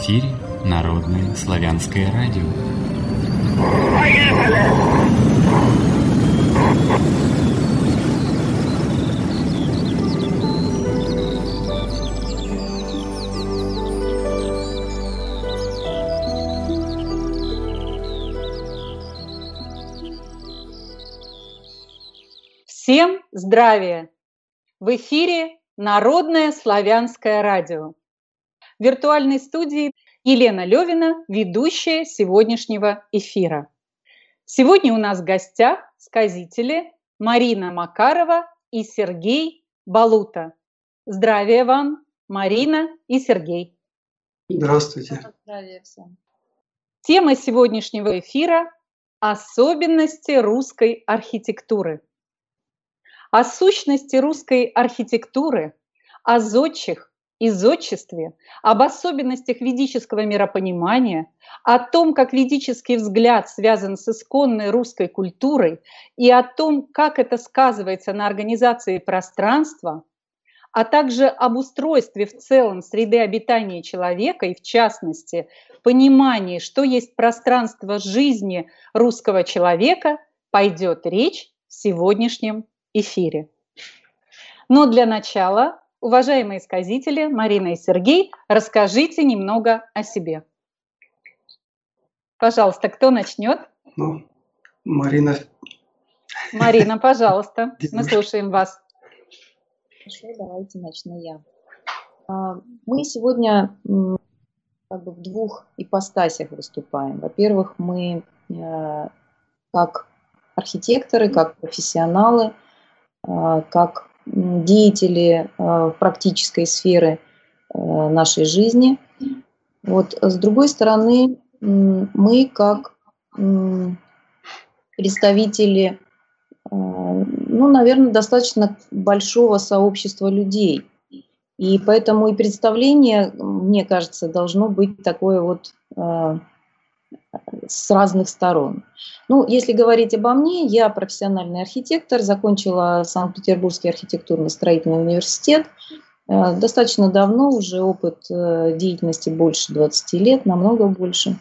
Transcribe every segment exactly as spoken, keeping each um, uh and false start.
эфире Народное славянское радио. Всем здравия! В эфире Народное славянское радио. В виртуальной студии Елена Левина, ведущая сегодняшнего эфира. Сегодня у нас в гостях сказители Марина Макарова и Сергей Балута. Здравия вам, Марина и Сергей. Здравствуйте. Здравия всем. Тема сегодняшнего эфира – особенности русской архитектуры. О сущности русской архитектуры, о зодчих и зодчестве, об особенностях ведического миропонимания, о том, как ведический взгляд связан с исконной русской культурой и о том, как это сказывается на организации пространства, а также об устройстве в целом среды обитания человека и, в частности, понимании, что есть пространство жизни русского человека, пойдет речь в сегодняшнем эфире. Но для начала, уважаемые сказители Марина и Сергей, расскажите немного о себе. Пожалуйста, кто начнет? Ну, Марина. Марина, пожалуйста, мы слушаем вас. Хорошо, давайте начну я. Мы сегодня как бы в двух ипостасях выступаем. Во-первых, мы как архитекторы, как профессионалы, как деятели практической сферы нашей жизни. Вот. С другой стороны, мы как представители, ну, наверное, достаточно большого сообщества людей. И поэтому и представление, мне кажется, должно быть такое вот с разных сторон. Ну, если говорить обо мне, я профессиональный архитектор, закончила Санкт-Петербургский архитектурный строительный университет. Достаточно давно, уже опыт деятельности больше двадцати лет, намного больше.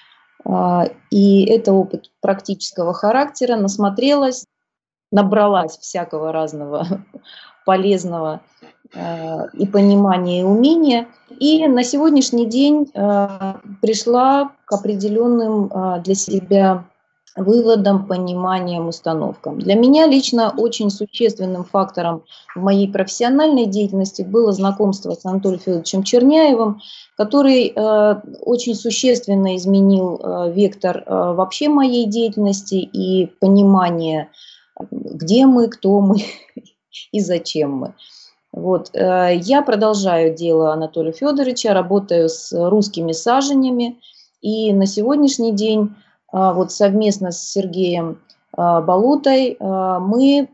И это опыт практического характера, насмотрелась, набралась всякого разного полезного и понимания, и умения. И на сегодняшний день пришла к определенным для себя выводам, пониманиям, установкам. Для меня лично очень существенным фактором в моей профессиональной деятельности было знакомство с Анатолием Федоровичем Черняевым, который очень существенно изменил вектор вообще моей деятельности и понимание, где мы, кто мы и зачем мы. Вот. Я продолжаю дело Анатолия Федоровича, работаю с русскими саженями, и на сегодняшний день вот совместно с Сергеем Балутой мы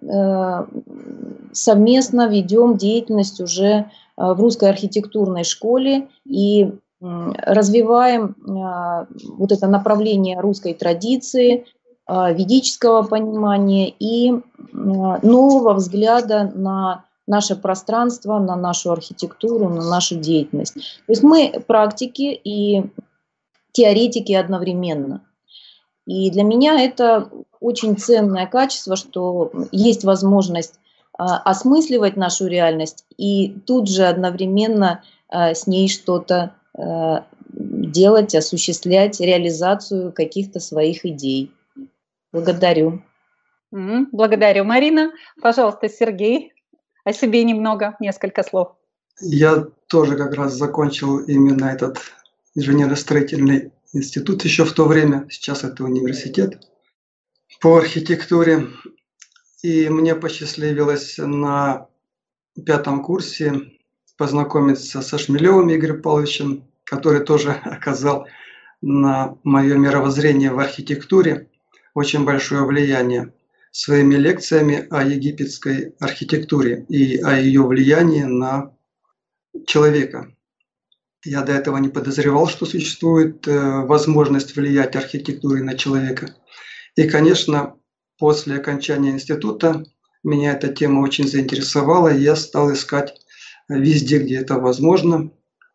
совместно ведем деятельность уже в русской архитектурной школе и развиваем вот это направление русской традиции, ведического понимания и нового взгляда на наше пространство, на нашу архитектуру, на нашу деятельность. То есть мы практики и теоретики одновременно. И для меня это очень ценное качество, что есть возможность осмысливать нашу реальность и тут же одновременно с ней что-то делать, осуществлять реализацию каких-то своих идей. Благодарю. Благодарю, Марина. Пожалуйста, Сергей. О себе немного, несколько слов. Я тоже как раз закончил именно этот инженерно-строительный институт еще в то время, сейчас это университет по архитектуре. И мне посчастливилось на пятом курсе познакомиться со Шмелевым Игорем Павловичем, который тоже оказал на мое мировоззрение в архитектуре очень большое влияние своими лекциями о египетской архитектуре и о ее влиянии на человека. Я до этого не подозревал, что существует возможность влиять архитектурой на человека. И, конечно, после окончания института меня эта тема очень заинтересовала, и я стал искать везде, где это возможно,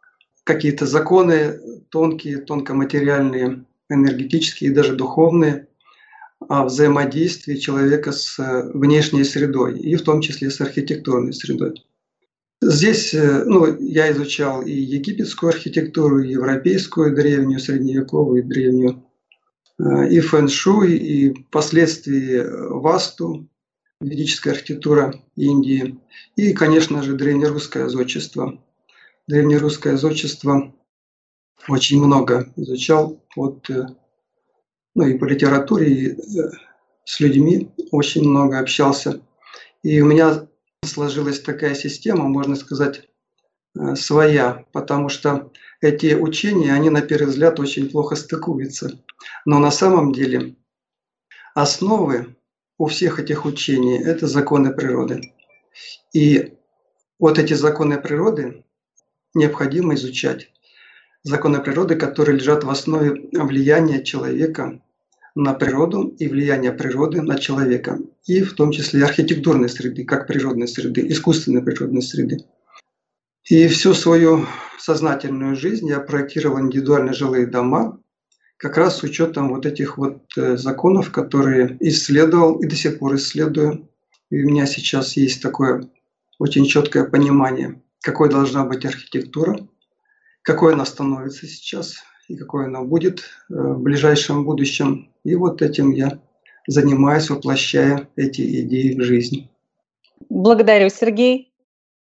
какие-то законы тонкие, тонкоматериальные, энергетические и даже духовные о взаимодействии человека с внешней средой, и в том числе с архитектурной средой. Здесь ну, я изучал и египетскую архитектуру, и европейскую, древнюю, средневековую, древнюю, и фэн-шуй, и впоследствии васту, ведическая архитектура Индии, и, конечно же, древнерусское зодчество. Древнерусское зодчество очень много изучал, от, ну, и по литературе, и с людьми очень много общался. И у меня сложилась такая система, можно сказать, своя, потому что эти учения, они на первый взгляд очень плохо стыкуются. Но на самом деле основы у всех этих учений – это законы природы. И вот эти законы природы необходимо изучать. Законы природы, которые лежат в основе влияния человека на природу и влияния природы на человека, и в том числе архитектурной среды, как природной среды, искусственной природной среды. И всю свою сознательную жизнь я проектировал индивидуальные жилые дома, как раз с учетом вот этих вот законов, которые исследовал и до сих пор исследую. И у меня сейчас есть такое очень четкое понимание, какой должна быть архитектура, какой она становится сейчас и какой она будет в ближайшем будущем. И вот этим я занимаюсь, воплощая эти идеи в жизнь. Благодарю, Сергей.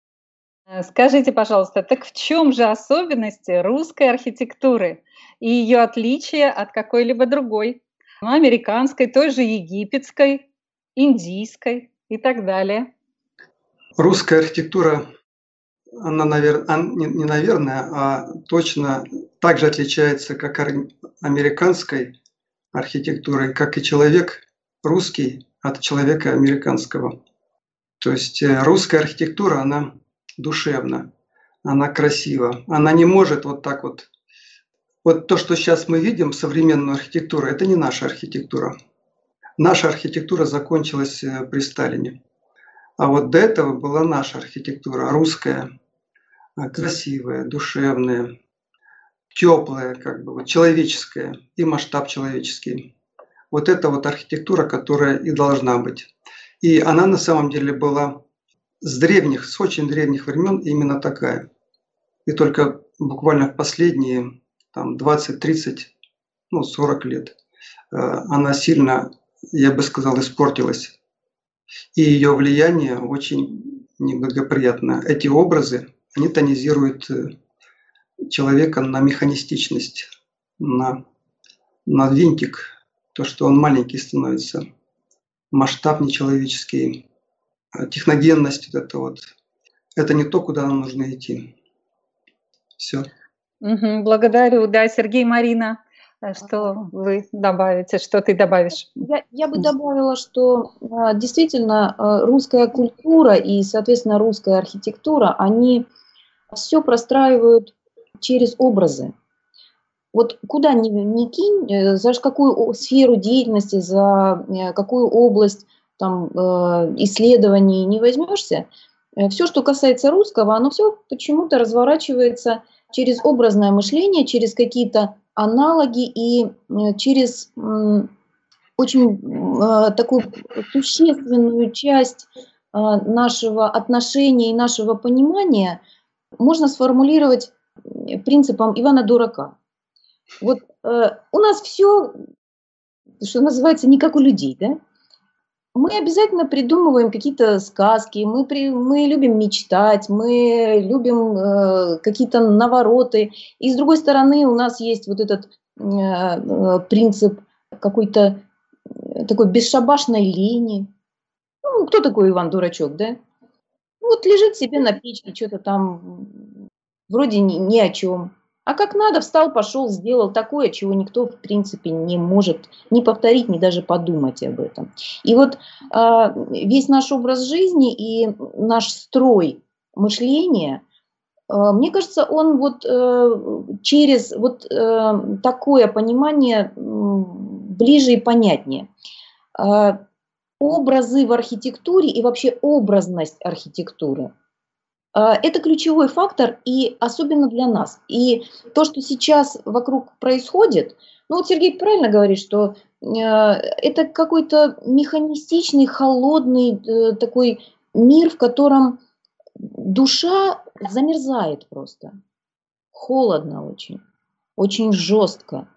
Скажите, пожалуйста, так в чем же особенности русской архитектуры и ее отличие от какой-либо другой? Американской, той же египетской, индийской и так далее. Русская архитектура, она, наверное, не наверное, а точно так же отличается, как американской архитектурой, как и человек русский от человека американского. То есть русская архитектура, она душевна, она красива, она не может вот так вот. Вот то, что сейчас мы видим, современную архитектуру, это не наша архитектура. Наша архитектура закончилась при Сталине. А вот до этого была наша архитектура, русская, красивая, душевная, теплая, как бы, вот, человеческая и масштаб человеческий. Вот это вот архитектура, которая и должна быть. И она на самом деле была с древних, с очень древних времен именно такая. И только буквально в последние там, двадцать, тридцать, ну, сорок лет она сильно, я бы сказал, испортилась. И ее влияние очень неблагоприятно. Эти образы, они тонизируют человека на механистичность, на, на винтик, то, что он маленький становится, масштаб нечеловеческий, техногенность вот это вот. Это не то, куда нам нужно идти. Все. Угу, благодарю. Да, Сергей, Марина, что вы добавите, что ты добавишь? Я, я бы добавила, что действительно русская культура и, соответственно, русская архитектура, они все простраивают через образы. Вот куда ни, ни кинь, за какую сферу деятельности, за какую область там, исследований не возьмешься, все, что касается русского, оно все почему-то разворачивается через образное мышление, через какие-то аналоги и через очень такую существенную часть нашего отношения и нашего понимания можно сформулировать принципом Ивана Дурака. Вот э, у нас все, что называется, не как у людей, да? Мы обязательно придумываем какие-то сказки, мы, при, мы любим мечтать, мы любим э, какие-то навороты. И с другой стороны у нас есть вот этот э, э, принцип какой-то такой бесшабашной лени. Ну, кто такой Иван Дурачок, да? Вот лежит себе на печке, что-то там вроде ни, ни о чем. А как надо, встал, пошел, сделал такое, чего никто, в принципе, не может ни повторить, ни даже подумать об этом. И вот э, весь наш образ жизни и наш строй мышления, э, мне кажется, он вот э, через вот э, такое понимание э, ближе и понятнее. Э, образы в архитектуре и вообще образность архитектуры. Это ключевой фактор, и особенно для нас. И то, что сейчас вокруг происходит, ну вот Сергей правильно говорит, что это какой-то механистичный, холодный такой мир, в котором душа замерзает просто. Холодно очень, очень жестко,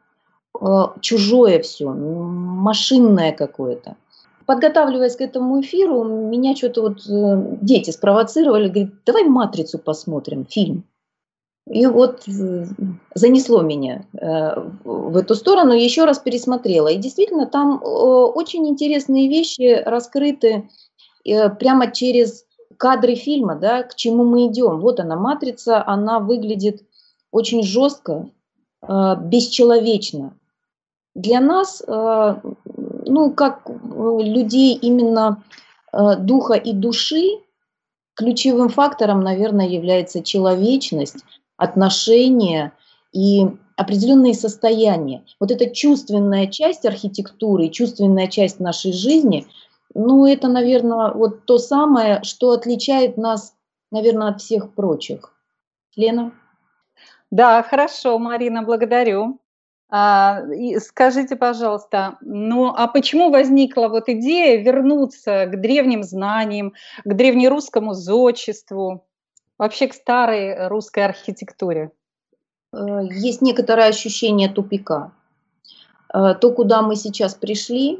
чужое все, машинное какое-то. Подготавливаясь к этому эфиру, меня что-то вот э, дети спровоцировали, говорят, давай «Матрицу» посмотрим, фильм. И вот э, занесло меня э, в эту сторону, еще раз пересмотрела. И действительно, там э, очень интересные вещи раскрыты э, прямо через кадры фильма, да, к чему мы идем. Вот она, «Матрица», она выглядит очень жестко, э, бесчеловечно. Для нас... Э, Ну, как людей именно э, духа и души, ключевым фактором, наверное, является человечность, отношения и определенные состояния. Вот эта чувственная часть архитектуры, чувственная часть нашей жизни, ну, это, наверное, вот то самое, что отличает нас, наверное, от всех прочих. Лена? Да, хорошо, Марина, благодарю. А, и скажите, пожалуйста, ну а почему возникла вот идея вернуться к древним знаниям, к древнерусскому зодчеству, вообще к старой русской архитектуре? Есть некоторое ощущение тупика. То, куда мы сейчас пришли,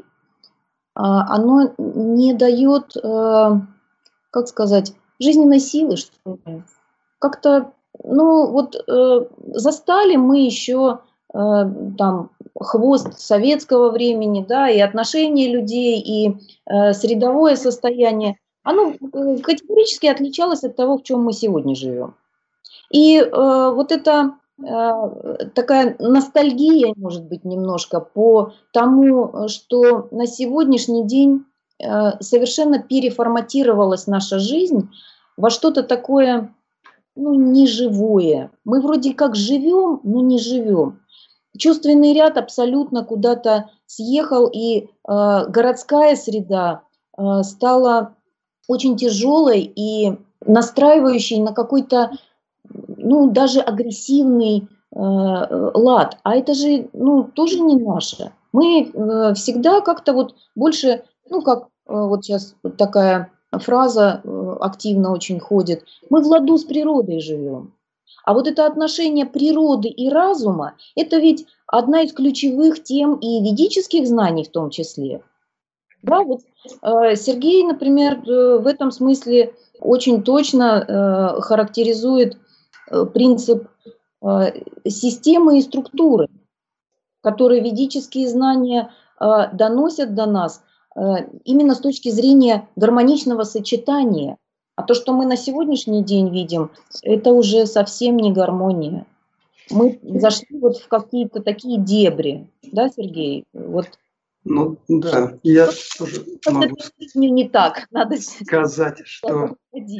оно не дает, как сказать, жизненной силы, что ли. Как-то, ну вот застали мы еще там хвост советского времени, да, и отношения людей, и э, средовое состояние, оно категорически отличалось от того, в чем мы сегодня живем. И э, вот эта э, такая ностальгия, может быть, немножко по тому, что на сегодняшний день э, совершенно переформатировалась наша жизнь во что-то такое, ну, неживое. Мы вроде как живем, но не живем. Чувственный ряд абсолютно куда-то съехал, и э, городская среда э, стала очень тяжелой и настраивающей на какой-то, ну, даже агрессивный э, лад. А это же, ну, тоже не наше. Мы э, всегда как-то вот больше, ну, как э, вот сейчас такая фраза э, активно очень ходит, мы в ладу с природой живем. А вот это отношение природы и разума, это ведь одна из ключевых тем и ведических знаний в том числе. Да, вот, э, Сергей, например, э, в этом смысле очень точно э, характеризует э, принцип э, системы и структуры, которые ведические знания э, доносят до нас э, именно с точки зрения гармоничного сочетания. А то, что мы на сегодняшний день видим, это уже совсем не гармония. Мы зашли вот в какие-то такие дебри, да, Сергей? Вот. Ну да, я тоже могу не, не так. Надо сказать, что,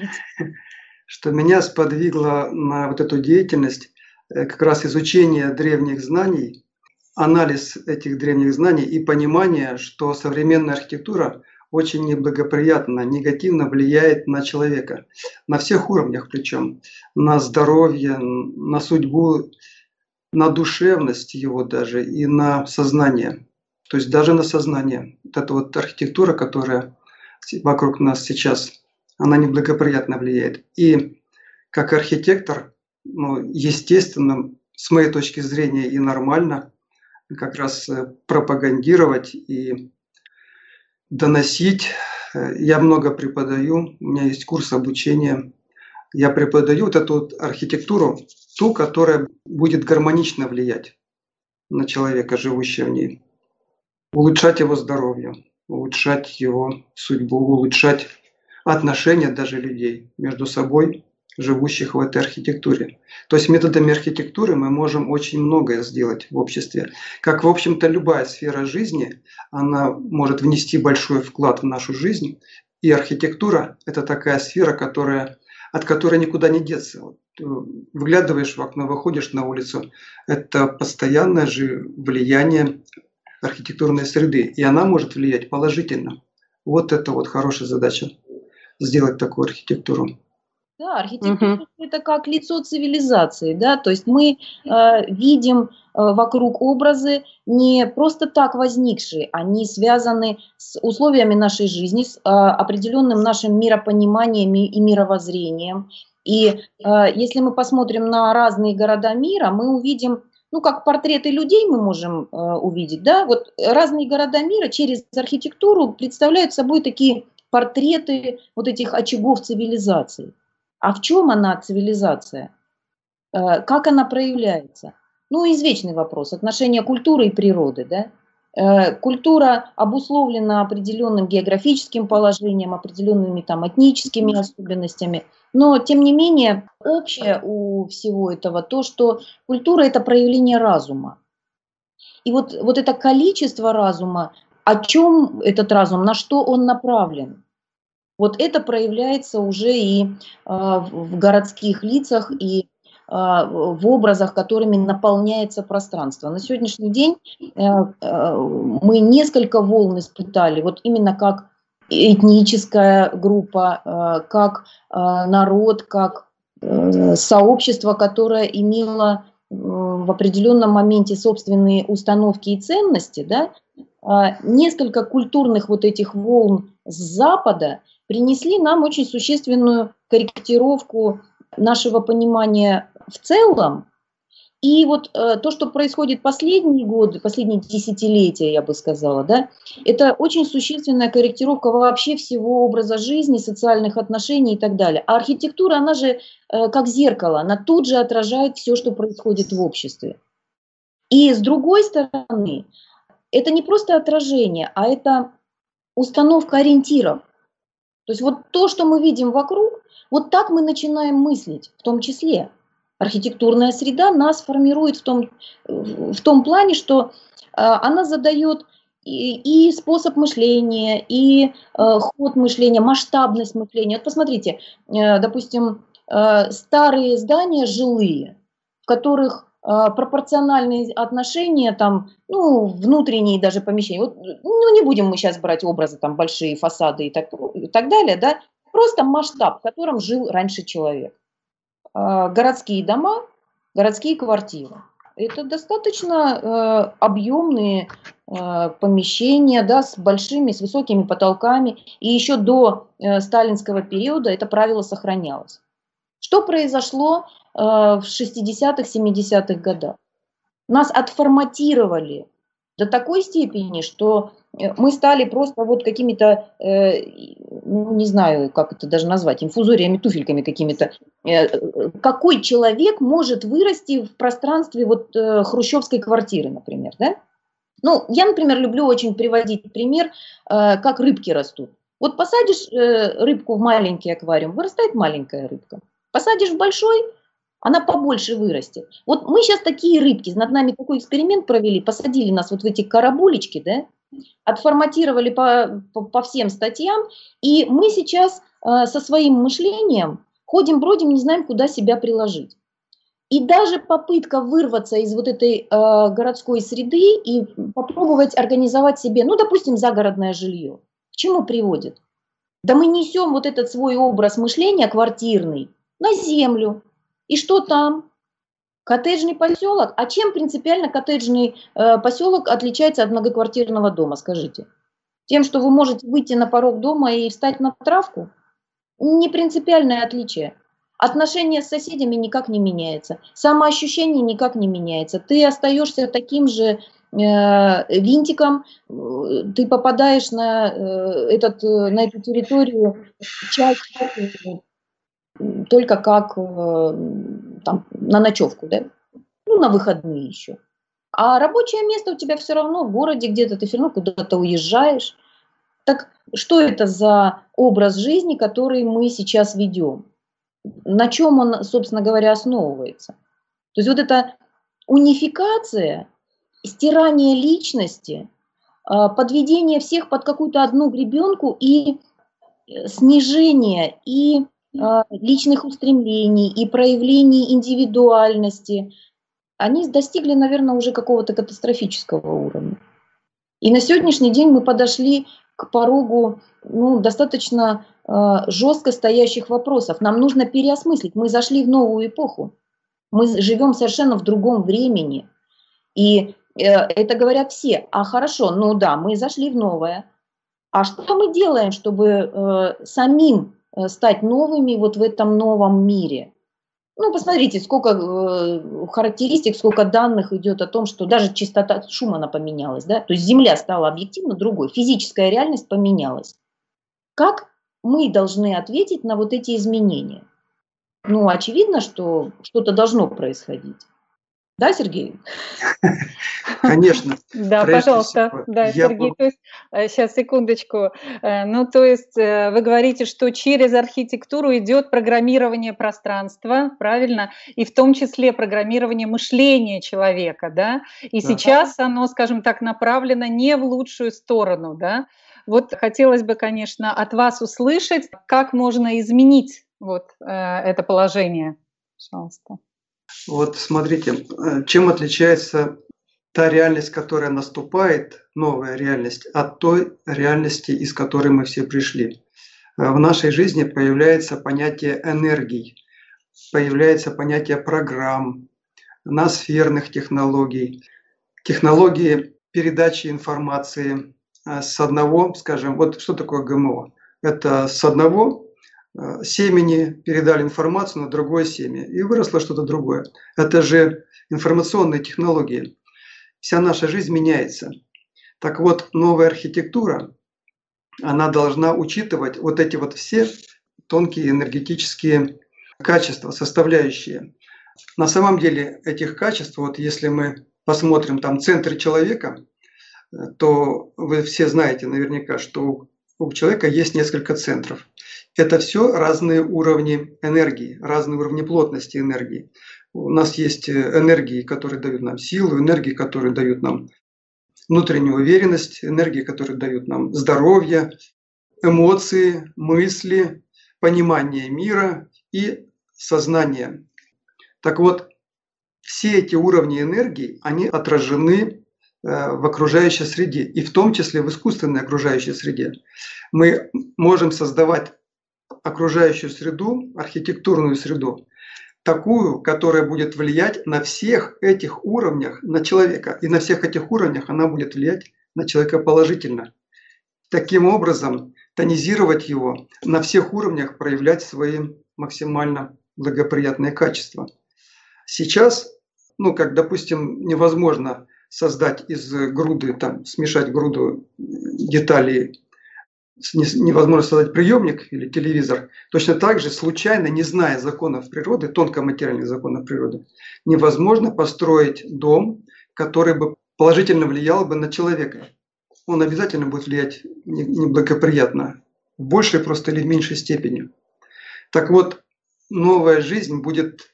что меня сподвигло на вот эту деятельность как раз изучение древних знаний, анализ этих древних знаний и понимание, что современная архитектура очень неблагоприятно, негативно влияет на человека. На всех уровнях причем. На здоровье, на судьбу, на душевность его даже и на сознание. То есть даже на сознание. Вот эта вот архитектура, которая вокруг нас сейчас, она неблагоприятно влияет. И как архитектор, ну, естественно, с моей точки зрения и нормально как раз пропагандировать и доносить. Я много преподаю, у меня есть курс обучения. Я преподаю вот эту вот архитектуру, ту, которая будет гармонично влиять на человека, живущего в ней. Улучшать его здоровье, улучшать его судьбу, улучшать отношения даже людей между собой, живущих в этой архитектуре. То есть методами архитектуры мы можем очень многое сделать в обществе. Как, в общем-то, любая сфера жизни, она может внести большой вклад в нашу жизнь. И архитектура – это такая сфера, которая, от которой никуда не деться. Вот, выглядываешь в окно, выходишь на улицу – это постоянное же влияние архитектурной среды. И она может влиять положительно. Вот это вот хорошая задача – сделать такую архитектуру. Да, архитектура угу. это как лицо цивилизации, да, то есть мы э, видим э, вокруг образы не просто так возникшие, они связаны с условиями нашей жизни, с э, определенным нашим миропониманием и мировоззрением. И э, если мы посмотрим на разные города мира, мы увидим, ну, как портреты людей мы можем э, увидеть, да, вот разные города мира через архитектуру представляют собой такие портреты вот этих очагов цивилизации. А в чем она, цивилизация? Как она проявляется? Ну, извечный вопрос. Отношение культуры и природы. Да? Культура обусловлена определенным географическим положением, определенными там этническими особенностями. Но, тем не менее, общее у всего этого то, что культура – это проявление разума. И вот, вот это количество разума, о чем этот разум, на что он направлен? Вот это проявляется уже и э, в городских лицах, и э, в образах, которыми наполняется пространство. На сегодняшний день э, э, мы несколько волн испытали, вот именно как этническая группа, э, как э, народ, как э, сообщество, которое имело э, в определенном моменте собственные установки и ценности, да, э, несколько культурных вот этих волн с Запада принесли нам очень существенную корректировку нашего понимания в целом. И вот э, то, что происходит последние годы, последние десятилетия, я бы сказала, да, это очень существенная корректировка вообще всего образа жизни, социальных отношений и так далее. А архитектура, она же э, как зеркало, она тут же отражает все, что происходит в обществе. И с другой стороны, это не просто отражение, а это установка ориентиров. То есть вот то, что мы видим вокруг, вот так мы начинаем мыслить, в том числе. Архитектурная среда нас формирует в том, в том плане, что э, она задает и, и способ мышления, и э, ход мышления, масштабность мышления. Вот посмотрите, э, допустим, э, старые здания жилые, в которых пропорциональные отношения, там, ну, внутренние даже помещения. Вот, ну, не будем мы сейчас брать образы, там, большие фасады и так, и так далее, да, просто масштаб, в котором жил раньше человек. Городские дома, городские квартиры. Это достаточно э, объемные э, помещения, да, с большими, с высокими потолками. И еще до э, сталинского периода это правило сохранялось. Что произошло в шестидесятых, семидесятых годах? Нас отформатировали до такой степени, что мы стали просто вот какими-то, э, ну, не знаю, как это даже назвать, инфузориями, туфельками какими-то. Э, какой человек может вырасти в пространстве вот э, хрущевской квартиры, например, да? Ну, я, например, люблю очень приводить пример, э, как рыбки растут. Вот посадишь э, рыбку в маленький аквариум, вырастает маленькая рыбка. Посадишь в большой, она побольше вырастет. Вот мы сейчас такие рыбки, над нами такой эксперимент провели, посадили нас вот в эти карабулечки, да, отформатировали по, по, по всем статьям, и мы сейчас э, со своим мышлением ходим, бродим, не знаем, куда себя приложить. И даже попытка вырваться из вот этой э, городской среды и попробовать организовать себе, ну, допустим, загородное жилье, к чему приводит? Да мы несем вот этот свой образ мышления квартирный на землю. И что там? Коттеджный поселок? А чем принципиально коттеджный э, поселок отличается от многоквартирного дома, скажите? Тем, что вы можете выйти на порог дома и встать на травку? Не принципиальное отличие. Отношение с соседями никак не меняется. Самоощущение никак не меняется. Ты остаешься таким же э, винтиком, ты попадаешь на, э, этот, на эту территорию часть только как э, там, на ночевку, да? Ну, на выходные еще. А рабочее место у тебя все равно в городе где-то, ты все равно куда-то уезжаешь. Так что это за образ жизни, который мы сейчас ведем? На чем он, собственно говоря, основывается? То есть вот эта унификация, стирание личности, подведение всех под какую-то одну гребенку и снижение и личных устремлений, и проявлений индивидуальности, они достигли, наверное, уже какого-то катастрофического уровня. И на сегодняшний день мы подошли к порогу, ну, достаточно жестко стоящих вопросов. Нам нужно переосмыслить. Мы зашли в новую эпоху. Мы живем совершенно в другом времени. И это говорят все. А хорошо, ну да, мы зашли в новое. А что мы делаем, чтобы самим стать новыми вот в этом новом мире? Ну, посмотрите, сколько э, характеристик, сколько данных идет о том, что даже частота Шумана поменялась, да? То есть Земля стала объективно другой, физическая реальность поменялась. Как мы должны ответить на вот эти изменения? Ну, очевидно, что что-то должно происходить. Да, Сергей? Конечно. Да, пожалуйста. Да, Сергей, то есть, сейчас, секундочку. Ну, то есть, вы говорите, что через архитектуру идет программирование пространства, правильно? И в том числе программирование мышления человека, да? И да. Сейчас оно, скажем так, направлено не в лучшую сторону, да? Вот хотелось бы, конечно, от вас услышать, как можно изменить вот это положение. Пожалуйста. Вот смотрите, чем отличается та реальность, которая наступает, новая реальность, от той реальности, из которой мы все пришли. В нашей жизни появляется понятие энергий, появляется понятие программ, ноосферных технологий, технологии передачи информации с одного, скажем, вот что такое ГМО? Это с одного семени передали информацию на другое семя, и выросло что-то другое. Это же информационные технологии. Вся наша жизнь меняется. Так вот, новая архитектура, она должна учитывать вот эти вот все тонкие энергетические качества, составляющие. На самом деле этих качеств, вот если мы посмотрим там центр человека, то вы все знаете наверняка, что у человека есть несколько центров. Это все разные уровни энергии, разные уровни плотности энергии. У нас есть энергии, которые дают нам силу, энергии, которые дают нам внутреннюю уверенность, энергии, которые дают нам здоровье, эмоции, мысли, понимание мира и сознание. Так вот, все эти уровни энергии, они отражены в окружающей среде, и в том числе в искусственной окружающей среде. Мы можем создавать окружающую среду, архитектурную среду, такую, которая будет влиять на всех этих уровнях на человека. И на всех этих уровнях она будет влиять на человека положительно. Таким образом, тонизировать его, на всех уровнях проявлять свои максимально благоприятные качества. Сейчас, ну, как, допустим, невозможно создать из груды, там, смешать груду деталей, невозможно создать приемник или телевизор, точно так же, случайно, не зная законов природы, тонкоматериальных законов природы, невозможно построить дом, который бы положительно влиял бы на человека. Он обязательно будет влиять неблагоприятно, в большей просто или в меньшей степени. Так вот, новая жизнь будет,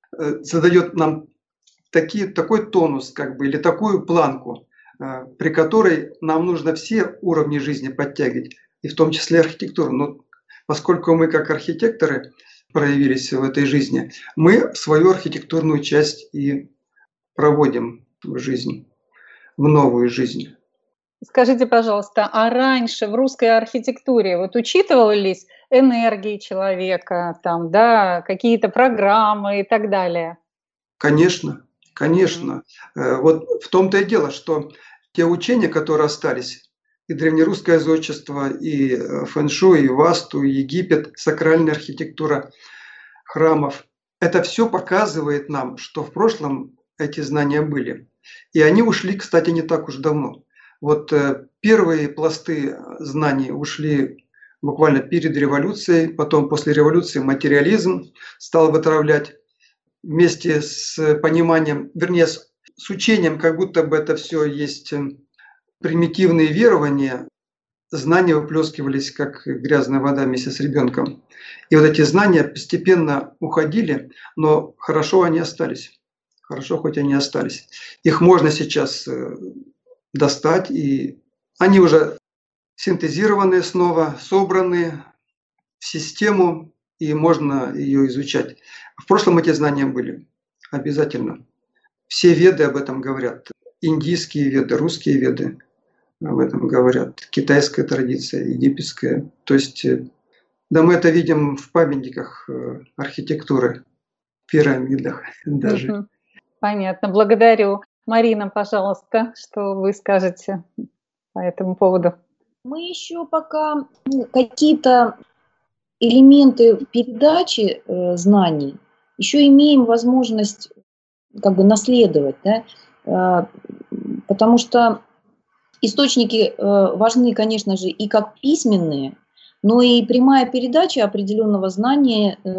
задает нам такие, такой тонус, как бы, или такую планку, при которой нам нужно все уровни жизни подтягивать, и в том числе архитектуру. Но поскольку мы как архитекторы проявились в этой жизни, мы свою архитектурную часть и проводим в жизнь, в новую жизнь. Скажите, пожалуйста, а раньше в русской архитектуре вот учитывались энергии человека, там, да, какие-то программы и так далее? Конечно, конечно. Mm-hmm. Вот в том-то и дело, что те учения, которые остались, и древнерусское зодчество, и фэн-шуй, и васту, и Египет, сакральная архитектура храмов. Это все показывает нам, что в прошлом эти знания были. И они ушли, кстати, не так уж давно. Вот первые пласты знаний ушли буквально перед революцией, потом после революции материализм стал вытравлять вместе с пониманием, вернее, с учением, как будто бы это все есть примитивные верования, знания выплескивались, как грязная вода вместе с ребенком. И вот эти знания постепенно уходили, но хорошо они остались. Хорошо, хоть они остались. Их можно сейчас достать, и они уже синтезированы снова, собраны в систему, и можно ее изучать. В прошлом эти знания были обязательно. Все веды об этом говорят. Индийские веды, русские веды об этом говорят, китайская традиция, египетская. То есть Да, мы это видим в памятниках архитектуры, пирамидах даже. Понятно, благодарю. Марина, пожалуйста, что вы скажете по этому поводу? Мы еще пока ну, какие-то элементы передачи э, знаний еще имеем возможность как бы наследовать, да? э, потому что источники э, важны, конечно же, и как письменные, но и прямая передача определенного знания э,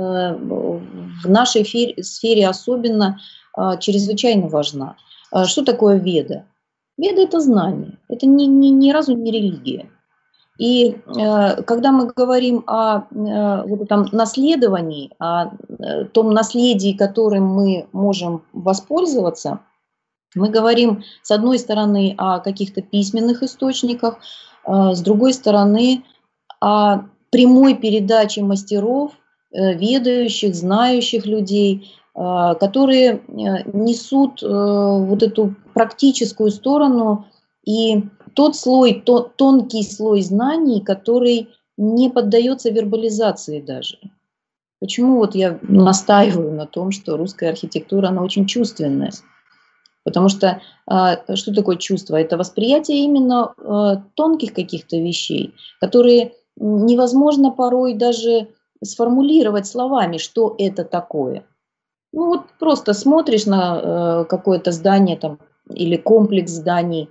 в нашей сфере особенно э, чрезвычайно важна. Э, что такое веда? Веда – это знание, это ни, ни, ни разу не религия. И э, когда мы говорим о э, вот этом наследовании, о э, том наследии, которым мы можем воспользоваться, мы говорим, с одной стороны, о каких-то письменных источниках, э, с другой стороны, о прямой передаче мастеров, э, ведающих, знающих людей, э, которые несут э, вот эту практическую сторону и тот слой, тот тонкий слой знаний, который не поддается вербализации даже. Почему вот я настаиваю на том, что русская архитектура, она очень чувственная? Потому что э, что такое чувство? Это восприятие именно э, тонких каких-то вещей, которые невозможно порой даже сформулировать словами, что это такое. Ну вот просто смотришь на э, какое-то здание там, или комплекс зданий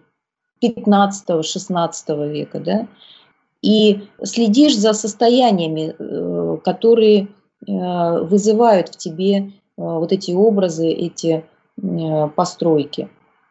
пятнадцатого-шестнадцатого века, да, и следишь за состояниями, э, которые э, вызывают в тебе э, вот эти образы, эти э, постройки.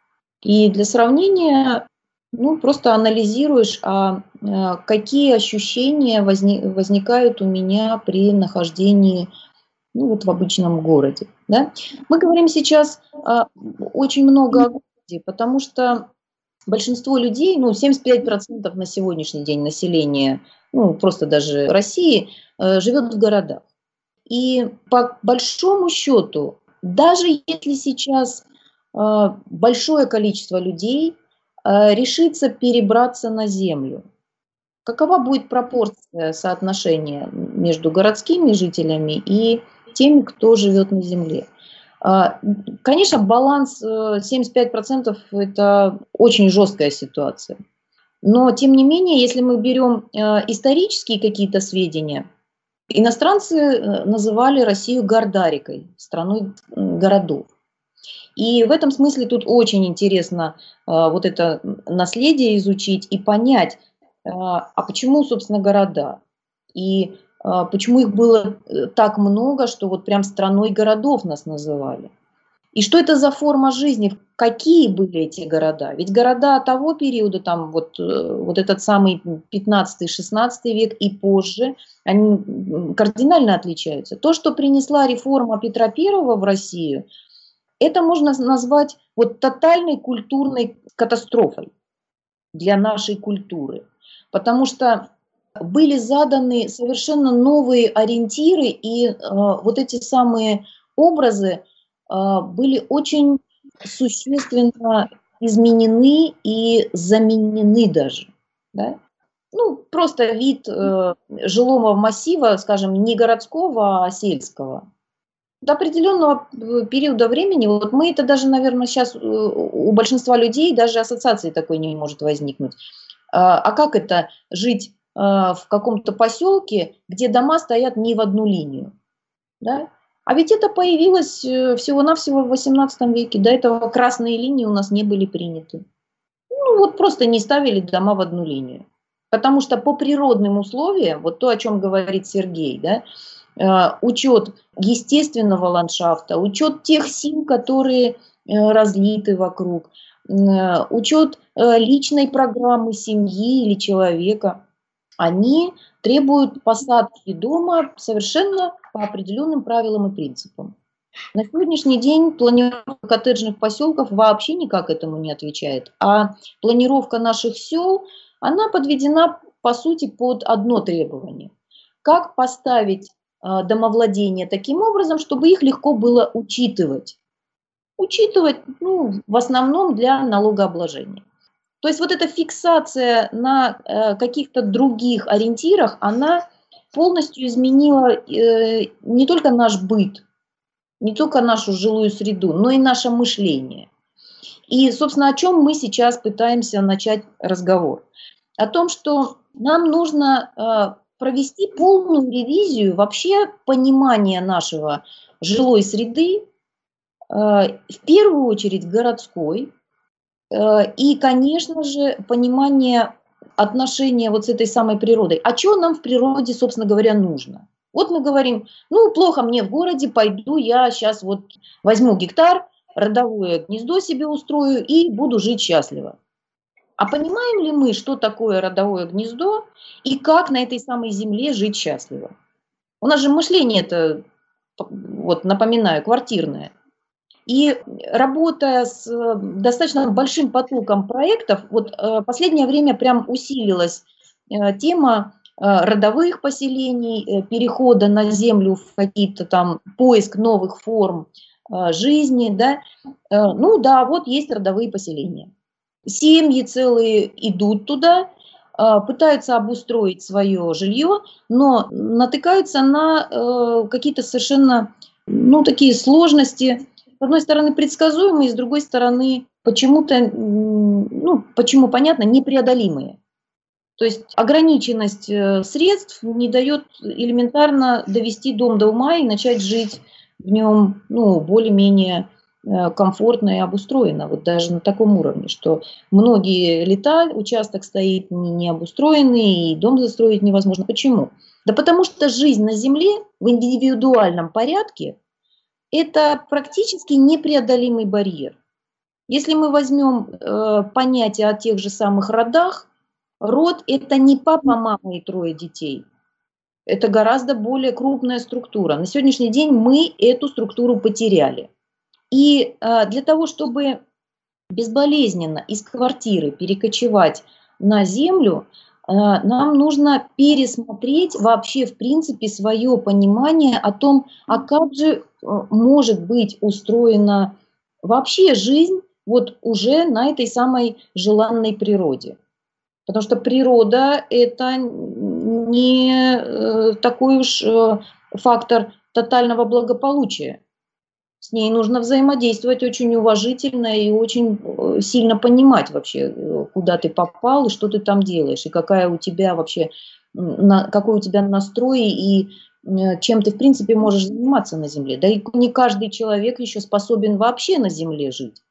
И для сравнения, ну, просто анализируешь, а, а какие ощущения возник, возникают у меня при нахождении ну, вот в обычном городе. Да? Мы говорим сейчас а, очень много о городе, потому что большинство людей, ну, семьдесят пять процентов на сегодняшний день населения, ну, просто даже России, э, живет в городах. И по большому счету, даже если сейчас э, большое количество людей э, решится перебраться на землю, какова будет пропорция соотношения между городскими жителями и теми, кто живет на земле? Конечно, баланс семьдесят пять процентов – это очень жесткая ситуация. Но, тем не менее, если мы берем исторические какие-то сведения, иностранцы называли Россию гордарикой, страной городов. И в этом смысле тут очень интересно вот это наследие изучить и понять, а почему, собственно, города? И почему их было так много, что вот прям страной городов нас называли? И что это за форма жизни? Какие были эти города? Ведь города того периода, там вот, вот этот самый пятнадцатый-шестнадцатый век и позже, они кардинально отличаются. То, что принесла реформа Петра Первого в Россию, это можно назвать вот тотальной культурной катастрофой для нашей культуры. Потому что были заданы совершенно новые ориентиры, и э, вот эти самые образы э, были очень существенно изменены и заменены даже. Да? Ну, просто вид э, жилого массива, скажем, не городского, а сельского. До определенного периода времени, вот мы это даже, наверное, сейчас у большинства людей даже ассоциации такой не может возникнуть. А как это жить в каком-то поселке, где дома стоят не в одну линию? Да? А ведь это появилось всего-навсего в восемнадцатом веке. До этого красные линии у нас не были приняты. Ну вот просто не ставили дома в одну линию. Потому что по природным условиям, вот то, о чем говорит Сергей, да, учет естественного ландшафта, учет тех сил, которые разлиты вокруг, учет личной программы семьи или человека, они требуют посадки дома совершенно по определенным правилам и принципам. На сегодняшний день планировка коттеджных поселков вообще никак этому не отвечает, а планировка наших сел, она подведена по сути под одно требование. Как поставить домовладения таким образом, чтобы их легко было учитывать. Учитывать, ну, в основном для налогообложения. То есть вот эта фиксация на э, каких-то других ориентирах, она полностью изменила э, не только наш быт, не только нашу жилую среду, но и наше мышление. И, собственно, о чем мы сейчас пытаемся начать разговор? О том, что нам нужно э, провести полную ревизию вообще понимания нашего жилой среды, э, в первую очередь городской, э, и, конечно же, понимание отношения вот с этой самой природой. А что нам в природе, собственно говоря, нужно? Вот мы говорим, ну, плохо мне в городе, пойду я сейчас вот возьму гектар, родовое гнездо себе устрою и буду жить счастливо. А понимаем ли мы, что такое родовое гнездо и как на этой самой земле жить счастливо? У нас же мышление это, вот напоминаю, квартирное. И работая с достаточно большим потоком проектов, вот последнее время прям усилилась тема родовых поселений, перехода на землю в какие-то там поиск новых форм жизни, да. Ну да, вот есть родовые поселения. Семьи целые идут туда, пытаются обустроить свое жилье, но натыкаются на какие-то совершенно, ну, такие сложности, с одной стороны предсказуемые, с другой стороны почему-то, ну, почему понятно, непреодолимые. То есть ограниченность средств не дает элементарно довести дом до ума и начать жить в нем, ну, более-менее комфортно и обустроено, вот даже на таком уровне, что многие лета участок стоит не обустроенный, и дом застроить невозможно. Почему? Да потому что жизнь на земле в индивидуальном порядке – это практически непреодолимый барьер. Если мы возьмем э, понятие о тех же самых родах, род – это не папа, мама и трое детей. Это гораздо более крупная структура. На сегодняшний день мы эту структуру потеряли. И э, для того, чтобы безболезненно из квартиры перекочевать на землю, э, нам нужно пересмотреть вообще в принципе свое понимание о том, а как же э, может быть устроена вообще жизнь вот уже на этой самой желанной природе. Потому что природа – это не э, такой уж э, фактор тотального благополучия. С ней нужно взаимодействовать очень уважительно и очень сильно понимать вообще, куда ты попал и что ты там делаешь, и какая у тебя вообще, какой у тебя настрой и чем ты в принципе можешь заниматься на земле. Да и не каждый человек еще способен вообще на земле жить.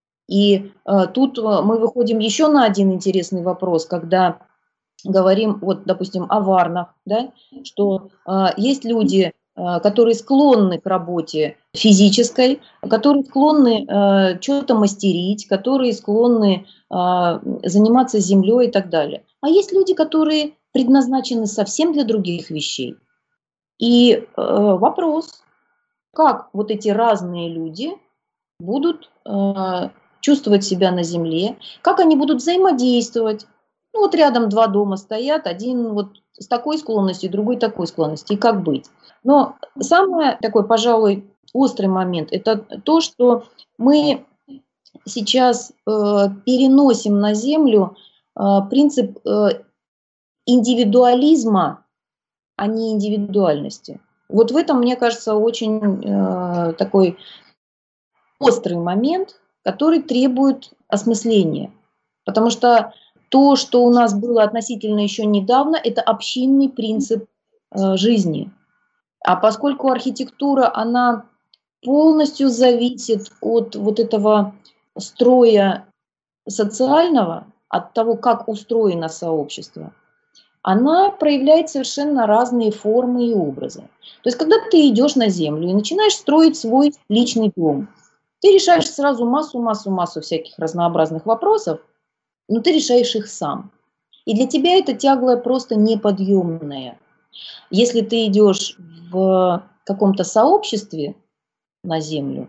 И э, тут мы выходим еще на один интересный вопрос, когда говорим, вот, допустим, о варнах, да, что э, есть люди, э, которые склонны к работе физической, которые склонны э, что-то мастерить, которые склонны э, заниматься землей и так далее. А есть люди, которые предназначены совсем для других вещей. И э, вопрос, как вот эти разные люди будут э, чувствовать себя на земле, как они будут взаимодействовать. Ну вот рядом два дома стоят, один вот с такой склонностью, другой такой склонностью, и как быть. Но самый такой, пожалуй, острый момент – это то, что мы сейчас э, переносим на землю э, принцип э, индивидуализма, а не индивидуальности. Вот в этом, мне кажется, очень э, такой острый момент, который требует осмысления. Потому что то, что у нас было относительно еще недавно, это общинный принцип э, жизни. А поскольку архитектура, она полностью зависит от вот этого строя социального, от того, как устроено сообщество, она проявляет совершенно разные формы и образы. То есть, когда ты идешь на землю и начинаешь строить свой личный дом, ты решаешь сразу массу-массу-массу всяких разнообразных вопросов, но ты решаешь их сам. И для тебя это тяглое просто неподъемное. Если ты идешь в каком-то сообществе на землю,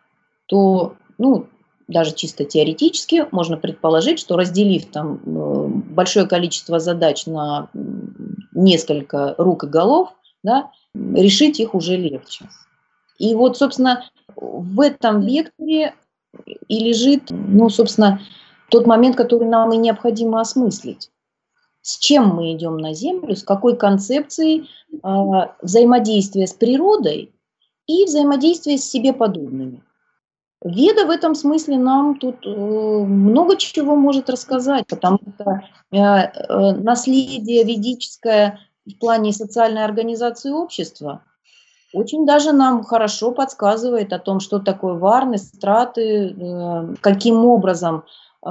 то, ну, даже чисто теоретически можно предположить, что разделив там большое количество задач на несколько рук и голов, да, решить их уже легче. И вот, собственно, в этом векторе и лежит, ну, собственно, тот момент, который нам и необходимо осмыслить. с чем мы идем на Землю, с какой концепцией э, взаимодействия с природой и взаимодействия с себе подобными. Веда в этом смысле нам тут э, много чего может рассказать, потому что э, э, наследие ведическое в плане социальной организации общества очень даже нам хорошо подсказывает о том, что такое варны, страты, э, каким образом э,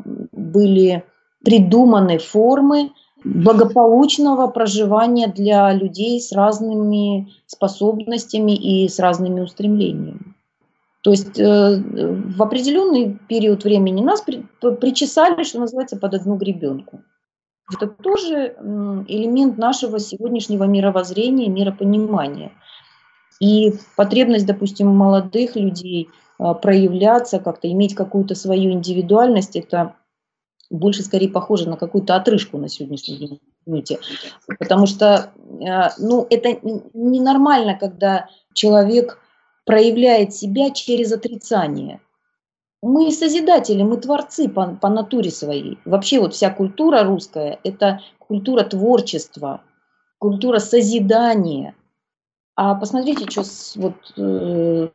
были придуманы формы благополучного проживания для людей с разными способностями и с разными устремлениями. То есть э, в определенный период времени нас при, причесали, что называется, под одну гребенку. Это тоже э, элемент нашего сегодняшнего мировоззрения, миропонимания. И потребность, допустим, молодых людей э, проявляться, как-то иметь какую-то свою индивидуальность, это больше скорее похоже на какую-то отрыжку на сегодняшний день. Извините. Потому что э, ну, это ненормально, когда человек проявляет себя через отрицание. Мы созидатели, мы творцы по, по натуре своей. Вообще вот вся культура русская – это культура творчества, культура созидания. А посмотрите, что с, вот, э,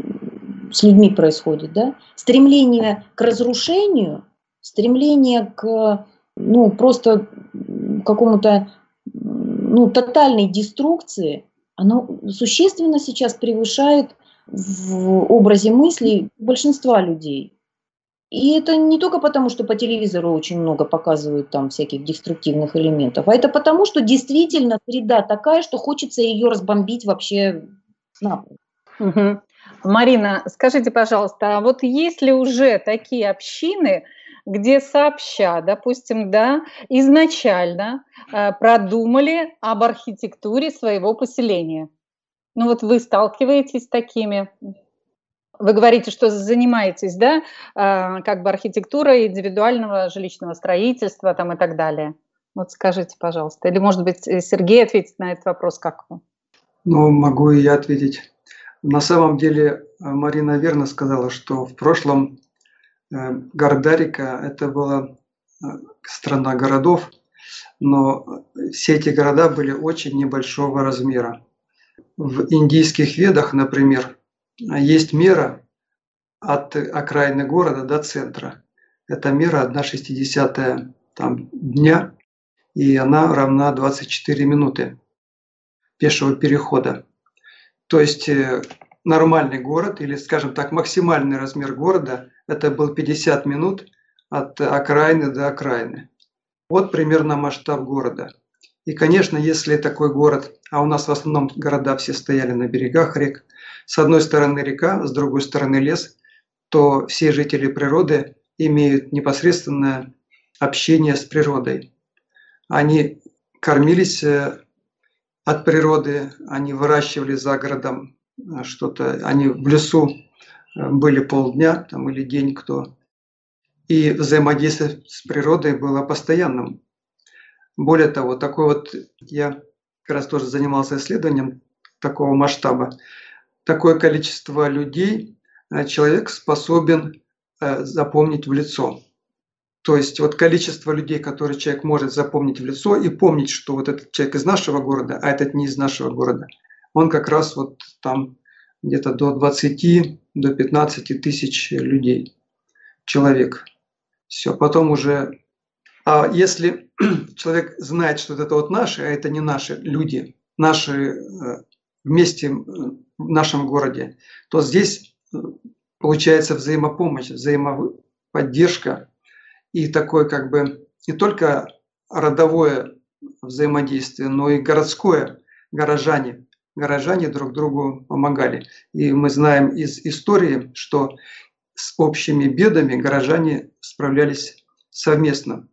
с людьми происходит. Да? Стремление к разрушению, стремление к ну, просто какому-то ну, тотальной деструкции, оно существенно сейчас превышает в образе мыслей большинства людей. И это не только потому, что по телевизору очень много показывают там всяких деструктивных элементов, а это потому, что действительно среда такая, что хочется ее разбомбить вообще напрочь. Угу. Марина, скажите, пожалуйста, а вот есть ли уже такие общины, где сообща, допустим, да, изначально э, продумали об архитектуре своего поселения? Ну вот вы сталкиваетесь с такими, вы говорите, что занимаетесь, да, э, как бы архитектурой индивидуального жилищного строительства там и так далее. Вот скажите, пожалуйста, или, может быть, Сергей ответит на этот вопрос, как вы? Ну, могу и я ответить. На самом деле, Марина верно сказала, что в прошлом Гордарика – это была страна городов, но все эти города были очень небольшого размера. В индийских ведах, например, есть мера от окраины города до центра. Эта мера одна шестидесятая там, дня, и она равна двадцати четырём минуты пешего перехода. То есть нормальный город, или, скажем так, максимальный размер города – это был пятьдесят минут от окраины до окраины. Вот примерно масштаб города. И, конечно, если такой город, а у нас в основном города все стояли на берегах рек, с одной стороны река, с другой стороны лес, то все жители природы имеют непосредственное общение с природой. Они кормились от природы, они выращивали за городом что-то, они в лесу были полдня там, или день кто. И взаимодействие с природой было постоянным. Более того, такой вот, я как раз тоже занимался исследованием такого масштаба. Такое количество людей человек способен запомнить в лицо. То есть вот количество людей, которые человек может запомнить в лицо и помнить, что вот этот человек из нашего города, а этот не из нашего города, он как раз вот там где-то до двадцати, до пятнадцати тысяч людей, человек. Все, потом уже... А если человек знает, что это вот наши, а это не наши люди, наши вместе в нашем городе, то здесь получается взаимопомощь, взаимоподдержка и такое как бы не только родовое взаимодействие, но и городское, горожане. Горожане друг другу помогали. И мы знаем из истории, что с общими бедами горожане справлялись совместно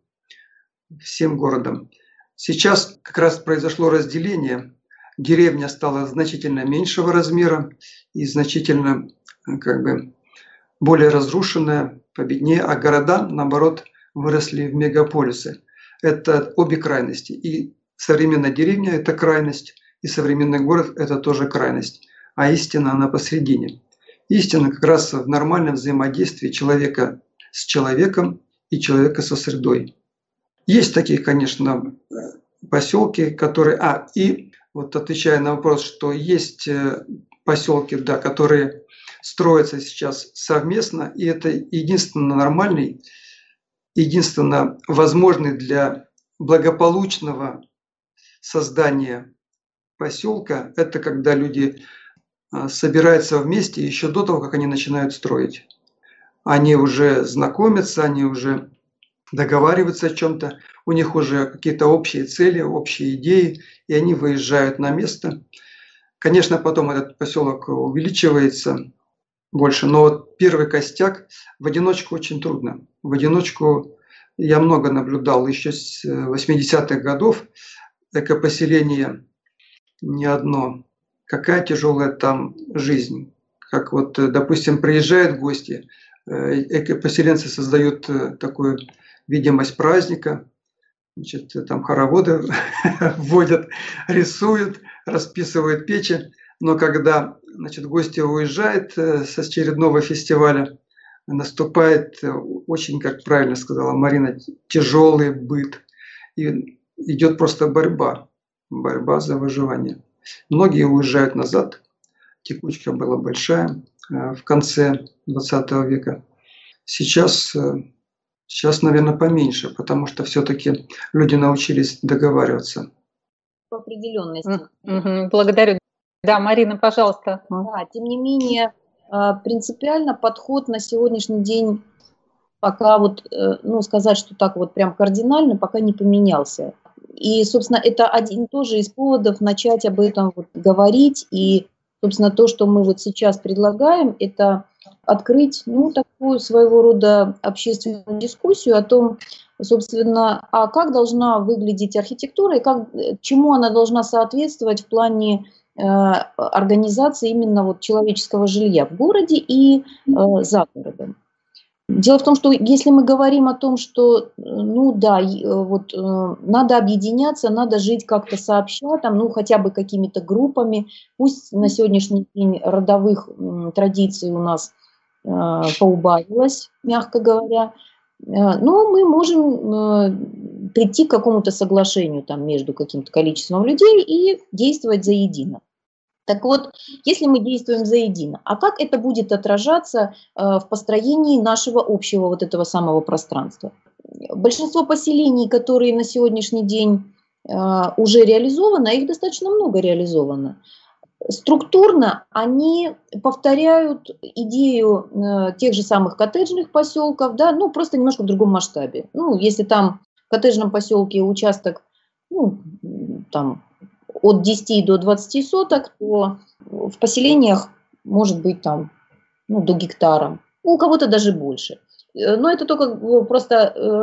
всем городом. Сейчас как раз произошло разделение. Деревня стала значительно меньшего размера и значительно как бы более разрушенная, победнее, а города, наоборот, выросли в мегаполисы. Это обе крайности. И современная деревня – это крайность, и современный город – это тоже крайность. А истина, она посредине. Истина как раз в нормальном взаимодействии человека с человеком и человека со средой. Есть такие, конечно, поселки, которые... А, и вот отвечая на вопрос, что есть поселки, да, которые строятся сейчас совместно, и это единственно нормальный, единственно возможный для благополучного создания поселка, это когда люди собираются вместе еще до того, как они начинают строить. Они уже знакомятся, они уже договариваются о чем-то, у них уже какие-то общие цели, общие идеи, и они выезжают на место. Конечно, потом этот поселок увеличивается больше, но вот первый костяк в одиночку очень трудно. В одиночку я много наблюдал еще с восьмидесятых годов, экопоселение не одно. Какая тяжелая там жизнь. Как вот, допустим, приезжают гости, экопоселенцы создают такую видимость праздника, значит, там хороводы вводят, рисуют, расписывают печи. Но когда, значит, гости уезжают с очередного фестиваля, наступает очень, как правильно сказала Марина, тяжелый быт. И идет просто борьба, борьба за выживание. Многие уезжают назад, текучка была большая в конце двадцатого века. Сейчас, сейчас, наверное, поменьше, потому что все-таки люди научились договариваться. По определенности. Mm-hmm. Благодарю. Да, Марина, пожалуйста. Да, тем не менее, принципиально подход на сегодняшний день пока вот, ну, сказать, что так вот прям кардинально, пока не поменялся. И, собственно, это один тоже из поводов начать об этом вот говорить. И, собственно, то, что мы вот сейчас предлагаем, это открыть, ну, такую своего рода общественную дискуссию о том, собственно, а как должна выглядеть архитектура и как, чему она должна соответствовать в плане э, организации именно вот человеческого жилья в городе и э, за городом. Дело в том, что если мы говорим о том, что, ну да, вот надо объединяться, надо жить как-то сообща, там, ну хотя бы какими-то группами, пусть на сегодняшний день родовых традиций у нас э, поубавилось, мягко говоря, но мы можем э, прийти к какому-то соглашению там между каким-то количеством людей и действовать заедино. Так вот, если мы действуем заедино, а как это будет отражаться э, в построении нашего общего вот этого самого пространства? Большинство поселений, которые на сегодняшний день э, уже реализованы, их достаточно много реализовано. Структурно они повторяют идею э, тех же самых коттеджных поселков, да, ну просто немножко в другом масштабе. Ну, если там в коттеджном поселке участок, ну, там, от десяти до двадцати соток, то в поселениях может быть там, ну, до гектара, у кого-то даже больше. Но это только просто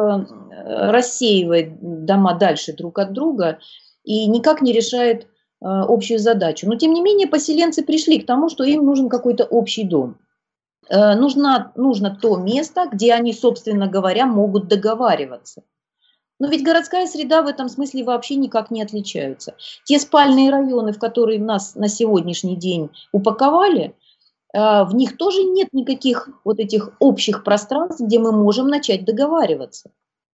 э, рассеивает дома дальше друг от друга и никак не решает э, общую задачу. Но тем не менее поселенцы пришли к тому, что им нужен какой-то общий дом. Э, нужно, нужно то место, где они, собственно говоря, могут договариваться. Но ведь городская среда в этом смысле вообще никак не отличаются. Те спальные районы, в которые нас на сегодняшний день упаковали, в них тоже нет никаких вот этих общих пространств, где мы можем начать договариваться.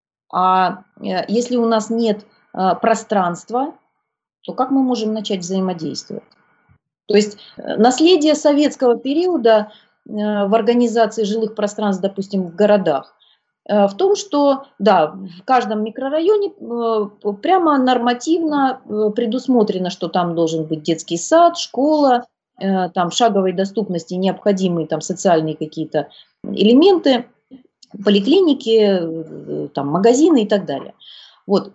А если у нас нет пространства, то как мы можем начать взаимодействовать? То есть наследие советского периода в организации жилых пространств, допустим, в городах, в том, что, да, в каждом микрорайоне прямо нормативно предусмотрено, что там должен быть детский сад, школа, там шаговой доступности необходимые там социальные какие-то элементы, поликлиники, там магазины и так далее. Вот.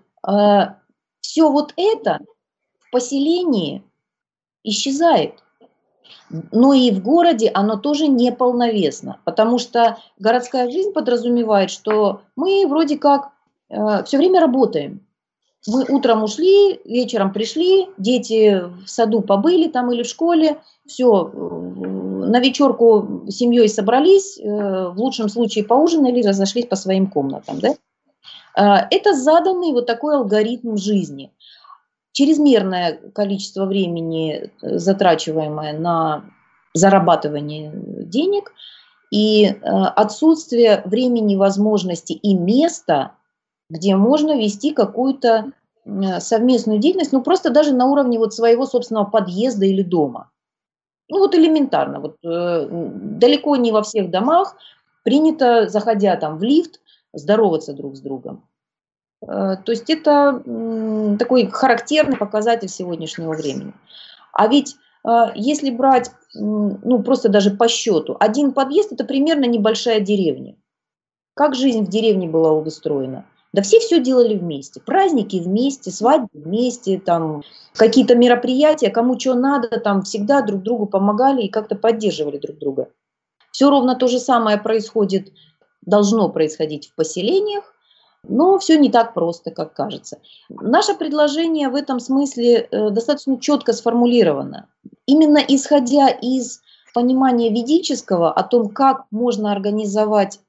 Все вот это в поселении исчезает. Но и в городе оно тоже неполновесно, потому что городская жизнь подразумевает, что мы вроде как э, все время работаем. Мы утром ушли, вечером пришли, дети в саду побыли там или в школе, все, э, на вечерку с семьей собрались, э, в лучшем случае поужинали, разошлись по своим комнатам. Да? Э, это заданный вот такой алгоритм жизни. Чрезмерное количество времени, затрачиваемое на зарабатывание денег, и отсутствие времени, возможности и места где можно вести какую-то совместную деятельность, ну просто даже на уровне вот своего собственного подъезда или дома. Ну вот элементарно, вот, э, далеко не во всех домах принято, заходя там в лифт, здороваться друг с другом. Э, то есть это м, такой характерный показатель сегодняшнего времени. А ведь э, если брать, м, ну просто даже по счету, один подъезд – это примерно небольшая деревня. Как жизнь в деревне была устроена? Да все все делали вместе. Праздники вместе, свадьбы вместе, там какие-то мероприятия, кому что надо, там всегда друг другу помогали и как-то поддерживали друг друга. Все ровно то же самое происходит, должно происходить в поселениях, но все не так просто, как кажется. Наше предложение в этом смысле э, достаточно четко сформулировано. Именно исходя из понимания ведического о том, как можно организовать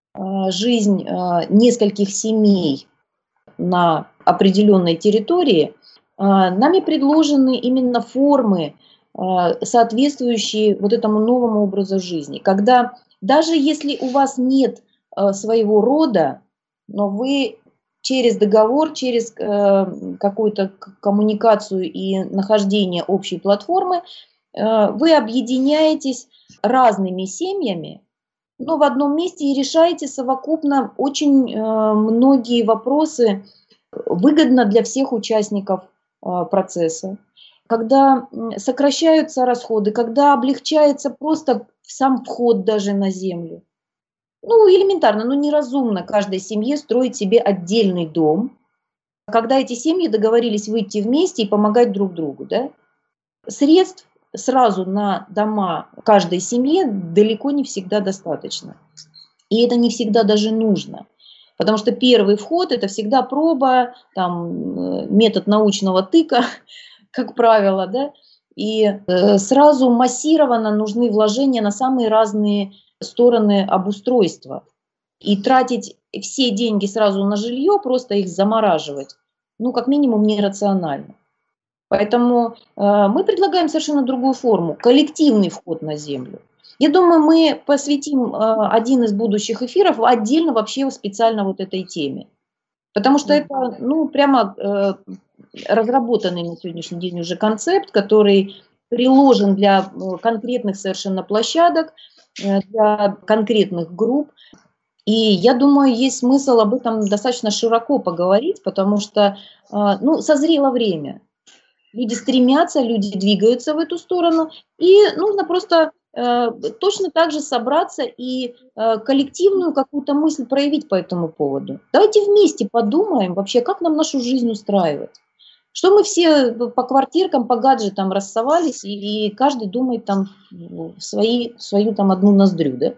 жизнь нескольких семей на определенной территории, нами предложены именно формы, соответствующие вот этому новому образу жизни. Когда даже если у вас нет своего рода, но вы через договор, через какую-то коммуникацию и нахождение общей платформы, вы объединяетесь разными семьями, но в одном месте и решаете совокупно очень э, многие вопросы выгодно для всех участников э, процесса. Когда сокращаются расходы, когда облегчается просто сам вход даже на землю. Ну, элементарно, ну неразумно каждой семье строить себе отдельный дом, когда эти семьи договорились выйти вместе и помогать друг другу. Да? Средств сразу на дома каждой семье далеко не всегда достаточно. И это не всегда даже нужно. Потому что первый вход – это всегда проба, там, метод научного тыка, как правило. Да? И сразу массированно нужны вложения на самые разные стороны обустройства. И тратить все деньги сразу на жилье, просто их замораживать, ну, как минимум, нерационально. Поэтому э, мы предлагаем совершенно другую форму – коллективный вход на землю. Я думаю, мы посвятим э, один из будущих эфиров отдельно вообще специально вот этой теме. Потому что это, ну, прямо э, разработанный на сегодняшний день уже концепт, который приложен для конкретных совершенно площадок, э, для конкретных групп. И я думаю, есть смысл об этом достаточно широко поговорить, потому что, э, ну, созрело время. Люди стремятся, люди двигаются в эту сторону, и нужно просто э, точно так же собраться и э, коллективную какую-то мысль проявить по этому поводу. Давайте вместе подумаем вообще, как нам нашу жизнь устраивать. Что мы все по квартиркам, по гаджетам рассовались, и, и каждый думает там свои, свою там одну ноздрю, да?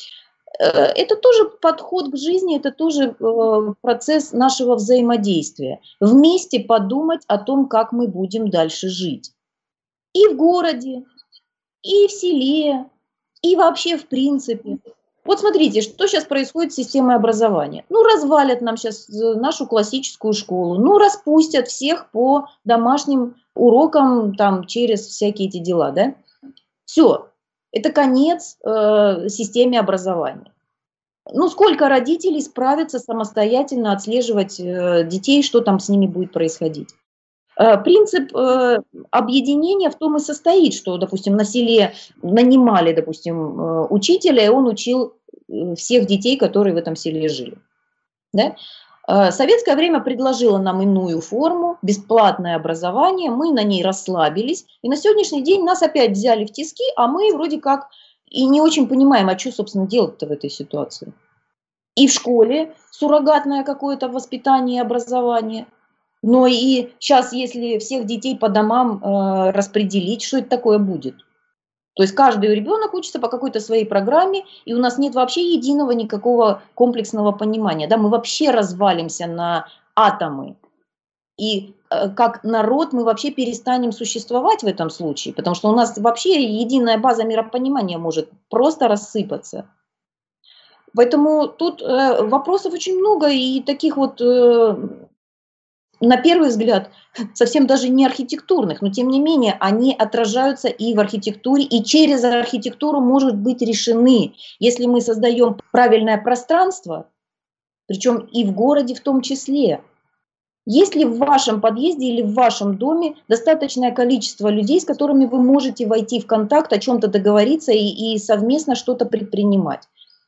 Это тоже подход к жизни, это тоже процесс нашего взаимодействия. Вместе подумать о том, как мы будем дальше жить. И в городе, и в селе, и вообще в принципе. Вот смотрите, что сейчас происходит с системой образования. Ну, развалят нам сейчас нашу классическую школу, ну, распустят всех по домашним урокам там, через всякие эти дела, да? Все. Это конец э, системе образования. Ну, сколько родителей справятся самостоятельно отслеживать э, детей, что там с ними будет происходить? Э, принцип э, объединения в том и состоит, что, допустим, на селе нанимали, допустим, э, учителя, и он учил всех детей, которые в этом селе жили. Да? Э, советское время предложило нам иную форму, бесплатное образование, мы на ней расслабились, и на сегодняшний день нас опять взяли в тиски, а мы вроде как и не очень понимаем, а что, собственно, делать-то в этой ситуации. И в школе суррогатное какое-то воспитание и образование, но и сейчас, если всех детей по домам э, распределить, что это такое будет? То есть каждый ребенок учится по какой-то своей программе, и у нас нет вообще единого никакого комплексного понимания. Да? Мы вообще развалимся на атомы. И э, как народ мы вообще перестанем существовать в этом случае, потому что у нас вообще единая база миропонимания может просто рассыпаться. Поэтому тут э, вопросов очень много, и таких вот, э, на первый взгляд, совсем даже не архитектурных, но тем не менее они отражаются и в архитектуре, и через архитектуру может быть решены. Если мы создаем правильное пространство, причем и в городе в том числе. Есть ли в вашем подъезде или в вашем доме достаточное количество людей, с которыми вы можете войти в контакт, о чем-то договориться и, и совместно что-то предпринимать?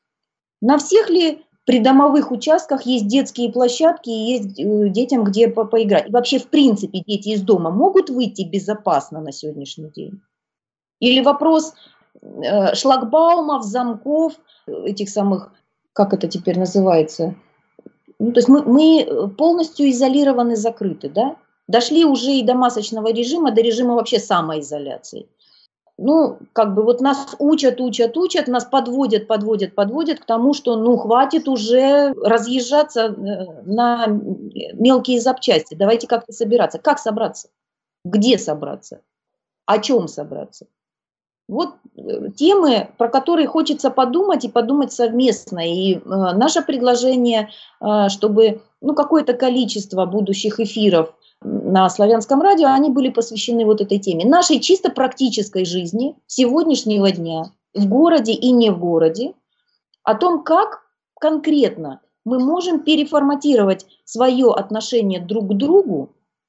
На всех ли придомовых участках есть детские площадки и есть э, детям где по поиграть? И вообще, в принципе, дети из дома могут выйти безопасно на сегодняшний день? Или вопрос э, шлагбаумов, замков, этих самых, как это теперь называется? Ну, то есть мы, мы полностью изолированы, закрыты, да? Дошли уже и до масочного режима, до режима вообще самоизоляции. Ну, как бы вот нас учат, учат, учат, нас подводят, подводят, подводят к тому, что ну хватит уже разъезжаться на мелкие запчасти, давайте как-то собираться. Как собраться? Где собраться? О чем собраться? Вот темы, про которые хочется подумать и подумать совместно. И э, наше предложение, э, чтобы ну, какое-то количество будущих эфиров на Славянском радио, они были посвящены вот этой теме. Нашей чисто практической жизни сегодняшнего дня в городе и не в городе. О том, как конкретно мы можем переформатировать свое отношение друг к другу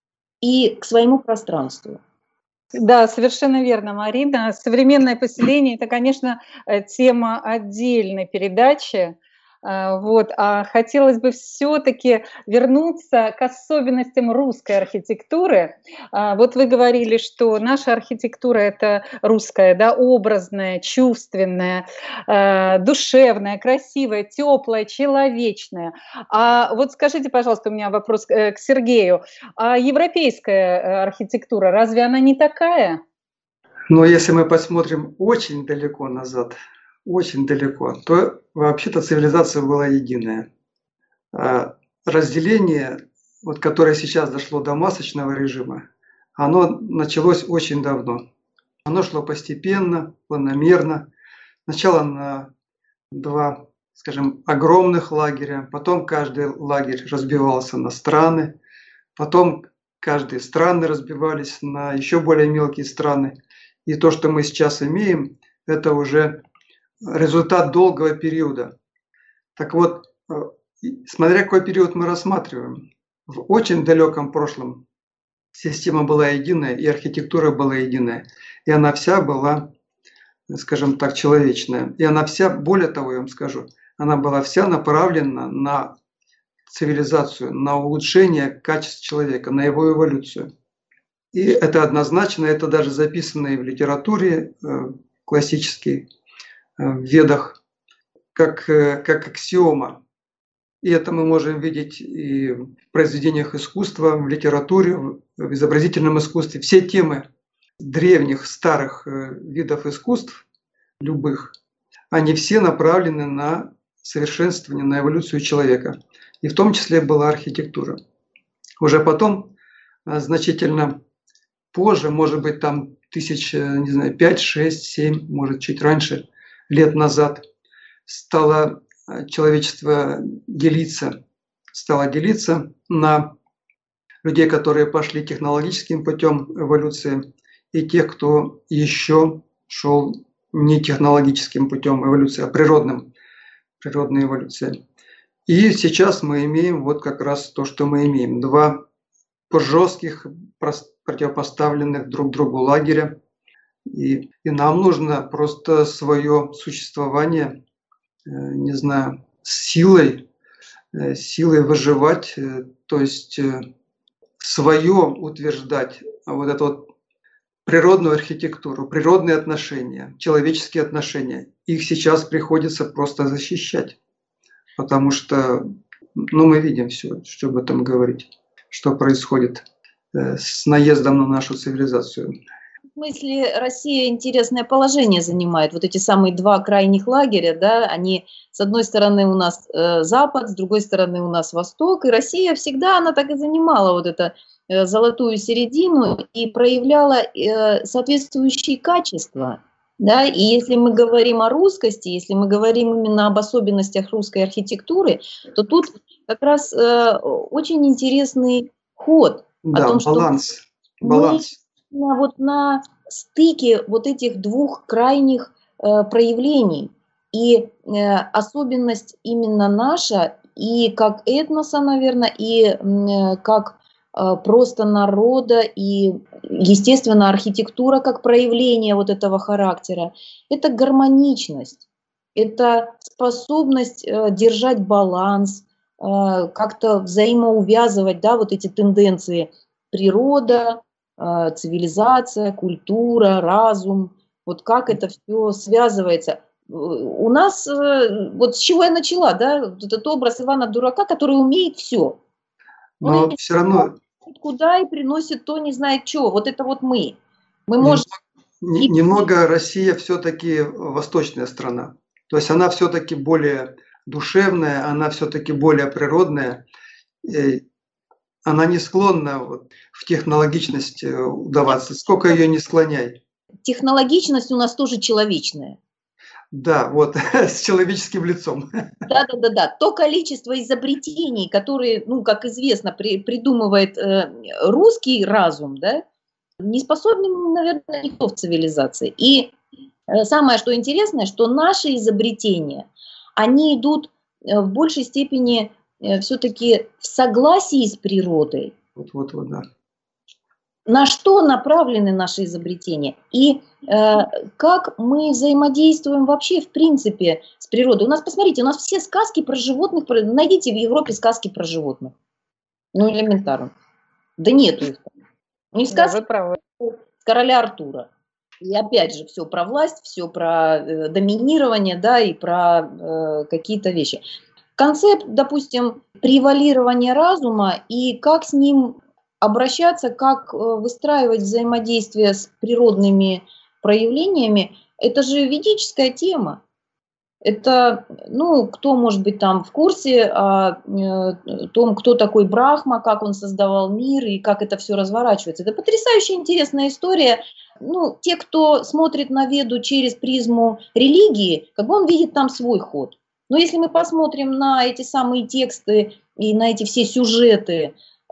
и к своему пространству. Да, совершенно верно, Марина. Современное поселение – это, конечно, тема отдельной передачи. Вот. А хотелось бы все-таки вернуться к особенностям русской архитектуры. Вот вы говорили, что наша архитектура – это русская, да, образная, чувственная, душевная, красивая, теплая, человечная. А вот скажите, пожалуйста, у меня вопрос к Сергею. А европейская архитектура, разве она не такая? Но если мы посмотрим очень далеко назад, очень далеко, то вообще-то цивилизация была единая. А разделение, вот, которое сейчас дошло до масочного режима, оно началось очень давно. Оно шло постепенно, планомерно. Сначала на два, скажем, огромных лагеря, потом каждый лагерь разбивался на страны, потом каждые страны разбивались на еще более мелкие страны. И то, что мы сейчас имеем, это уже результат долгого периода. Так вот, смотря какой период мы рассматриваем, в очень далеком прошлом система была единая, и архитектура была единая, и она вся была, скажем так, человечная. И она вся, более того, я вам скажу, она была вся направлена на цивилизацию, на улучшение качеств человека, на его эволюцию. И это однозначно, это даже записано и в литературе классической, в Ведах, как, как аксиома. И это мы можем видеть и в произведениях искусства, в литературе, в изобразительном искусстве. Все темы древних, старых видов искусств, любых, они все направлены на совершенствование, на эволюцию человека. И в том числе была архитектура. Уже потом, значительно позже, может быть, там тысяч, не знаю, пять, шесть, семь, может, чуть раньше, лет назад, стало человечество делиться, стало делиться на людей, которые пошли технологическим путем эволюции, и тех, кто еще шел не технологическим путем эволюции, а природным, природной эволюцией. И сейчас мы имеем вот как раз то, что мы имеем. Два жестких, противопоставленных друг другу лагеря. И, и нам нужно просто свое существование, не знаю, силой, силой выживать, то есть свое утверждать, вот эту вот природную архитектуру, природные отношения, человеческие отношения. Их сейчас приходится просто защищать, потому что, ну, мы видим все, что об этом говорить, что происходит с наездом на нашу цивилизацию. В смысле, Россия интересное положение занимает. Вот эти самые два крайних лагеря, да, они с одной стороны у нас э, Запад, с другой стороны у нас Восток. И Россия всегда, она так и занимала вот эту э, золотую середину и проявляла э, соответствующие качества. Да? И если мы говорим о русскости, если мы говорим именно об особенностях русской архитектуры, то тут как раз э, очень интересный ход. Да, о том, баланс. Что баланс. Мы вот на стыке вот этих двух крайних э, проявлений. И э, особенность именно наша, и как этноса, наверное, и как просто народа, и, естественно, архитектура как проявление вот этого характера. Это гармоничность, это способность держать баланс, как-то взаимоувязывать, да, вот эти тенденции: природа, цивилизация, культура, разум. Вот как это все связывается. У нас, вот с чего я начала, да, вот этот образ Ивана Дурака, который умеет все. Но все равно куда и приносит то не знает что. Вот это вот мы. Мы немного, можем... немного Россия все-таки восточная страна. То есть она все-таки более душевная, она все-таки более природная. Она не склонна вот в технологичность удаваться. Сколько ее не склоняй. Технологичность у нас тоже человечная. Да, вот, с человеческим лицом. Да-да-да-да. То количество изобретений, которые, ну, как известно, при, придумывает э, русский разум, да, не способен, наверное, никто в цивилизации. И э, самое, что интересное, что наши изобретения, они идут э, в большей степени э, все-таки в согласии с природой. Вот-вот-вот, да. На что направлены наши изобретения и э, как мы взаимодействуем вообще в принципе с природой. У нас, посмотрите, у нас все сказки про животных, найдите в Европе сказки про животных. Ну, элементарно. Да нету их. У них сказки да, короля Артура. И опять же, все про власть, все про э, доминирование, да, и про э, какие-то вещи. Концепт, допустим, превалирования разума и как с ним обращаться, как выстраивать взаимодействие с природными проявлениями, это же ведическая тема. Это, ну, кто может быть там в курсе о, о том, кто такой Брахма, как он создавал мир и как это все разворачивается. Это потрясающе интересная история. Ну, те, кто смотрит на Веду через призму религии, как бы он видит там свой ход. Но если мы посмотрим на эти самые тексты и на эти все сюжеты,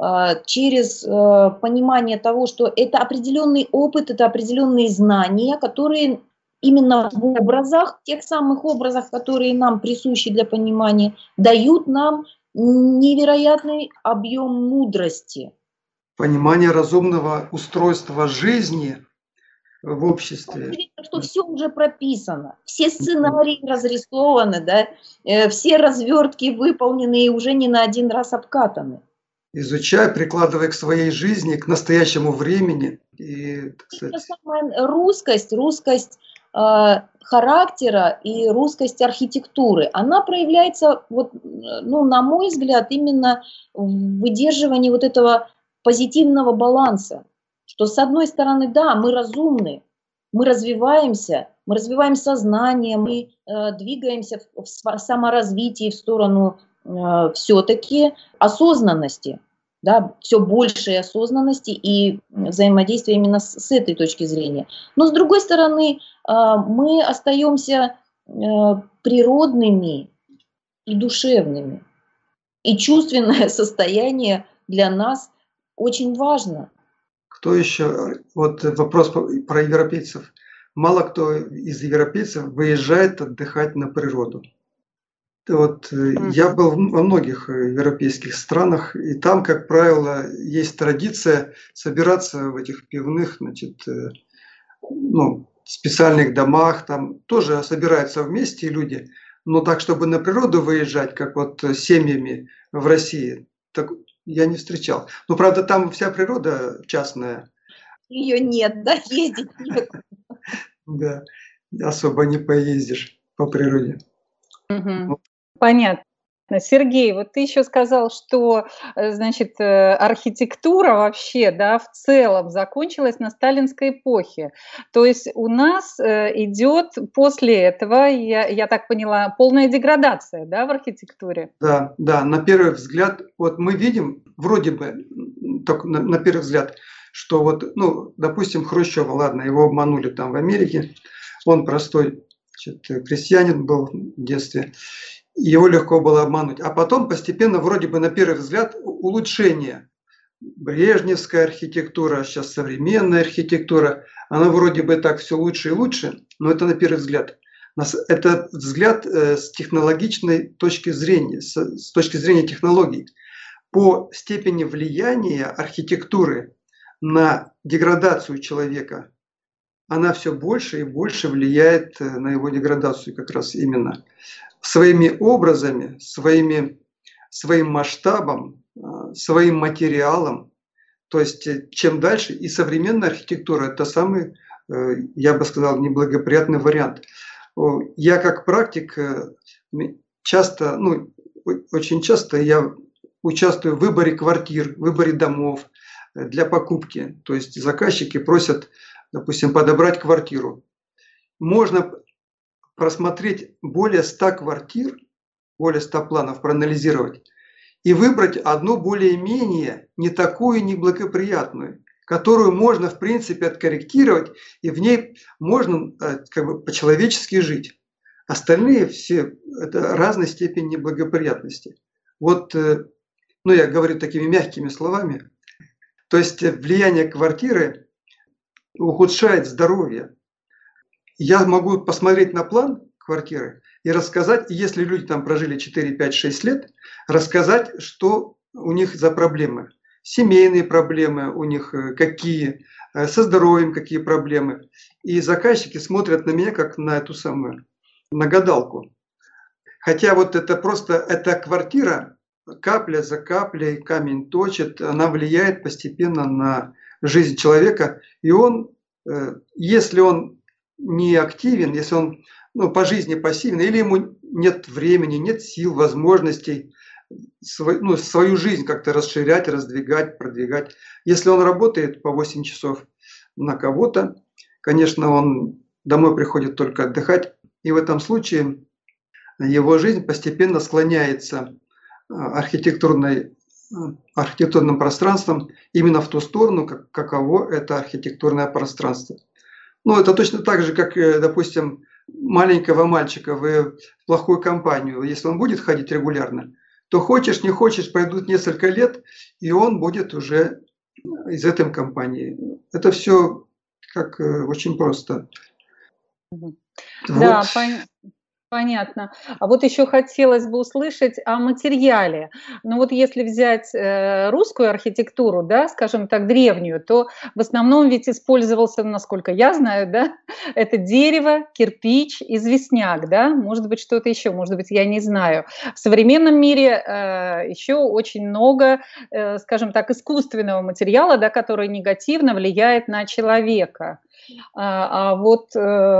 через э, понимание того, что это определенный опыт, это определенные знания, которые именно в образах, тех самых образах, которые нам присущи для понимания, дают нам невероятный объем мудрости. Понимание разумного устройства жизни в обществе. Видно, что все уже прописано, все сценарии разрисованы, да, э, все развертки выполнены и уже не на один раз обкатаны. Изучай, прикладывай к своей жизни, к настоящему времени. И, так сказать... Это самая русскость, русскость э, характера и русскость архитектуры. Она проявляется, вот, ну, на мой взгляд, именно в выдерживании вот этого позитивного баланса. Что с одной стороны, да, мы разумны, мы развиваемся, мы развиваем сознание, мы э, двигаемся в, в саморазвитии в сторону все-таки осознанности, да, все большей осознанности и взаимодействия именно с, с этой точки зрения. Но с другой стороны, мы остаемся природными и душевными. И чувственное состояние для нас очень важно. Кто еще? Вот вопрос про европейцев. Мало кто из европейцев выезжает отдыхать на природу. Вот я был во многих европейских странах, и там, как правило, есть традиция собираться в этих пивных, значит, ну, специальных домах, там тоже собираются вместе люди, но так, чтобы на природу выезжать, как вот семьями в России, так я не встречал. Но, правда, там вся природа частная. Ее нет, да, ездить нет. Да, особо не поездишь по природе. Понятно. Сергей, вот ты еще сказал, что, значит, архитектура вообще, да, в целом закончилась на сталинской эпохе. То есть у нас идет после этого, я, я так поняла, полная деградация, да, в архитектуре? Да, да, на первый взгляд, вот мы видим, вроде бы, только на, на первый взгляд, что вот, ну, допустим, Хрущева, ладно, его обманули там в Америке, он простой, значит, крестьянин был в детстве, его легко было обмануть. А потом постепенно, вроде бы на первый взгляд, улучшение. Брежневская архитектура, сейчас современная архитектура, она вроде бы так все лучше и лучше, но это на первый взгляд. Это взгляд с технологичной точки зрения, с точки зрения технологий. По степени влияния архитектуры на деградацию человека, она все больше и больше влияет на его деградацию как раз именно своими образами, своими, своим масштабом, своим материалом. То есть чем дальше, и современная архитектура – это самый, я бы сказал, неблагоприятный вариант. Я как практик часто, ну, очень часто я участвую в выборе квартир, в выборе домов для покупки. То есть заказчики просят, допустим, подобрать квартиру. Можно просмотреть более ста квартир, более ста планов проанализировать и выбрать одну более-менее не такую неблагоприятную, которую можно, в принципе, откорректировать, и в ней можно как бы по-человечески жить. Остальные все – это разной степени неблагоприятности. Вот, ну, я говорю такими мягкими словами. То есть влияние квартиры ухудшает здоровье. Я могу посмотреть на план квартиры и рассказать, если люди там прожили четыре, пять, шесть лет, рассказать, что у них за проблемы. Семейные проблемы у них какие, со здоровьем какие проблемы. И заказчики смотрят на меня как на эту самую, на гадалку. Хотя вот это просто, эта квартира, капля за каплей, камень точит, она влияет постепенно на жизнь человека. И он, если он не активен, если он, ну, по жизни пассивен, или ему нет времени, нет сил, возможностей свой, ну, свою жизнь как-то расширять, раздвигать, продвигать. Если он работает по восемь часов на кого-то, конечно, он домой приходит только отдыхать. И в этом случае его жизнь постепенно склоняется архитектурной, архитектурным пространством именно в ту сторону, как, каково это архитектурное пространство. Ну, это точно так же, как, допустим, маленького мальчика в плохую компанию. Если он будет ходить регулярно, то хочешь, не хочешь, пройдут несколько лет, и он будет уже из этой компании. Это все как очень просто. Да, Вот. пон... понятно. А вот еще хотелось бы услышать о материале. Ну вот если взять э, русскую архитектуру, да, скажем так, древнюю, то в основном ведь использовался, насколько я знаю, да, это дерево, кирпич, известняк, да, может быть что-то еще, может быть я не знаю. В современном мире э, еще очень много, э, скажем так, искусственного материала, да, который негативно влияет на человека. А, а вот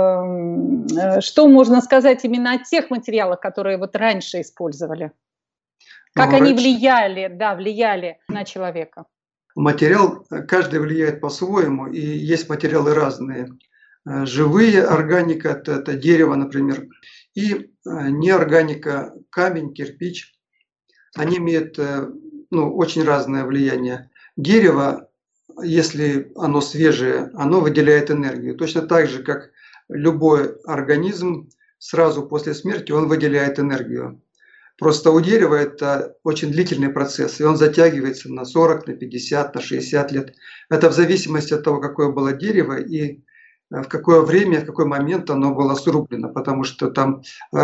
э, что можно сказать именно о тех материалах, которые вот раньше использовали? Как Ну, они раньше влияли, да, влияли на человека? материал, каждый влияет по-своему, и есть материалы разные. Живые органика, это, это дерево, например, и неорганика, камень, кирпич. Они имеют, ну, очень разное влияние. Дерево, если оно свежее, оно выделяет энергию. Точно так же, как любой организм, сразу после смерти он выделяет энергию. Просто у дерева это очень длительный процесс, и он затягивается на сорок, на пятьдесят, на шестьдесят лет. Это в зависимости от того, какое было дерево и в какое время, в какой момент оно было срублено, потому что там,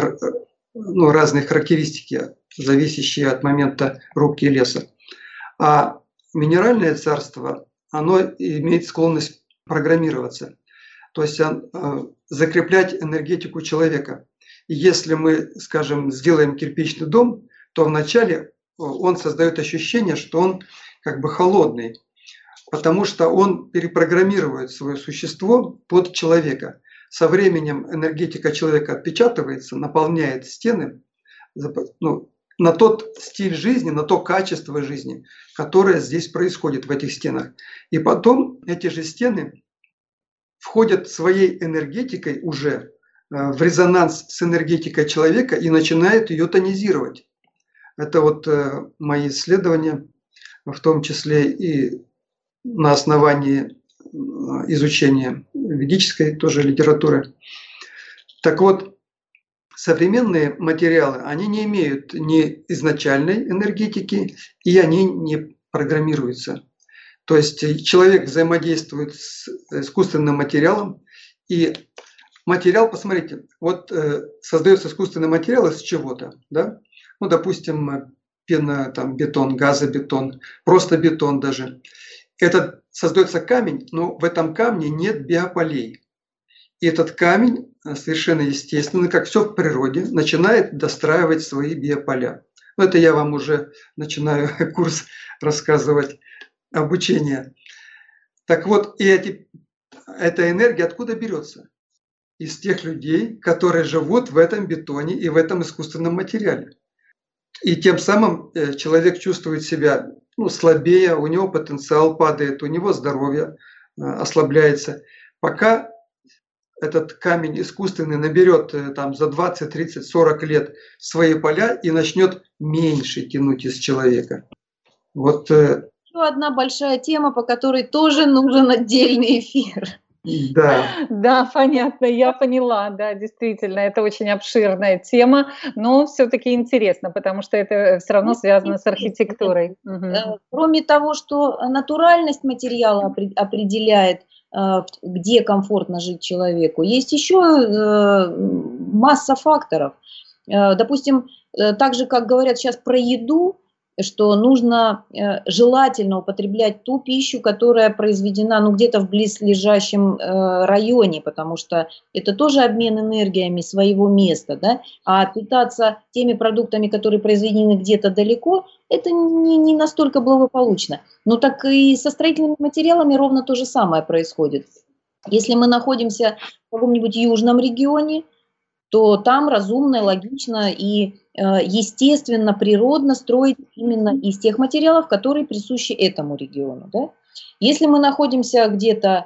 ну, разные характеристики, зависящие от момента рубки леса. А минеральное царство, оно имеет склонность программироваться, то есть закреплять энергетику человека. И если мы, скажем, сделаем кирпичный дом, то вначале он создает ощущение, что он как бы холодный, потому что он перепрограммирует свое существо под человека. Со временем энергетика человека отпечатывается, наполняет стены, ну, на тот стиль жизни, на то качество жизни, которое здесь происходит в этих стенах. И потом эти же стены входят своей энергетикой уже в резонанс с энергетикой человека и начинают ее тонизировать. Это вот мои исследования, в том числе и на основании изучения ведической тоже литературы. Так вот, современные материалы, они не имеют ни изначальной энергетики, и они не программируются. То есть человек взаимодействует с искусственным материалом, и материал, посмотрите, вот э, создается искусственный материал из чего-то, да? Ну, допустим, пена, там, бетон, газобетон, просто бетон даже. Этот создается камень, но в этом камне нет биополей. И этот камень совершенно естественно, как все в природе, начинает достраивать свои биополя. Ну, это я вам уже начинаю курс рассказывать, обучение. Так вот, и эти, эта энергия откуда берется? Из тех людей, которые живут в этом бетоне и в этом искусственном материале. И тем самым человек чувствует себя ну, слабее, у него потенциал падает, у него здоровье ослабляется. Пока этот камень искусственный наберет там, за двадцать, тридцать, сорок лет свои поля и начнет меньше тянуть из человека. Вот. Еще одна большая тема, по которой тоже нужен отдельный эфир. Да. Да, понятно, я поняла, да, действительно, это очень обширная тема, но все-таки интересно, потому что это все равно связано с архитектурой. Угу. Кроме того, что натуральность материала определяет, где комфортно жить человеку, есть еще масса факторов. Допустим, так же, как говорят сейчас про еду, что нужно э, желательно употреблять ту пищу, которая произведена ну, где-то в близлежащем э, районе, потому что это тоже обмен энергиями своего места, да? А питаться теми продуктами, которые произведены где-то далеко, это не, не настолько благополучно. Ну так и со строительными материалами ровно то же самое происходит. Если мы находимся в каком-нибудь южном регионе, то там разумно, логично и э, естественно, природно строить именно из тех материалов, которые присущи этому региону. Да? Если мы находимся где-то э,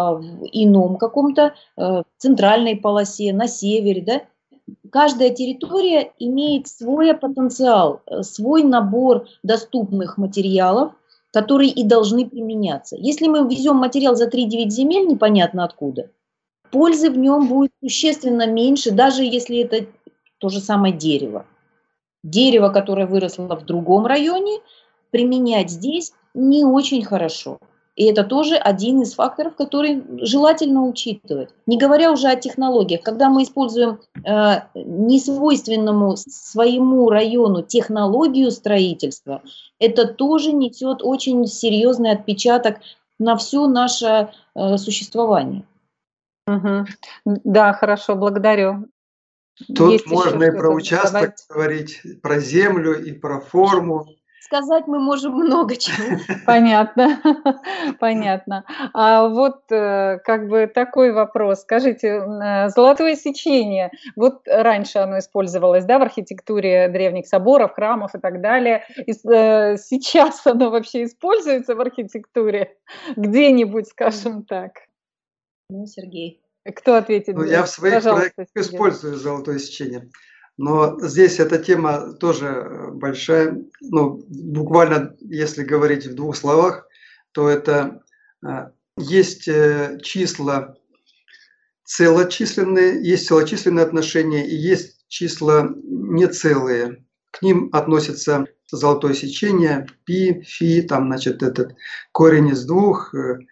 в ином каком-то э, центральной полосе, на севере, да, каждая территория имеет свой потенциал, свой набор доступных материалов, которые и должны применяться. Если мы везем материал за три-девять земель, непонятно откуда, пользы в нем будет существенно меньше, даже если это то же самое дерево. Дерево, которое выросло в другом районе, применять здесь не очень хорошо. И это тоже один из факторов, который желательно учитывать. Не говоря уже о технологиях. Когда мы используем э, несвойственному своему району технологию строительства, это тоже несет очень серьезный отпечаток на все наше э, существование. Угу. Да, хорошо, благодарю. Тут есть можно и про участок добавить? Говорить, про землю и про форму. Сказать мы можем много чего. Понятно, понятно. А вот как бы такой вопрос. Скажите, золотое сечение, вот раньше оно использовалось, да, в архитектуре древних соборов, храмов и так далее. И сейчас оно вообще используется в архитектуре где-нибудь, скажем так? Ну, Сергей. Кто ответит? Ну, я в своих Пожалуйста, проектах Сергей. Использую золотое сечение. Но здесь эта тема тоже большая. Ну, буквально, если говорить в двух словах, то это есть числа целочисленные, есть целочисленные отношения и есть числа нецелые. К ним относятся золотое сечение, пи, фи, там, значит, этот корень из двух,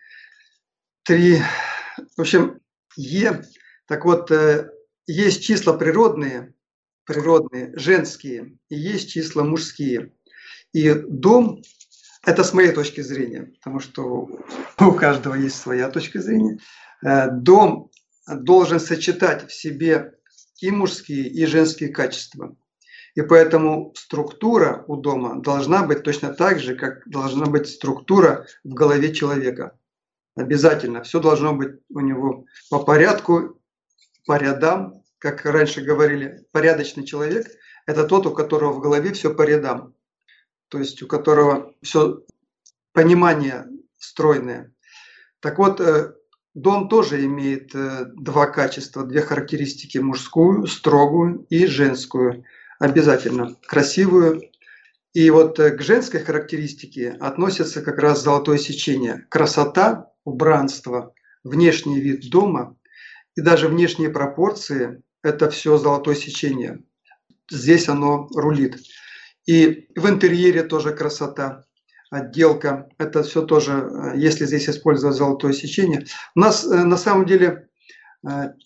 три. В общем, Е. Так вот, есть числа природные, природные, женские, и есть числа мужские. И дом, это с моей точки зрения, потому что у каждого есть своя точка зрения, дом должен сочетать в себе и мужские, и женские качества. И поэтому структура у дома должна быть точно так же, как должна быть структура в голове человека. Обязательно. Все должно быть у него по порядку, по рядам. Как раньше говорили, порядочный человек – это тот, у которого в голове все по рядам. То есть у которого все понимание стройное. Так вот, дом тоже имеет два качества, две характеристики – мужскую, строгую и женскую. Обязательно. Красивую. И вот к женской характеристике относится как раз золотое сечение. Красота, убранство, внешний вид дома и даже внешние пропорции – это все золотое сечение. Здесь оно рулит. И в интерьере тоже красота, отделка – это все тоже, если здесь использовать золотое сечение. У нас на самом деле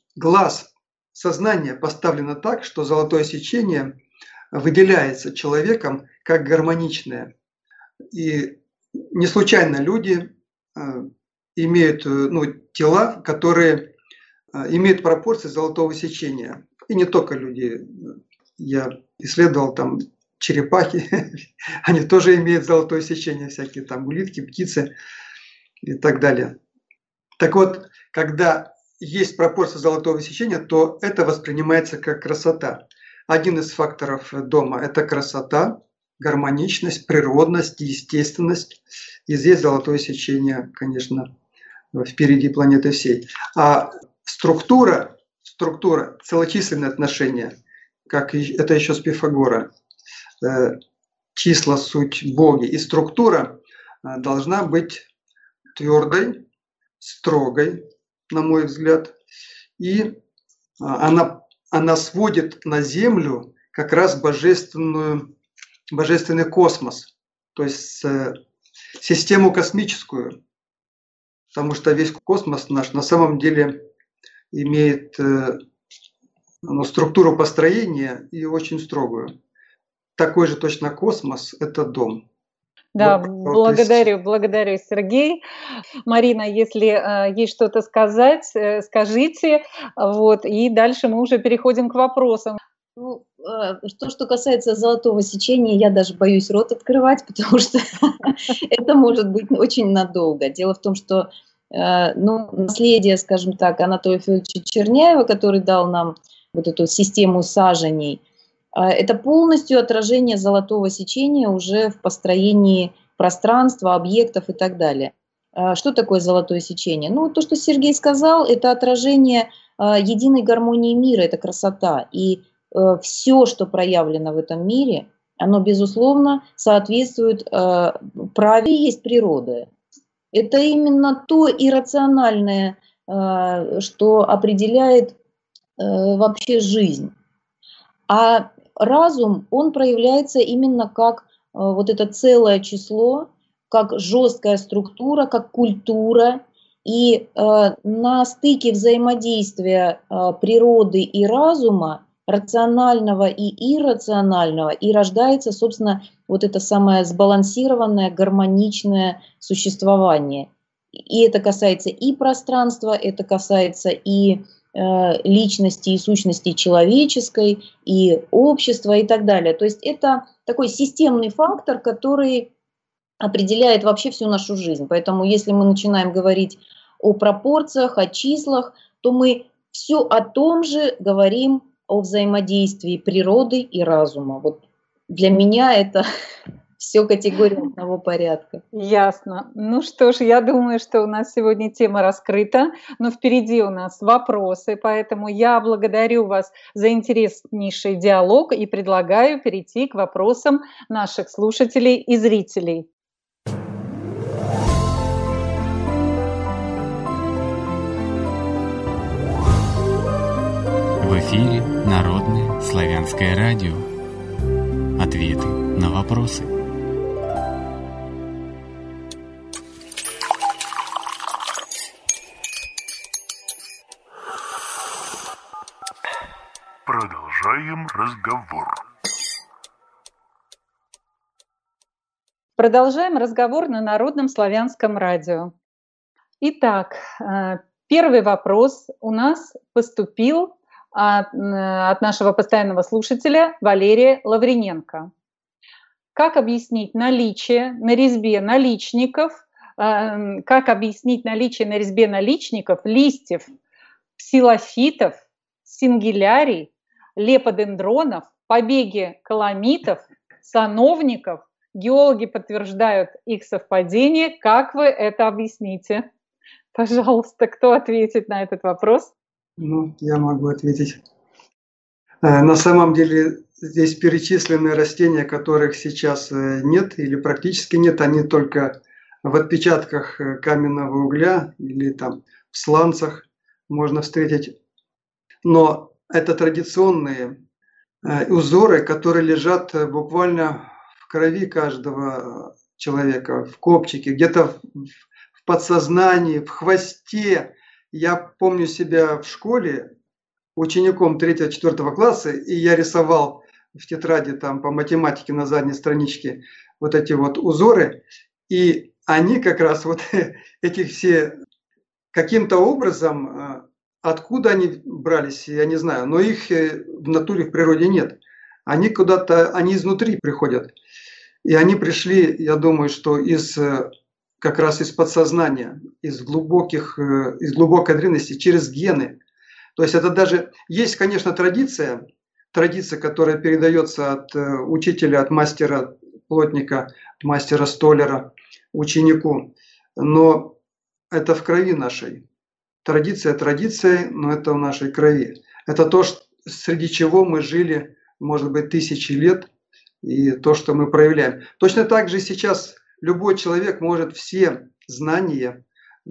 глаз, сознание поставлено так, что золотое сечение выделяется человеком как гармоничное. И не случайно люди э, имеют ну, тела, которые э, имеют пропорции золотого сечения. И не только люди. Я исследовал там черепахи, они тоже имеют золотое сечение, всякие там улитки, птицы и так далее. Так вот, когда есть пропорция золотого сечения, то это воспринимается как красота. Один из факторов дома – это красота, гармоничность, природность, естественность. И здесь золотое сечение, конечно, впереди планеты всей. А структура, структура, целочисленные отношения, как это еще с Пифагора, числа суть боги. И структура должна быть твердой, строгой, на мой взгляд. И она, она сводит на Землю как раз божественную, божественный космос, то есть систему космическую. Потому что весь космос наш на самом деле имеет ну, структуру построения и очень строгую. Такой же точно космос – это дом. Да, вот, благодарю, есть... благодарю, Сергей. Марина, если э, есть что-то сказать, э, скажите. Вот, и дальше мы уже переходим к вопросам. Ну, э, то, что касается золотого сечения, я даже боюсь рот открывать, потому что это может быть очень надолго. Дело в том, что ну, наследие, скажем так, Анатолия Федоровича Черняева, который дал нам вот эту систему саженей, это полностью отражение золотого сечения уже в построении пространства, объектов и так далее. Что такое золотое сечение? Ну, то, что Сергей сказал, это отражение единой гармонии мира, это красота. И все, что проявлено в этом мире, оно, безусловно, соответствует праве есть природа. Это именно то иррациональное, что определяет вообще жизнь. А разум, он проявляется именно как вот это целое число, как жесткая структура, как культура. И на стыке взаимодействия природы и разума, рационального и иррационального, и рождается, собственно, вот это самое сбалансированное, гармоничное существование. И это касается и пространства, это касается и э, личности, и сущности человеческой, и общества, и так далее. То есть это такой системный фактор, который определяет вообще всю нашу жизнь. Поэтому если мы начинаем говорить о пропорциях, о числах, то мы все о том же говорим, о взаимодействии природы и разума. Вот для меня это все категория одного порядка. Ясно. Ну что ж, я думаю, что у нас сегодня тема раскрыта, но впереди у нас вопросы, поэтому я благодарю вас за интереснейший диалог и предлагаю перейти к вопросам наших слушателей и зрителей. В эфире Народное славянское радио. Ответы на вопросы. Продолжаем разговор. Продолжаем разговор на Народном славянском радио. Итак, первый вопрос у нас поступил от нашего постоянного слушателя Валерия Лавриненко. Как объяснить наличие на резьбе наличников, как объяснить наличие на резьбе наличников листьев ксилофитов, сингулярий, леподендронов, побеги каламитов, сановников? Геологи подтверждают их совпадение. Как вы это объясните? Пожалуйста, кто ответит на этот вопрос? Ну, я могу ответить. На самом деле здесь перечислены растения, которых сейчас нет или практически нет. Они только в отпечатках каменного угля или там в сланцах можно встретить. Но это традиционные узоры, которые лежат буквально в крови каждого человека, в копчике, где-то в подсознании, в хвосте. Я помню себя в школе, учеником третьего-четвёртого класса, и я рисовал в тетради там по математике на задней страничке вот эти вот узоры, и они как раз вот эти все каким-то образом, откуда они брались, я не знаю, но их в натуре, в природе нет. Они куда-то, они изнутри приходят. И они пришли, я думаю, что из, как раз из подсознания, из глубоких, из глубокой древности, через гены. То есть это даже, есть, конечно, традиция, традиция, которая передается от учителя, от мастера плотника, от мастера столяра ученику, но это в крови нашей. Традиция традицией, но это в нашей крови. Это то, что, среди чего мы жили, может быть, тысячи лет, и то, что мы проявляем. Точно так же сейчас любой человек может все знания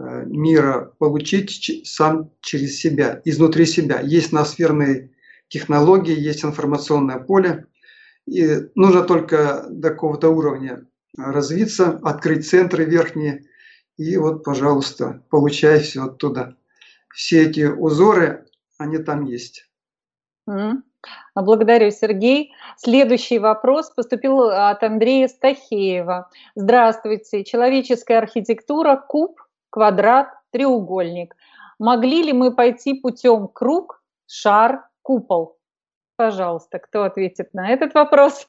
мира получить сам через себя, изнутри себя. Есть ноосферные технологии, есть информационное поле, и нужно только до какого-то уровня развиться, открыть центры верхние, и вот, пожалуйста, получай все оттуда. Все эти узоры, они там есть. Mm. Благодарю, Сергей. Следующий вопрос поступил от Андрея Стахеева. Здравствуйте. Человеческая архитектура, куб, квадрат, треугольник. Могли ли мы пойти путем круг, шар, купол? Пожалуйста, кто ответит на этот вопрос?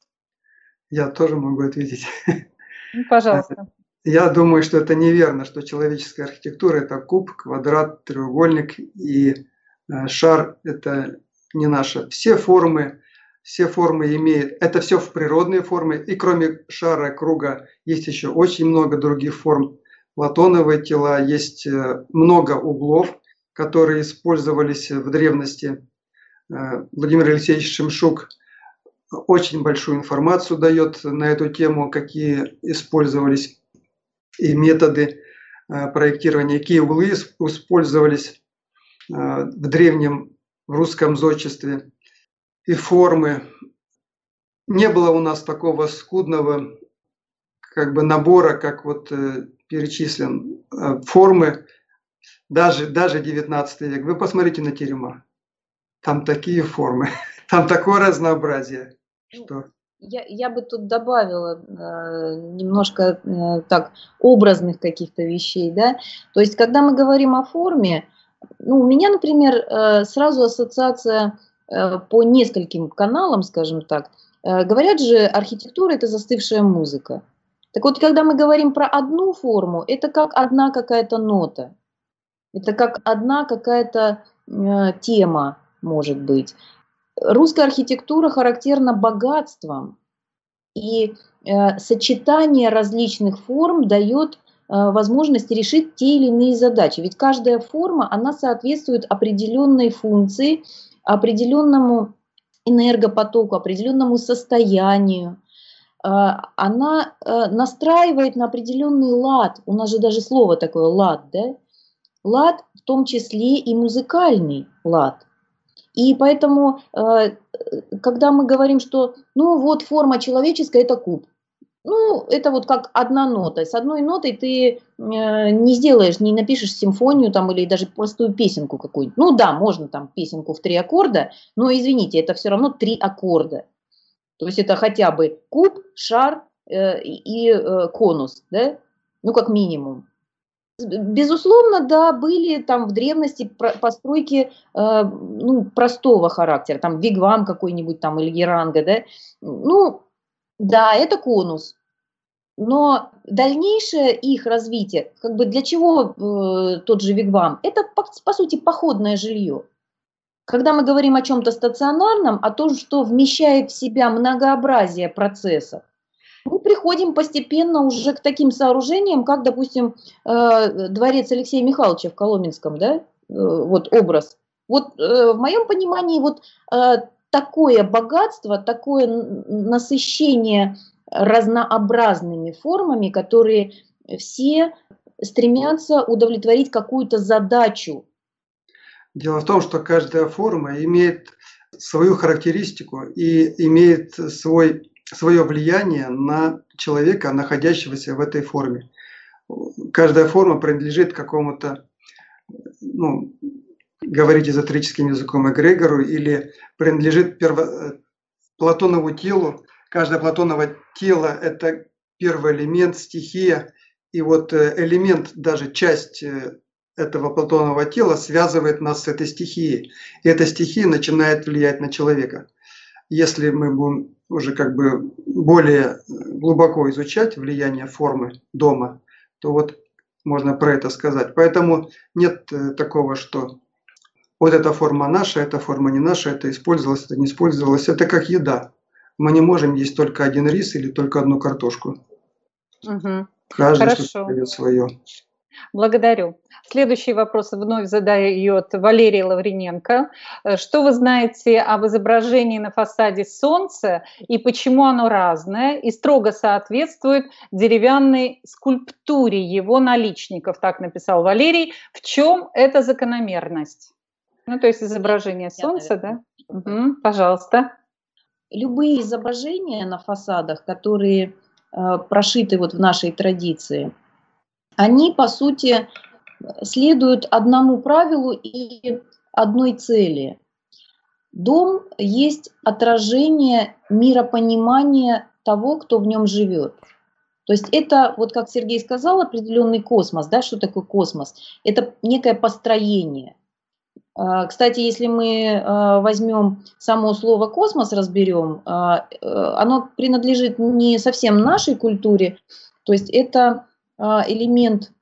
Я тоже могу ответить. Пожалуйста. Я думаю, что это неверно, что человеческая архитектура – это куб, квадрат, треугольник, и шар – это не наше. Все формы, все формы имеют, это все в природные формы, и кроме шара, круга, есть еще очень много других форм. Платоновые тела, есть много углов, которые использовались в древности. Владимир Алексеевич Шемшук очень большую информацию дает на эту тему, какие использовались и методы проектирования, какие углы использовались в древнем в русском зодчестве и формы. Не было у нас такого скудного как бы набора, как вот э, перечислен, э, формы, даже, даже девятнадцатый век. Вы посмотрите на терема. Там такие формы, там такое разнообразие, что... Я, я бы тут добавила э, немножко э, так образных каких-то вещей, да. То есть, когда мы говорим о форме, ну, у меня, например, э, сразу ассоциация э, по нескольким каналам, скажем так. Э, говорят же, архитектура – это застывшая музыка. Так вот, когда мы говорим про одну форму, это как одна какая-то нота, это как одна какая-то э, тема, может быть. Русская архитектура характерна богатством, и э, сочетание различных форм дает э, возможность решить те или иные задачи. Ведь каждая форма, она соответствует определенной функции, определенному энергопотоку, определенному состоянию. Э, она э, настраивает на определенный лад. У нас же даже слово такое лад, да? Лад, в том числе и музыкальный лад. И поэтому, когда мы говорим, что ну вот форма человеческая – это куб, ну это вот как одна нота. С одной нотой ты не сделаешь, не напишешь симфонию там или даже простую песенку какую-нибудь. Ну да, можно там песенку в три аккорда, но извините, это все равно три аккорда. То есть это хотя бы куб, шар и конус, да? Ну как минимум. Безусловно, да, были там в древности постройки э, ну, простого характера, там вигвам какой-нибудь там или геранга, да, ну, да, это конус, но дальнейшее их развитие, как бы для чего э, тот же вигвам, это по, по сути походное жилье. Когда мы говорим о чем-то стационарном, о том, что вмещает в себя многообразие процессов, мы приходим постепенно уже к таким сооружениям, как, допустим, дворец Алексея Михайловича в Коломенском, да, вот образ. Вот в моем понимании вот такое богатство, такое насыщение разнообразными формами, которые все стремятся удовлетворить какую-то задачу. Дело в том, что каждая форма имеет свою характеристику и имеет свой свое влияние на человека, находящегося в этой форме. Каждая форма принадлежит какому-то, ну, говорить эзотерическим языком эгрегору, или принадлежит перво... Платонову телу. Каждое платоново тело – это первый элемент, стихия. И вот элемент, даже часть этого платонового тела связывает нас с этой стихией. И эта стихия начинает влиять на человека. Если мы будем уже как бы более глубоко изучать влияние формы дома, то вот можно про это сказать. Поэтому нет такого, что вот эта форма наша, эта форма не наша, это использовалось, это не использовалось. Это как еда. Мы не можем есть только один рис или только одну картошку. Угу. Каждый Хорошо. дает свое. Благодарю. Следующий вопрос вновь задает Валерий Лавриненко. Что вы знаете об изображении на фасаде Солнца и почему оно разное и строго соответствует деревянной скульптуре его наличников? Так написал Валерий. В чем эта закономерность? Ну, то есть изображение Солнца, да? Угу, пожалуйста. Любые изображения на фасадах, которые э, прошиты вот в нашей традиции, они, по сути, следуют одному правилу и одной цели. Дом есть отражение миропонимания того, кто в нем живет. То есть это, вот как Сергей сказал, определенный космос. Да, что такое космос? Это некое построение. Кстати, если мы возьмем само слово «космос», разберем, оно принадлежит не совсем нашей культуре, то есть это элемент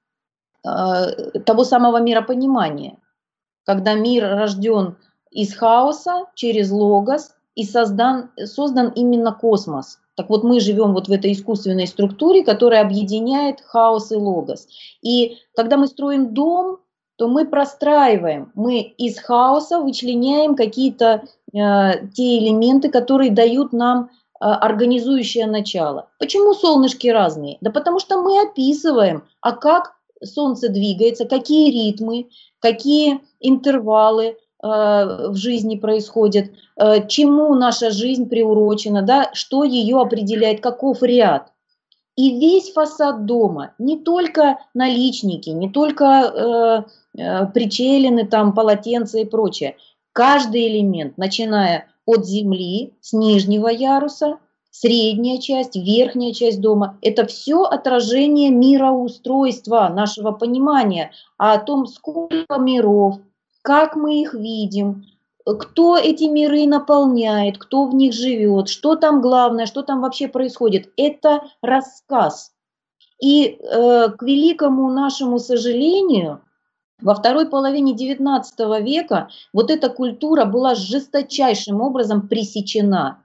того самого миропонимания, когда мир рожден из хаоса через логос и создан, создан именно космос. Так вот, мы живем вот в этой искусственной структуре, которая объединяет хаос и логос. И когда мы строим дом, то мы простраиваем, мы из хаоса вычленяем какие-то э, те элементы, которые дают нам э, организующее начало. Почему солнышки разные? Да потому что мы описываем, а как Солнце двигается, какие ритмы, какие интервалы э, в жизни происходят, э, чему наша жизнь приурочена, да, что ее определяет, каков ряд. И весь фасад дома, не только наличники, не только э, э, причелины, там, полотенца и прочее. Каждый элемент, начиная от земли, с нижнего яруса, средняя часть, верхняя часть дома, это все отражение мироустройства, нашего понимания о том, сколько миров, как мы их видим, кто эти миры наполняет, кто в них живет, что там главное, что там вообще происходит. Это рассказ. И э, к великому нашему сожалению, во второй половине девятнадцатого века вот эта культура была жесточайшим образом пресечена.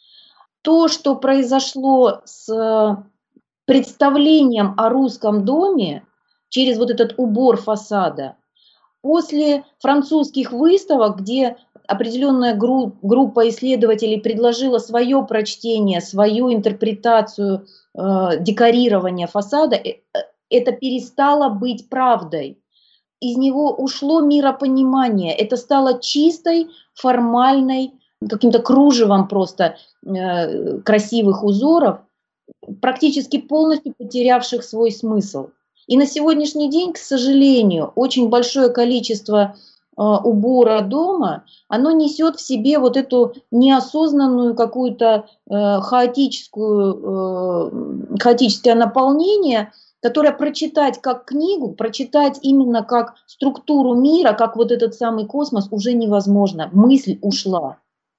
То, что произошло с представлением о русском доме через вот этот убор фасада, после французских выставок, где определенная групп, группа исследователей предложила свое прочтение, свою интерпретацию э, декорирования фасада, это перестало быть правдой. Из него ушло миропонимание. Это стало чистой, формальной, каким-то кружевом просто э, красивых узоров, практически полностью потерявших свой смысл. И на сегодняшний день, к сожалению, очень большое количество э, убора дома, оно несет в себе вот эту неосознанную какую-то э, хаотическую, э, хаотическое наполнение, которое прочитать как книгу, прочитать именно как структуру мира, как вот этот самый космос уже невозможно. Мысль ушла.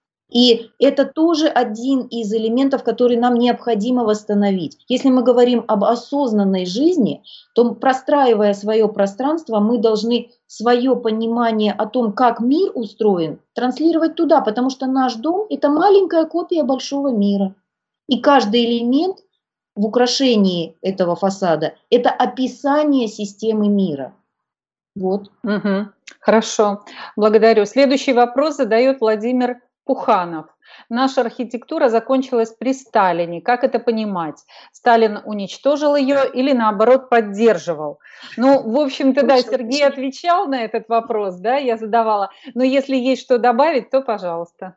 И это тоже один из элементов, который нам необходимо восстановить. Если мы говорим об осознанной жизни, то, простраивая свое пространство, мы должны свое понимание о том, как мир устроен, транслировать туда, потому что наш дом – это маленькая копия большого мира. И каждый элемент в украшении этого фасада – это описание системы мира. Вот. Угу. Хорошо, благодарю. Следующий вопрос задает Владимир Пуханов. Наша архитектура закончилась при Сталине. Как это понимать? Сталин уничтожил ее или, наоборот, поддерживал? Ну, в общем-то, да, Сергей отвечал на этот вопрос, да, я задавала. Но если есть что добавить, то пожалуйста.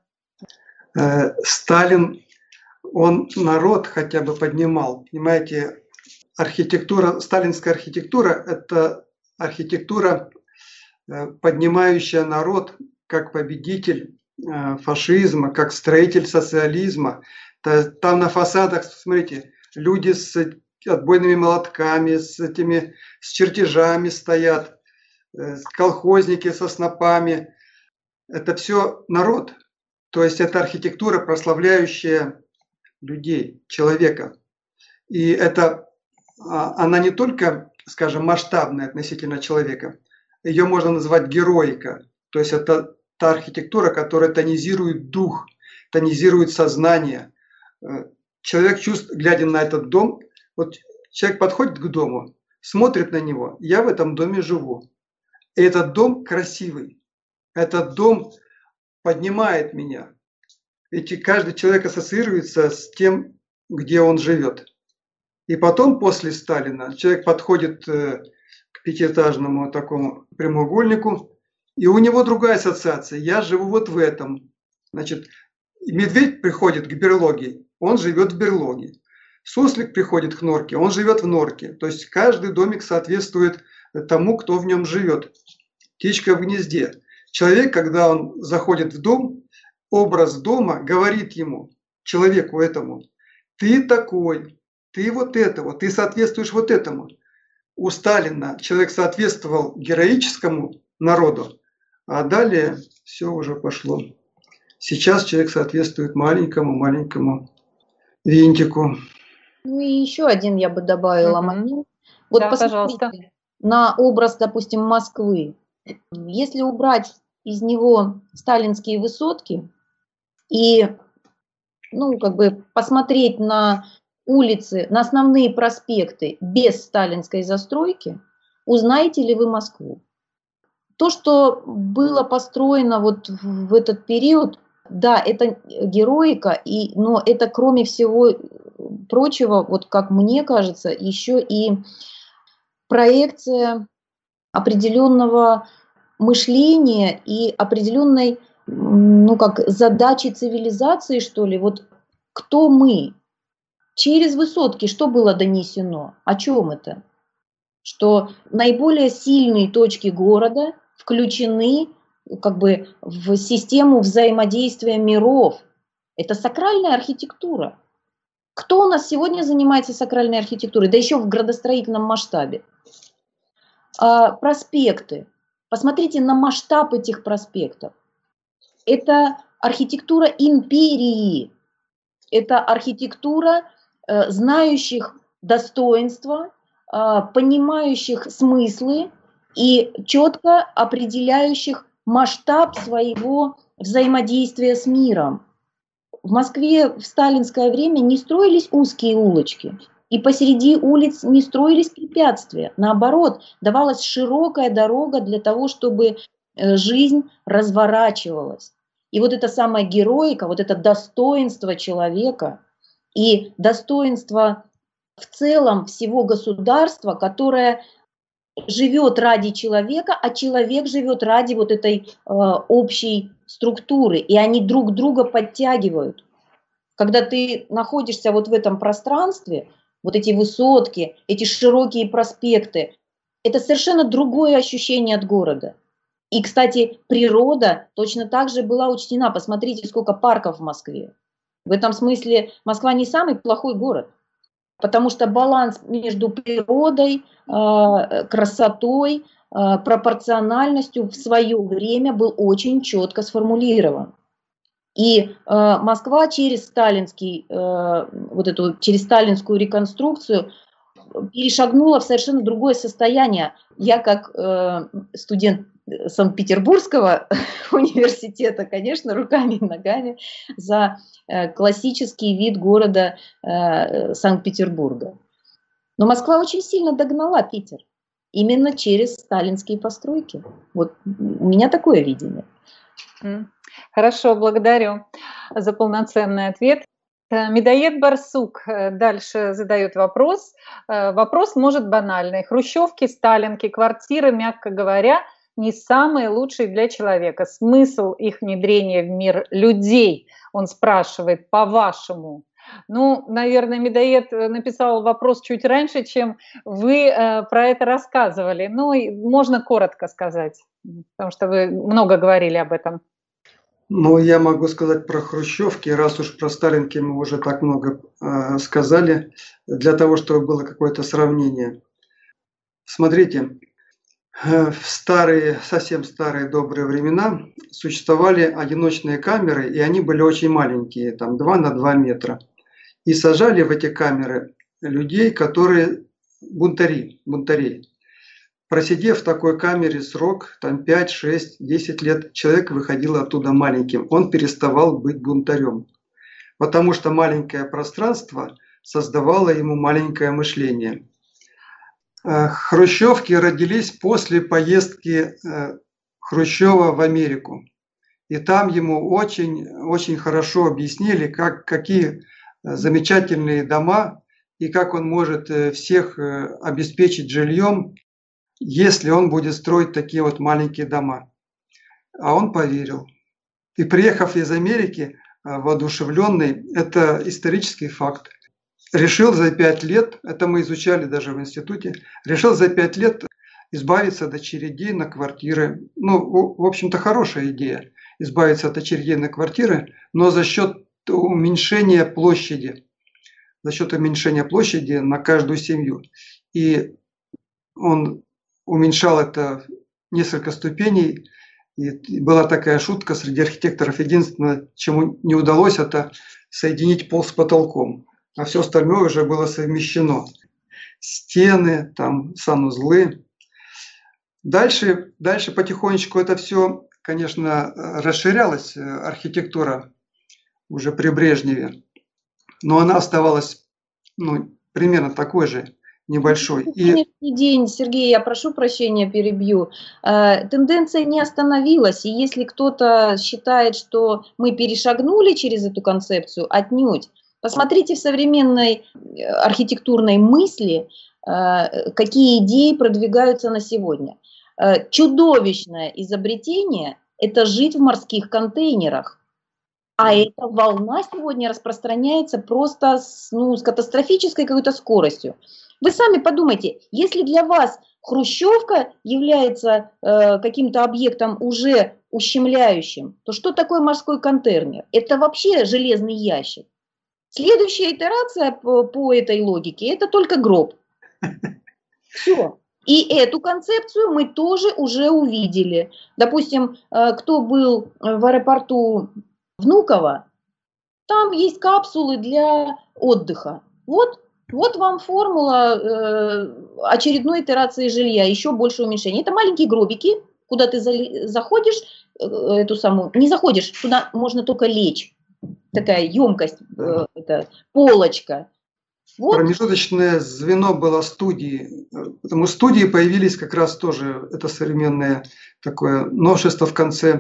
Сталин, он народ хотя бы поднимал. Понимаете, архитектура, сталинская архитектура – это архитектура поднимающая народ как победитель фашизма, как строитель социализма. Там на фасадах, смотрите, люди с отбойными молотками, с этими с чертежами стоят, колхозники со снопами. Это все народ. То есть это архитектура, прославляющая людей, человека. И это она не только, скажем, масштабная относительно человека, ее можно назвать героика. То есть это та архитектура, которая тонизирует дух, тонизирует сознание. Человек чувствует, глядя на этот дом, вот человек подходит к дому, смотрит на него, я в этом доме живу. И этот дом красивый, этот дом поднимает меня. Ведь каждый человек ассоциируется с тем, где он живет. И потом, после Сталина, человек подходит к пятиэтажному такому прямоугольнику, и у него другая ассоциация. Я живу вот в этом. Значит, медведь приходит к берлоге, он живет в берлоге. Суслик приходит к норке, он живет в норке. То есть каждый домик соответствует тому, кто в нем живет. Птичка в гнезде. Человек, когда он заходит в дом, образ дома говорит ему, человеку этому, ты такой, ты вот этого, ты соответствуешь вот этому. У Сталина человек соответствовал героическому народу, а далее все уже пошло. Сейчас человек соответствует маленькому-маленькому винтику. Ну и еще один я бы добавила Мгм. момент. Вот Да, посмотрите пожалуйста. на образ, допустим, Москвы. Если убрать из него сталинские высотки и, ну, как бы посмотреть на улицы, на основные проспекты без сталинской застройки, узнаете ли вы Москву? То, что было построено вот в этот период, да, это героика, и, но это, кроме всего прочего, вот как мне кажется, еще и проекция определенного мышления и определенной, ну, как задачи цивилизации, что ли. Вот кто мы? Через высотки что было донесено? О чем это? Что наиболее сильные точки города включены как бы в систему взаимодействия миров. Это сакральная архитектура. Кто у нас сегодня занимается сакральной архитектурой? Да еще в градостроительном масштабе. А, проспекты. Посмотрите на масштаб этих проспектов. Это архитектура империи. Это архитектура э, знающих достоинства, э, понимающих смыслы и четко определяющих масштаб своего взаимодействия с миром. В Москве в сталинское время не строились узкие улочки, и посреди улиц не строились препятствия. Наоборот, давалась широкая дорога для того, чтобы жизнь разворачивалась. И вот эта самая героика, вот это достоинство человека и достоинство в целом всего государства, которое живет ради человека, а человек живет ради вот этой э, общей структуры, и они друг друга подтягивают. Когда ты находишься вот в этом пространстве, вот эти высотки, эти широкие проспекты, это совершенно другое ощущение от города. И, кстати, природа точно так же была учтена. Посмотрите, сколько парков в Москве. В этом смысле Москва не самый плохой город, потому что баланс между природой, красотой, пропорциональностью в свое время был очень четко сформулирован. И Москва через сталинский, вот эту, через сталинскую реконструкцию перешагнула в совершенно другое состояние. Я как студент Санкт-Петербургского университета, конечно, руками и ногами за классический вид города Санкт-Петербурга. Но Москва очень сильно догнала Питер именно через сталинские постройки. Вот у меня такое видение. Хорошо, благодарю за полноценный ответ. Медоед Барсук дальше задает вопрос. Вопрос может банальный. Хрущевки, сталинки, квартиры, мягко говоря, не самые лучшие для человека. Смысл их внедрения в мир людей, он спрашивает, по-вашему, Ну, наверное, Медоед написал вопрос чуть раньше, чем вы э, про это рассказывали. Ну, и можно коротко сказать, потому что вы много говорили об этом. Ну, я могу сказать про хрущевки, раз уж про Сталинки мы уже так много э, сказали, для того, чтобы было какое-то сравнение. Смотрите, э, в старые, совсем старые добрые времена существовали одиночные камеры, и они были очень маленькие, там два на два метра. И сажали в эти камеры людей, которые бунтари, бунтарей. Просидев в такой камере срок, там пять, шесть, десять лет, человек выходил оттуда маленьким. Он переставал быть бунтарем. Потому что маленькое пространство создавало ему маленькое мышление. Хрущевки родились после поездки Хрущева в Америку. И там ему очень, очень хорошо объяснили, как, какие замечательные дома и как он может всех обеспечить жильем, если он будет строить такие вот маленькие дома. А он поверил. И приехав из Америки, воодушевленный, это исторический факт, решил за пять лет, это мы изучали даже в институте, решил за пять лет избавиться от очередей на квартиры. Ну, в общем-то, хорошая идея, избавиться от очередей на квартиры, но за счет уменьшения площади, за счет уменьшения площади на каждую семью. И он уменьшал это несколько ступеней. И была такая шутка среди архитекторов. Единственное, чему не удалось, это соединить пол с потолком. А все остальное уже было совмещено. Стены, там, санузлы. Дальше, дальше потихонечку это все, конечно, расширялось, архитектура уже при Брежневе. Но она оставалась, ну, примерно такой же, небольшой. И... день, Сергей, я прошу прощения, перебью. Тенденция не остановилась, и если кто-то считает, что мы перешагнули через эту концепцию, отнюдь. Посмотрите в современной архитектурной мысли, какие идеи продвигаются на сегодня. Чудовищное изобретение – это жить в морских контейнерах. А эта волна сегодня распространяется просто с, ну, с катастрофической какой-то скоростью. Вы сами подумайте, если для вас хрущевка является э, каким-то объектом уже ущемляющим, то что такое морской контейнер? Это вообще железный ящик. Следующая итерация по, по этой логике – это только гроб. Все. И эту концепцию мы тоже уже увидели. Допустим, э, кто был в аэропорту Внуково, там есть капсулы для отдыха. Вот, вот вам формула э, очередной итерации жилья, еще больше уменьшения. Это маленькие гробики, куда ты за, заходишь, э, эту самую, не заходишь, туда можно только лечь. Такая емкость, э, это, полочка. Вот. Промежуточное звено было студии. Потому студии появились как раз тоже, это современное такое новшество в конце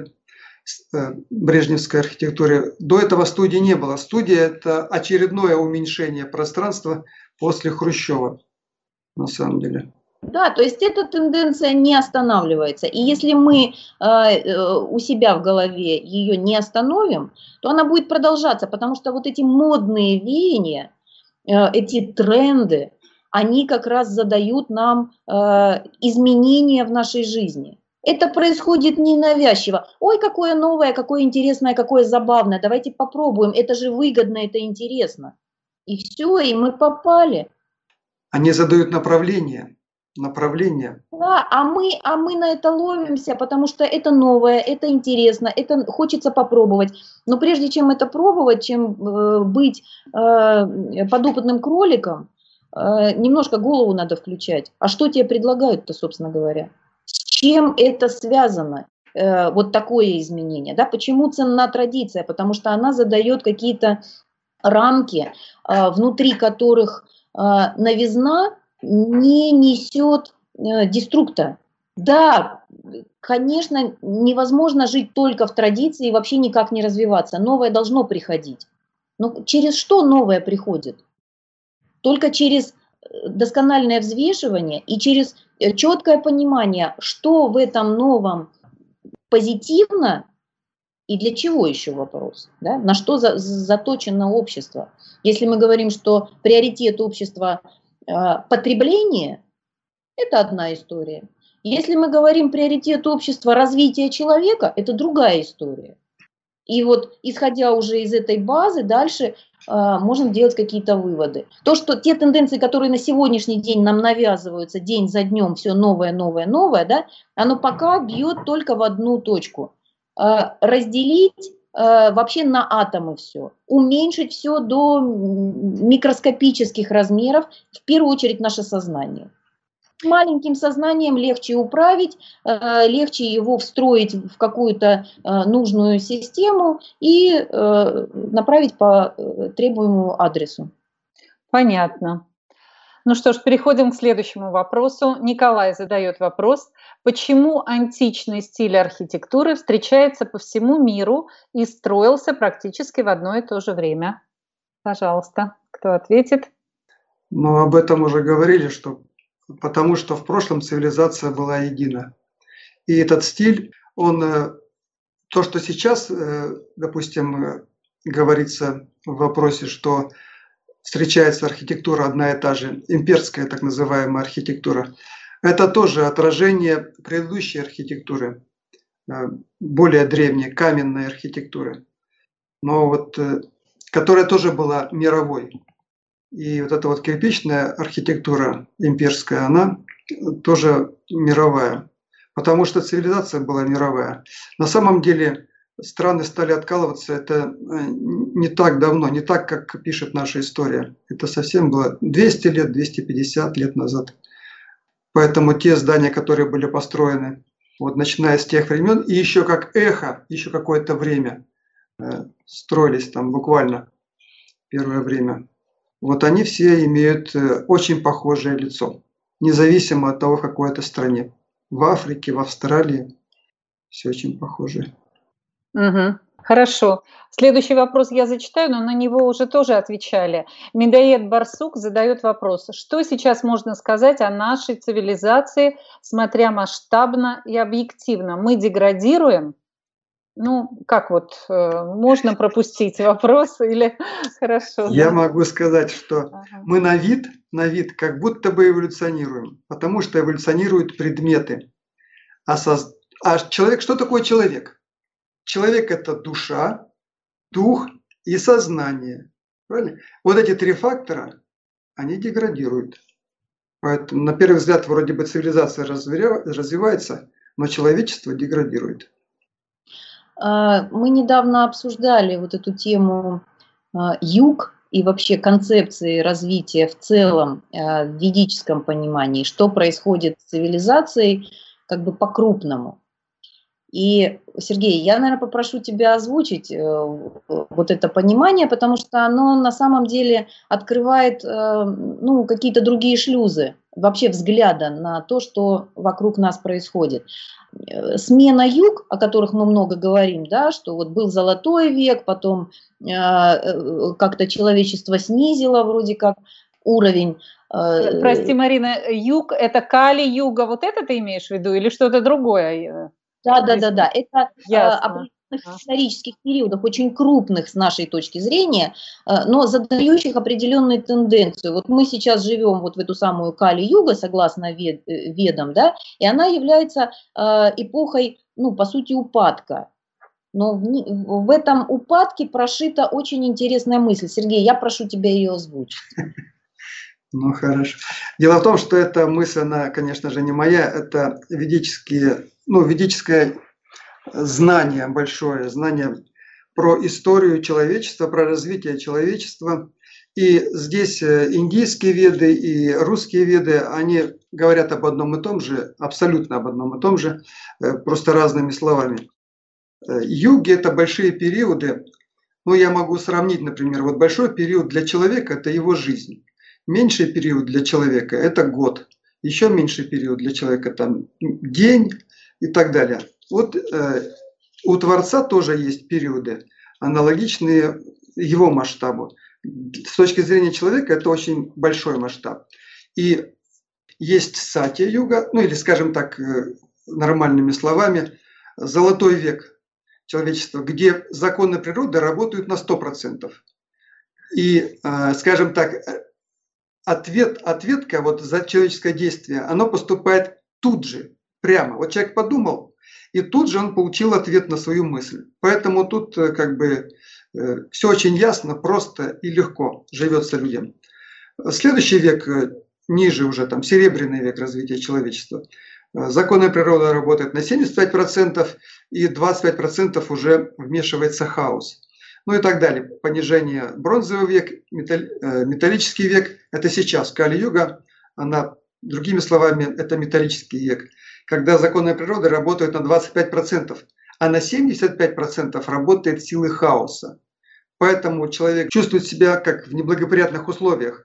брежневской архитектуры. До этого студии не было. Студия – это очередное уменьшение пространства после Хрущева, на самом деле. Да, то есть эта тенденция не останавливается. И если мы э, у себя в голове ее не остановим, то она будет продолжаться, потому что вот эти модные веяния, э, эти тренды, они как раз задают нам э, изменения в нашей жизни. Это происходит ненавязчиво. Ой, какое новое, какое интересное, какое забавное. Давайте попробуем. Это же выгодно, это интересно. И все, и мы попали. Они задают направление. Направление. Да, а мы, а мы на это ловимся, потому что это новое, это интересно, это хочется попробовать. Но прежде чем это пробовать, чем э, быть э, подопытным кроликом, э, немножко голову надо включать. А что тебе предлагают-то, собственно говоря? С чем это связано, э, вот такое изменение? Да? Почему ценна традиция? Потому что она задает какие-то рамки, э, внутри которых э, новизна не несет э, деструкта. Да, конечно, невозможно жить только в традиции и вообще никак не развиваться. Новое должно приходить. Но через что новое приходит? Только через доскональное взвешивание и через четкое понимание, что в этом новом позитивно, И для чего еще вопрос? Да? На что за, заточено общество? Если мы говорим, что приоритет общества э, потребление, это одна история. Если мы говорим приоритет общества развития человека, это другая история. И вот исходя уже из этой базы, дальше э, можно делать какие-то выводы. То, что те тенденции, которые на сегодняшний день нам навязываются день за днем, все новое, новое, новое, да, оно пока бьет только в одну точку. Э, разделить э, вообще на атомы все, уменьшить все до микроскопических размеров, в первую очередь наше сознание. Маленьким сознанием легче управить, легче его встроить в какую-то нужную систему и направить по требуемому адресу. Понятно. Ну что ж, переходим к следующему вопросу. Николай задает вопрос: почему античный стиль архитектуры встречается по всему миру и строился практически в одно и то же время? Пожалуйста, кто ответит? Ну, об этом уже говорили, что потому что в прошлом цивилизация была едина. И этот стиль, он, то, что сейчас, допустим, говорится в вопросе, что встречается архитектура одна и та же, имперская так называемая архитектура, это тоже отражение предыдущей архитектуры, более древней, каменной архитектуры, но вот, которая тоже была мировой. И вот эта вот кирпичная архитектура имперская, она тоже мировая, потому что цивилизация была мировая. На самом деле страны стали откалываться это не так давно, не так, как пишет наша история. Это совсем было двести лет, двести пятьдесят лет назад. Поэтому те здания, которые были построены, вот начиная с тех времен, и еще как эхо, еще какое-то время строились там буквально первое время. Вот они все имеют очень похожее лицо, независимо от того, в какой это стране. В Африке, в Австралии все очень похоже. Угу. Хорошо. Следующий вопрос я зачитаю, но на него уже тоже отвечали. Медоед Барсук задает вопрос: что сейчас можно сказать о нашей цивилизации, смотря масштабно и объективно? Мы деградируем? Ну, как вот, можно пропустить вопрос или хорошо? Я да? могу сказать, что Ага. мы на вид, на вид как будто бы эволюционируем, потому что эволюционируют предметы. А, соз... а человек, что такое человек? Человек – это душа, дух и сознание. Правильно? Вот эти три фактора, они деградируют. Поэтому, на первый взгляд, вроде бы цивилизация развивается, но человечество деградирует. Мы недавно обсуждали вот эту тему юг и вообще концепции развития в целом в ведическом понимании, что происходит с цивилизацией как бы по-крупному. И, Сергей, я, наверное, попрошу тебя озвучить вот это понимание, потому что оно на самом деле открывает ну, какие-то другие шлюзы, вообще взгляда на то, что вокруг нас происходит. Смена юг, о которых мы много говорим, да, что вот был золотой век, потом э, как-то человечество снизило вроде как уровень. Э, Прости, Марина, юг – это Кали-юга, вот это ты имеешь в виду или что-то другое? Да, да, да, да. Это определенных исторических периодов, очень крупных с нашей точки зрения, но задающих определенную тенденцию. Вот мы сейчас живем вот в эту самую Кали-юга, согласно вед, ведам, да, и она является эпохой, ну, по сути, упадка. Но в, в этом упадке прошита очень интересная мысль. Сергей, я прошу тебя ее озвучить. Ну, хорошо. Дело в том, что эта мысль, она, конечно же, не моя, это ведические, ну, ведическое знание большое, знание про историю человечества, про развитие человечества. И здесь индийские веды и русские веды, они говорят об одном и том же, абсолютно об одном и том же, просто разными словами. Юги – это большие периоды. Ну, я могу сравнить, например, вот большой период для человека – это его жизнь. Меньший период для человека – это год. Еще меньший период для человека – там день и так далее. Вот э, у Творца тоже есть периоды, аналогичные его масштабу. С точки зрения человека это очень большой масштаб. И есть Сатья-юга, ну или, скажем так, нормальными словами, золотой век. человечества, где законы природы работают на сто процентов. И, скажем так, ответ, ответка вот за человеческое действие, оно поступает тут же, прямо. Вот человек подумал, и тут же он получил ответ на свою мысль. Поэтому тут как бы все очень ясно, просто и легко живется людям. Следующий век, ниже уже, там, серебряный век развития человечества. Законы природы работают на семьдесят пять процентов, и двадцать пять процентов уже вмешивается хаос. Ну и так далее. Понижение. Бронзовый век, металл, металлический век – это сейчас. Кали-юга, она, другими словами, это металлический век, когда законы природы работают на двадцать пять процентов, а на семьдесят пять процентов работает силы хаоса. Поэтому человек чувствует себя как в неблагоприятных условиях.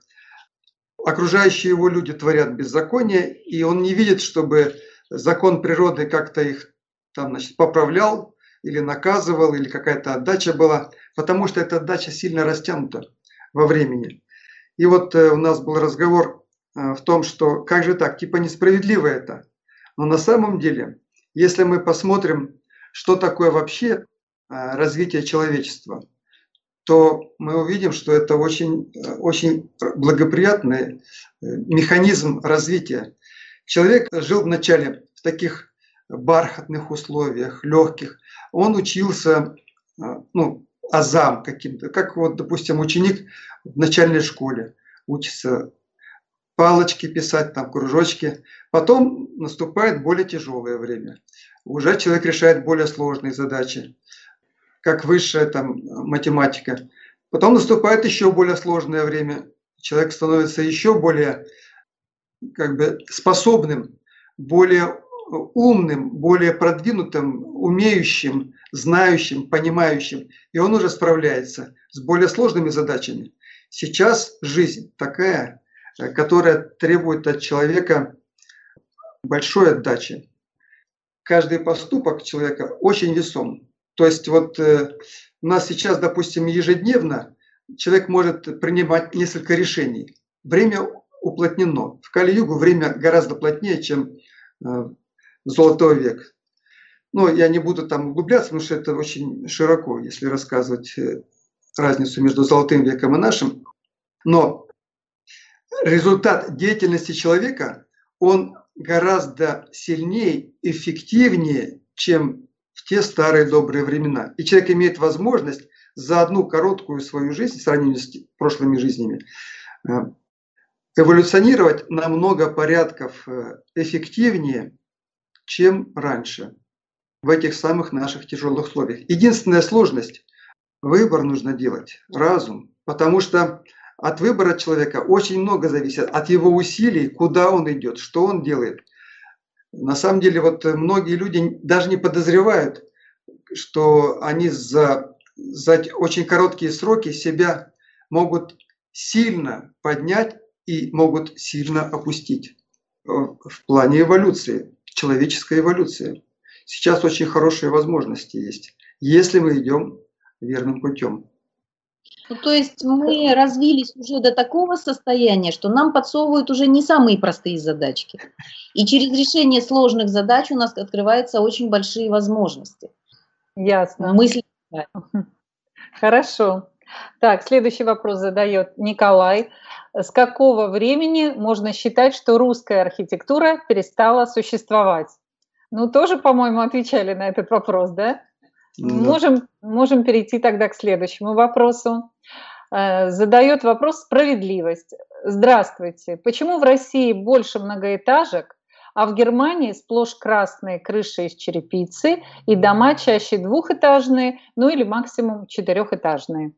Окружающие его люди творят беззаконие, и он не видит, чтобы закон природы как-то их там, значит, поправлял или наказывал, или какая-то отдача была, потому что эта отдача сильно растянута во времени. И вот э, у нас был разговор э, в том, что как же так, типа несправедливо это. Но на самом деле, если мы посмотрим, что такое вообще э, развитие человечества, то мы увидим, что это очень, очень благоприятный механизм развития. Человек жил вначале в таких бархатных условиях, легких. Он учился, ну, азам каким-то, как вот, допустим, ученик в начальной школе учится палочки писать, там, кружочки. Потом наступает более тяжелое время. Уже человек решает более сложные задачи, как высшая там математика. Потом наступает еще более сложное время. Человек становится еще более как бы способным, более умным, более продвинутым, умеющим, знающим, понимающим. И он уже справляется с более сложными задачами. Сейчас жизнь такая, которая требует от человека большой отдачи. Каждый поступок человека очень весом. То есть вот э, у нас сейчас, допустим, ежедневно человек может принимать несколько решений. Время уплотнено. В Кали-югу время гораздо плотнее, чем э, Золотой век. Но я не буду там углубляться, потому что это очень широко, если рассказывать э, разницу между Золотым веком и нашим. Но результат деятельности человека, он гораздо сильнее, эффективнее, чем в те старые добрые времена. И человек имеет возможность за одну короткую свою жизнь, в сравнении с прошлыми жизнями, эволюционировать на много порядков эффективнее, чем раньше, в этих самых наших тяжелых условиях. Единственная сложность – выбор нужно делать, разум, потому что от выбора человека очень много зависит, от его усилий, куда он идет, что он делает. На самом деле, вот многие люди даже не подозревают, что они за, за очень короткие сроки себя могут сильно поднять и могут сильно опустить в плане эволюции, человеческой эволюции. Сейчас очень хорошие возможности есть, если мы идем верным путем. Ну, то есть мы развились уже до такого состояния, что нам подсовывают уже не самые простые задачки. И через решение сложных задач у нас открываются очень большие возможности. Ясно. Мысли. Хорошо. Так, следующий вопрос задает Николай. С какого времени можно считать, что русская архитектура перестала существовать? Ну, тоже, по-моему, отвечали на этот вопрос, да? Да. Можем, можем перейти тогда к следующему вопросу. Задает вопрос «Справедливость». Здравствуйте. Почему в России больше многоэтажек, а в Германии сплошь красные крыши из черепицы и дома чаще двухэтажные, ну или максимум четырехэтажные?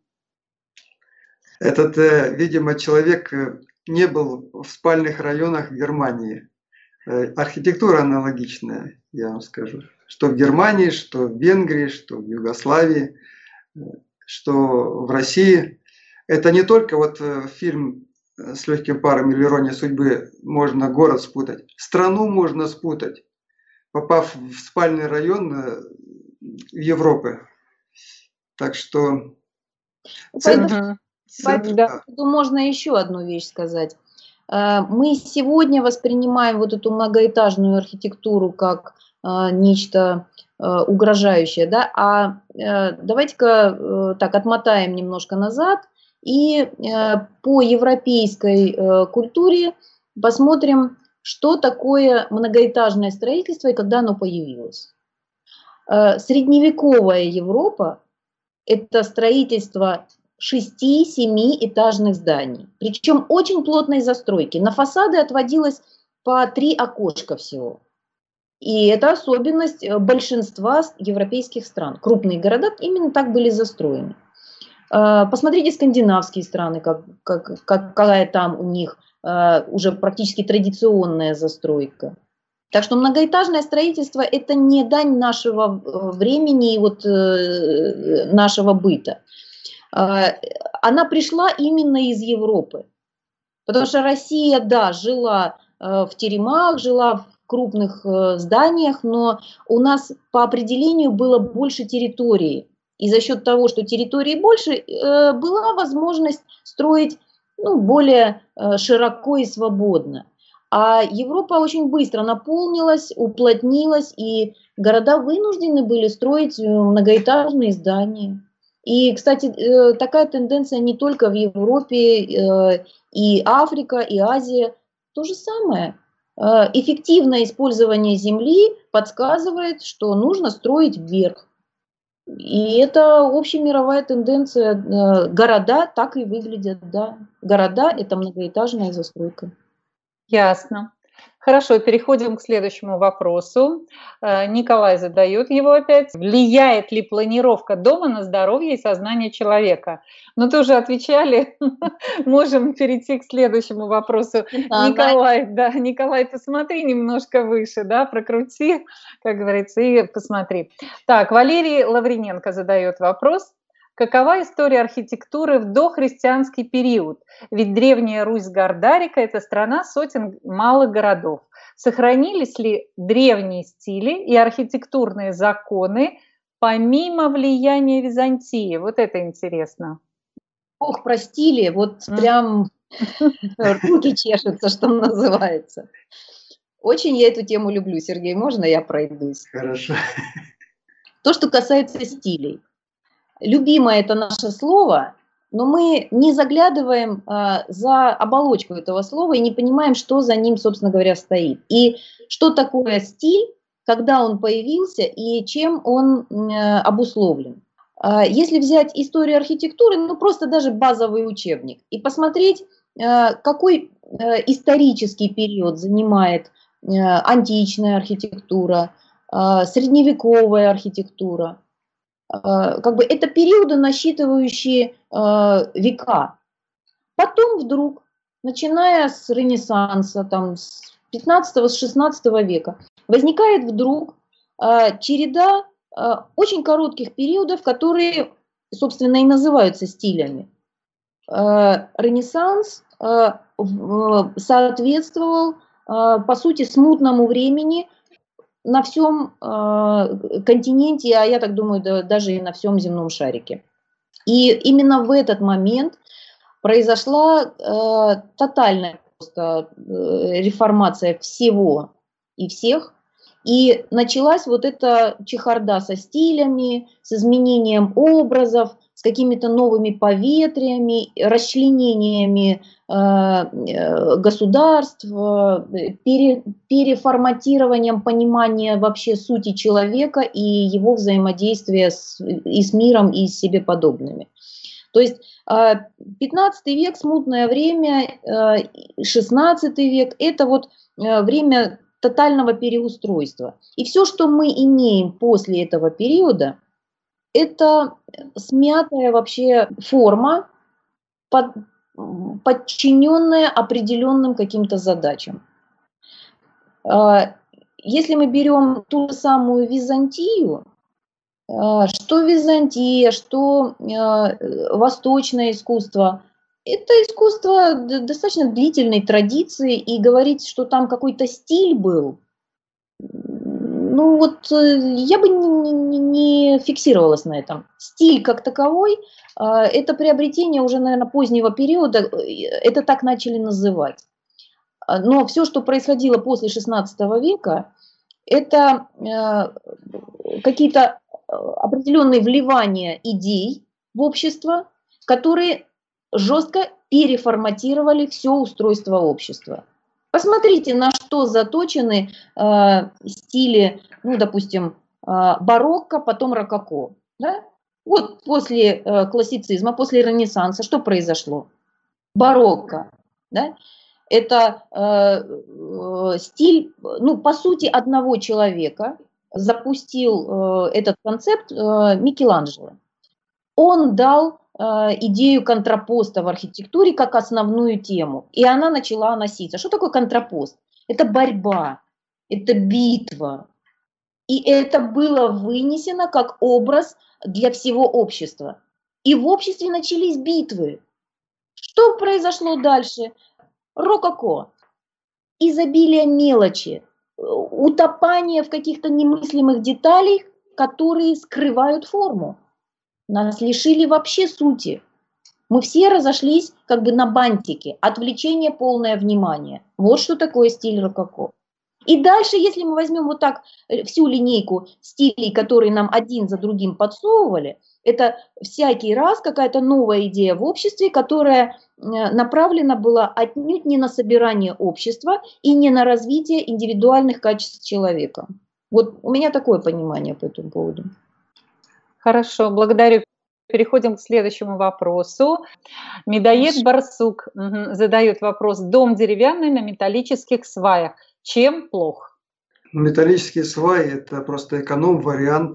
Этот, видимо, человек не был в спальных районах Германии. Архитектура аналогичная, я вам скажу. Что в Германии, что в Венгрии, что в Югославии, что в России. Это не только вот фильм «С легким паром» или «Ирония судьбы» можно город спутать. Страну можно спутать, попав в спальный район Европы. Так что... Пойду, пойду, да. Можно еще одну вещь сказать. Мы сегодня воспринимаем вот эту многоэтажную архитектуру как нечто угрожающее, да, а давайте-ка так отмотаем немножко назад и по европейской культуре посмотрим, что такое многоэтажное строительство и когда оно появилось. Средневековая Европа – это строительство шести-семиэтажных зданий, причем очень плотной застройки. На фасады отводилось по три окошка всего. И это особенность большинства европейских стран. Крупные города именно так были застроены. Посмотрите скандинавские страны, как, как, какая там у них уже практически традиционная застройка. Так что многоэтажное строительство – это не дань нашего времени и вот, нашего быта. Она пришла именно из Европы. Потому что Россия, да, жила в теремах, жила в крупных зданиях, но у нас по определению было больше территории. И за счет того, что территории больше, была возможность строить ну, более широко и свободно. А Европа очень быстро наполнилась, уплотнилась, и города вынуждены были строить многоэтажные здания. И, кстати, такая тенденция не только в Европе, и Африка, и Азия. То же самое. Эффективное использование земли подсказывает, что нужно строить вверх. И это общемировая тенденция. Города так и выглядят, да. Города – это многоэтажная застройка. Ясно. Хорошо, переходим к следующему вопросу. Николай задает его опять. Влияет ли планировка дома на здоровье и сознание человека? Ну, тоже отвечали. Можем перейти к следующему вопросу. Да, Николай, да. да, Николай, посмотри немножко выше, да, прокрути, как говорится, и посмотри. Так, Валерий Лавриненко задает вопрос. Какова история архитектуры в дохристианский период? Ведь Древняя Русь с Гордарика – это страна сотен малых городов. Сохранились ли древние стили и архитектурные законы помимо влияния Византии? Вот это интересно. Ох, про стили, вот прям руки чешутся, что называется. Очень я эту тему люблю. Сергей, можно я пройдусь? Хорошо. То, что касается стилей. Любимое это наше слово, но мы не заглядываем а, за оболочку этого слова и не понимаем, что за ним, собственно говоря, стоит. И что такое стиль, когда он появился и чем он а, обусловлен. А, если взять историю архитектуры, ну просто даже базовый учебник, и посмотреть, а, какой а, исторический период занимает а, античная архитектура, а, средневековая архитектура. Как бы это периоды, насчитывающие э, века. Потом вдруг, начиная с Ренессанса, там, с пятнадцатого, с шестнадцатого века, возникает вдруг э, череда э, очень коротких периодов, которые, собственно, и называются стилями. Э, Ренессанс э, соответствовал, э, по сути, смутному времени, на всем э, континенте, а я так думаю, да, даже и на всем земном шарике. И именно в этот момент произошла э, тотальная просто, э, реформация всего и всех. И началась вот эта чехарда со стилями, с изменением образов, с какими-то новыми поветриями, расчленениями э, государств, пере, переформатированием понимания вообще сути человека и его взаимодействия с, и с миром, и с себе подобными. То есть э, пятнадцатый век, смутное время, э, шестнадцатый век – это вот э, время тотального переустройства. И все, что мы имеем после этого периода, это смятая вообще форма, под, подчиненная определенным каким-то задачам. Если мы берем ту же самую Византию, что Византия, что восточное искусство, это искусство достаточно длительной традиции, и говорить, что там какой-то стиль был, ну вот я бы не, не, не фиксировалась на этом. Стиль как таковой, это приобретение уже, наверное, позднего периода, это так начали называть. Но все, что происходило после шестнадцатого века, это какие-то определенные вливания идей в общество, которые жестко переформатировали все устройство общества. Посмотрите, на что заточены э, стили, ну, допустим, э, барокко, потом рококо. Да? Вот после э, классицизма, после Ренессанса что произошло? Барокко. Да? Это э, э, стиль, ну, по сути, одного человека. Запустил э, этот концепт э, Микеланджело. Он дал э, идею контрапоста в архитектуре как основную тему, и она начала носиться. Что такое контрапост? Это борьба, это битва. И это было вынесено как образ для всего общества. И в обществе начались битвы. Что произошло дальше? Рококо. Изобилие мелочи, утопание в каких-то немыслимых деталях, которые скрывают форму. Нас лишили вообще сути. Мы все разошлись как бы на бантике. Отвлечение, полное внимание. Вот что такое стиль рококо. И дальше, если мы возьмем вот так всю линейку стилей, которые нам один за другим подсовывали, это всякий раз какая-то новая идея в обществе, которая направлена была отнюдь не на собирание общества и не на развитие индивидуальных качеств человека. Вот у меня такое понимание по этому поводу. Хорошо, благодарю. Переходим к следующему вопросу. Медоед Барсук угу, задает вопрос. Дом деревянный на металлических сваях. Чем плох? Металлические сваи – это просто эконом-вариант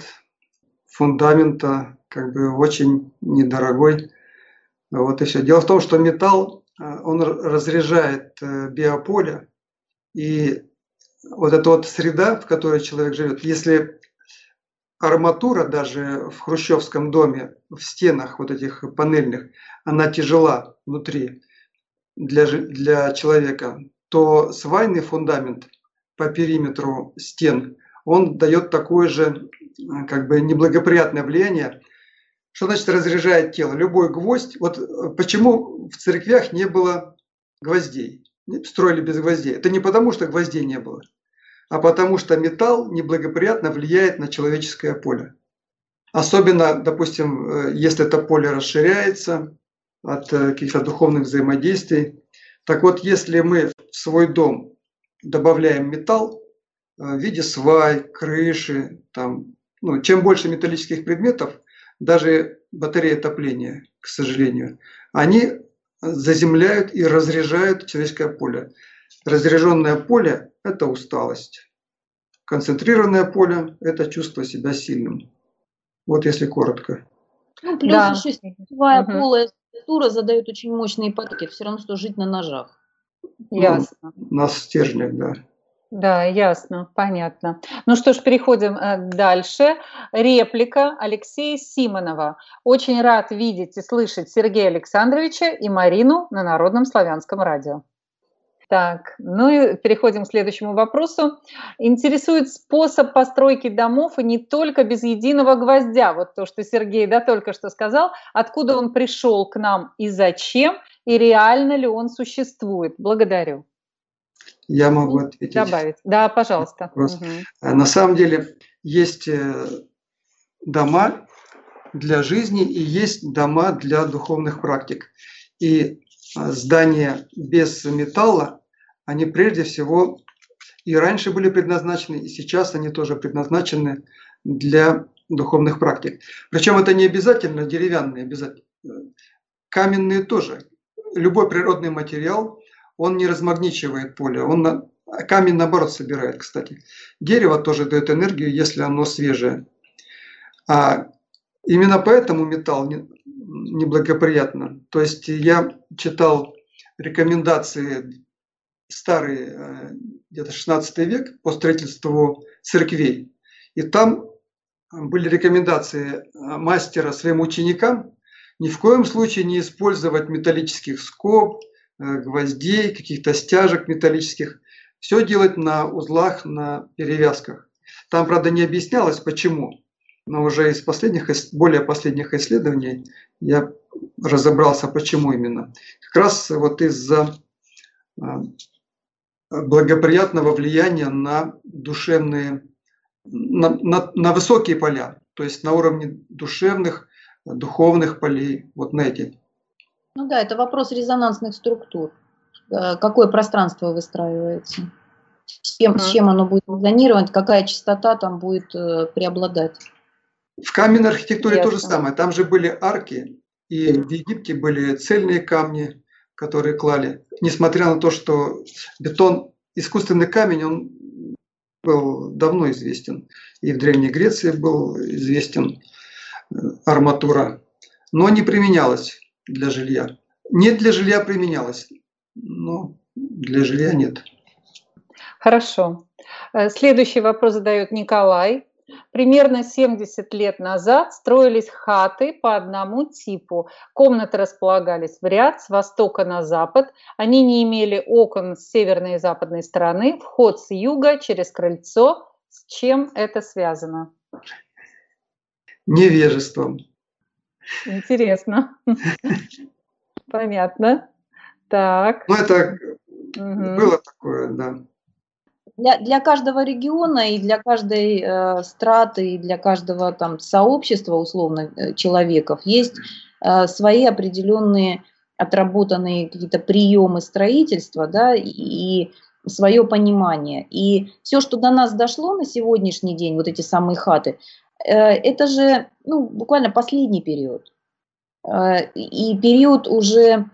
фундамента, как бы очень недорогой. Вот и все. Дело в том, что металл, он разряжает биополе, и вот эта вот среда, в которой человек живет, если арматура даже в хрущевском доме, в стенах вот этих панельных, она тяжела внутри для, для человека, то свайный фундамент по периметру стен, он дает такое же как бы неблагоприятное влияние. Что значит разряжает тело? Любой гвоздь. Вот почему в церквях не было гвоздей? Строили без гвоздей. Это не потому, что гвоздей не было, а потому что металл неблагоприятно влияет на человеческое поле. Особенно, допустим, если это поле расширяется от каких-то духовных взаимодействий. Так вот, если мы в свой дом добавляем металл в виде свай, крыши, там, ну, чем больше металлических предметов, даже батареи отопления, к сожалению, они заземляют и разряжают человеческое поле. Разряженное поле – это усталость. Концентрированное поле – это чувство себя сильным. Вот если коротко. Ну, плюс да. еще сетевая угу. полая структура задает очень мощные потоки. Все равно, что жить на ножах. Ясно. Ну, на стержнях, да. Да, ясно, понятно. Ну что ж, переходим дальше. Реплика Алексея Симонова. Очень рад видеть и слышать Сергея Александровича и Марину на Народном славянском радио. Так, ну и переходим к следующему вопросу. Интересует способ постройки домов и не только без единого гвоздя. Вот то, что Сергей да, только что сказал. Откуда он пришел к нам и зачем, и реально ли он существует? Благодарю. Я могу ответить. Добавить. Да, пожалуйста. Угу. На самом деле есть дома для жизни и есть дома для духовных практик. И здания без металла, они прежде всего и раньше были предназначены, и сейчас они тоже предназначены для духовных практик. Причем это не обязательно деревянные, обязательно. Каменные тоже. Любой природный материал, он не размагничивает поле, он камень наоборот собирает, кстати. Дерево тоже дает энергию, если оно свежее. А именно поэтому металл неблагоприятно. То есть я читал рекомендации старые, где-то шестнадцатый век, по строительству церквей. И там были рекомендации мастера своим ученикам ни в коем случае не использовать металлических скоб, гвоздей, каких-то стяжек металлических. Все делать на узлах, на перевязках. Там, правда, не объяснялось, почему. Но уже из последних, более последних исследований я разобрался, почему именно. Как раз вот из-за благоприятного влияния на душевные на, на, на высокие поля, то есть на уровне душевных, духовных полей, вот на эти. Ну да, это вопрос резонансных структур. Какое пространство выстраивается, с чем, с чем оно будет резонировать, какая частота там будет преобладать. В каменной архитектуре Ясно. то же самое. Там же были арки, и в Египте были цельные камни, которые клали. Несмотря на то, что бетон, искусственный камень, он был давно известен. И в Древней Греции был известен арматура, но не применялась для жилья. Не для жилья применялась, но для жилья нет. Хорошо. Следующий вопрос задает Николай. Примерно семьдесят лет назад строились хаты по одному типу. Комнаты располагались в ряд с востока на запад. Они не имели окон с северной и западной стороны. Вход с юга через крыльцо. С чем это связано? Невежеством. Интересно. Понятно. Так. Ну, это Угу. было такое, да. Для, для каждого региона и для каждой э, страты, и для каждого там сообщества, условно, э, человеков, есть э, свои определенные отработанные какие-то приемы строительства, да, и, и свое понимание. И все, что до нас дошло на сегодняшний день, вот эти самые хаты, э, это же ну, буквально последний период. Э, и период уже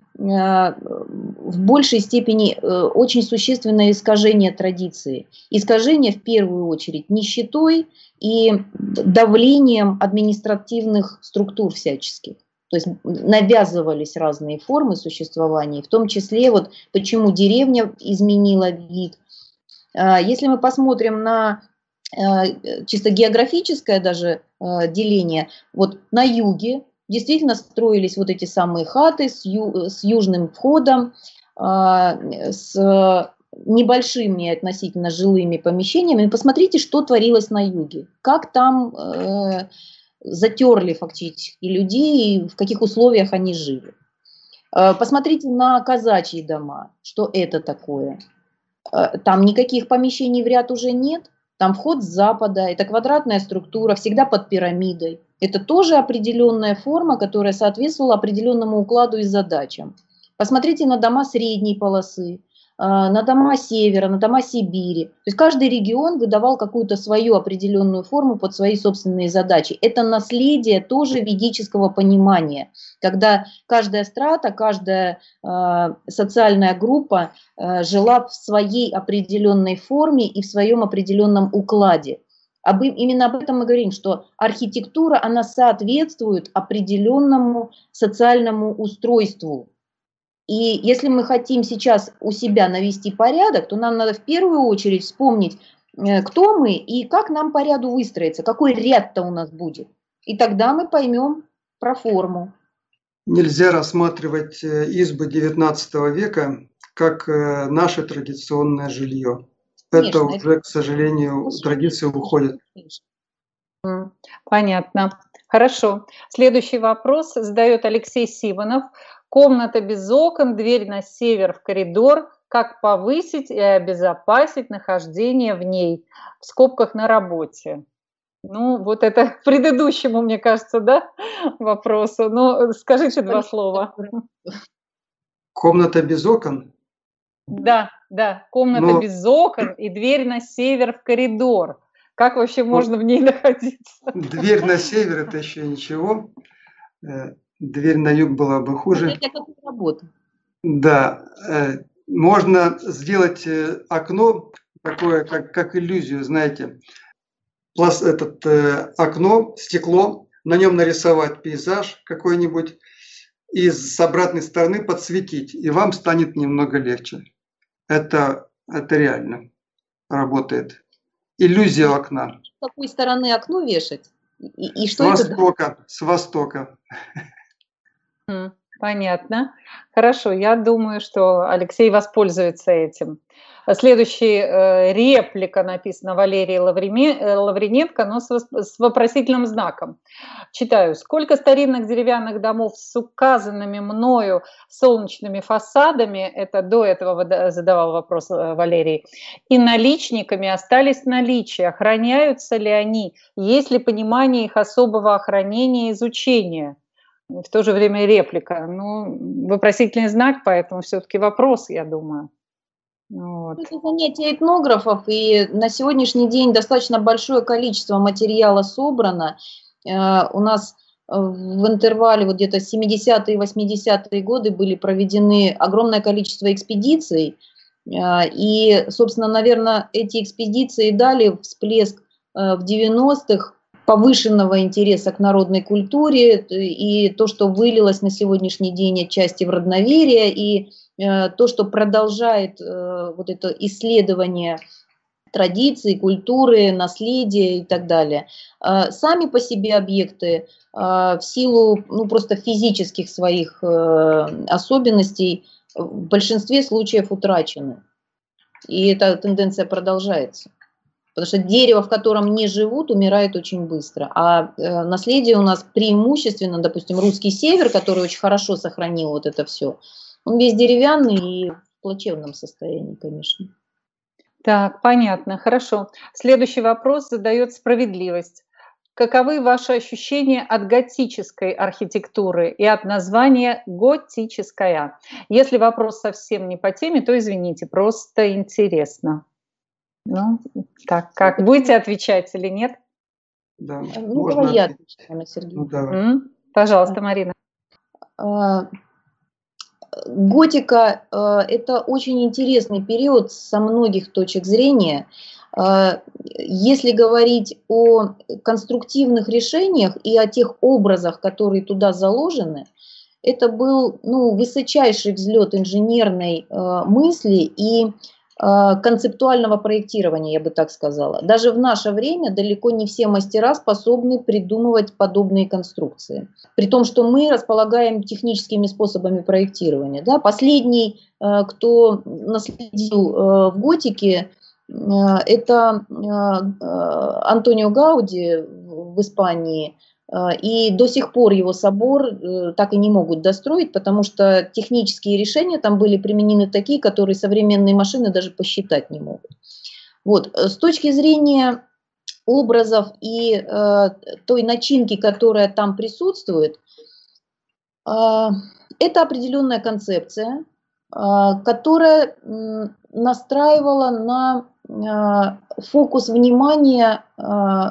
в большей степени очень существенное искажение традиции. Искажение в первую очередь нищетой и давлением административных структур всяческих. То есть навязывались разные формы существования, в том числе вот почему деревня изменила вид. Если мы посмотрим на чисто географическое даже деление, вот на юге действительно строились вот эти самые хаты с, ю, с южным входом, э, с небольшими относительно жилыми помещениями. Посмотрите, что творилось на юге. Как там э, затерли фактически людей и в каких условиях они жили. Э, посмотрите на казачьи дома. Что это такое? Э, там никаких помещений в ряд уже нет. Там вход с запада, это квадратная структура, всегда под пирамидой. Это тоже определенная форма, которая соответствовала определенному укладу и задачам. Посмотрите на дома средней полосы, на дома севера, на дома Сибири. То есть каждый регион выдавал какую-то свою определенную форму под свои собственные задачи. Это наследие тоже ведического понимания, когда каждая страта, каждая э, социальная группа э, жила в своей определенной форме и в своем определенном укладе. Об, именно об этом мы говорим, что архитектура, она соответствует определенному социальному устройству. И если мы хотим сейчас у себя навести порядок, то нам надо в первую очередь вспомнить, кто мы и как нам по ряду выстроиться, какой ряд-то у нас будет. И тогда мы поймем про форму. Нельзя рассматривать избы девятнадцатого века как наше традиционное жилье. Конечно, это уже, это... к сожалению, традиция уходит. Понятно. Хорошо. Следующий вопрос задает Алексей Сиванов. Комната без окон, дверь на север в коридор. Как повысить и обезопасить нахождение в ней? В скобках на работе. Ну, вот это к предыдущему, мне кажется, да, вопросу. Ну, скажите два слова. Комната без окон? Да, да, комната Но... без окон и дверь на север в коридор. Как вообще вот можно в ней находиться? Дверь на север – это еще ничего. Дверь на юг была бы хуже. Это как работа. Да, можно сделать окно такое, как, как иллюзию, знаете. Этот окно, стекло, на нем нарисовать пейзаж какой-нибудь и с обратной стороны подсветить, и вам станет немного легче. Это, это реально работает. Иллюзия окна. С какой стороны окно вешать? И, и что с это? Востока, с востока. Понятно. Хорошо, я думаю, что Алексей воспользуется этим. Следующая э, реплика написана Валерией Лавриме, э, Лавриненко, но с, с вопросительным знаком. Читаю. Сколько старинных деревянных домов с указанными мною солнечными фасадами, это до этого задавал вопрос Валерий, и наличниками остались в наличии. Охраняются ли они? Есть ли понимание их особого охранения и изучения? В то же время реплика. Ну, вопросительный знак, поэтому все-таки вопрос, я думаю. Вот. Это занятие этнографов, и на сегодняшний день достаточно большое количество материала собрано. Э, у нас в интервале вот где-то семидесятые и восьмидесятые годы были проведены огромное количество экспедиций, э, и, собственно, наверное, эти экспедиции дали всплеск э, в девяностых повышенного интереса к народной культуре, и то, что вылилось на сегодняшний день отчасти в родноверие, и то, что продолжает вот это исследование традиций, культуры, наследия и так далее. Сами по себе объекты в силу ну, просто физических своих особенностей в большинстве случаев утрачены. И эта тенденция продолжается. Потому что дерево, в котором не живут, умирает очень быстро. А э, наследие у нас преимущественно, допустим, русский север, который очень хорошо сохранил вот это все, он весь деревянный и в плачевном состоянии, конечно. Так, понятно, хорошо. Следующий вопрос задает справедливость. Каковы ваши ощущения от готической архитектуры и от названия готическая? Если вопрос совсем не по теме, то извините, просто интересно. Ну, так, как, будете отвечать или нет? Да, ну, можно давай я ответить. отвечаю, Сергей. Ну, давай. М? Пожалуйста, Марина. Готика – это очень интересный период со многих точек зрения. Если говорить о конструктивных решениях и о тех образах, которые туда заложены, это был ну, высочайший взлет инженерной мысли и концептуального проектирования, я бы так сказала. Даже в наше время далеко не все мастера способны придумывать подобные конструкции. При том, что мы располагаем техническими способами проектирования. Да? Последний, кто наследил в готике, это Антонио Гауди в Испании. И до сих пор его собор так и не могут достроить, потому что технические решения там были применены такие, которые современные машины даже посчитать не могут. Вот. С точки зрения образов и э, той начинки, которая там присутствует, э, это определенная концепция, э, которая э, настраивала на э, фокус внимания э,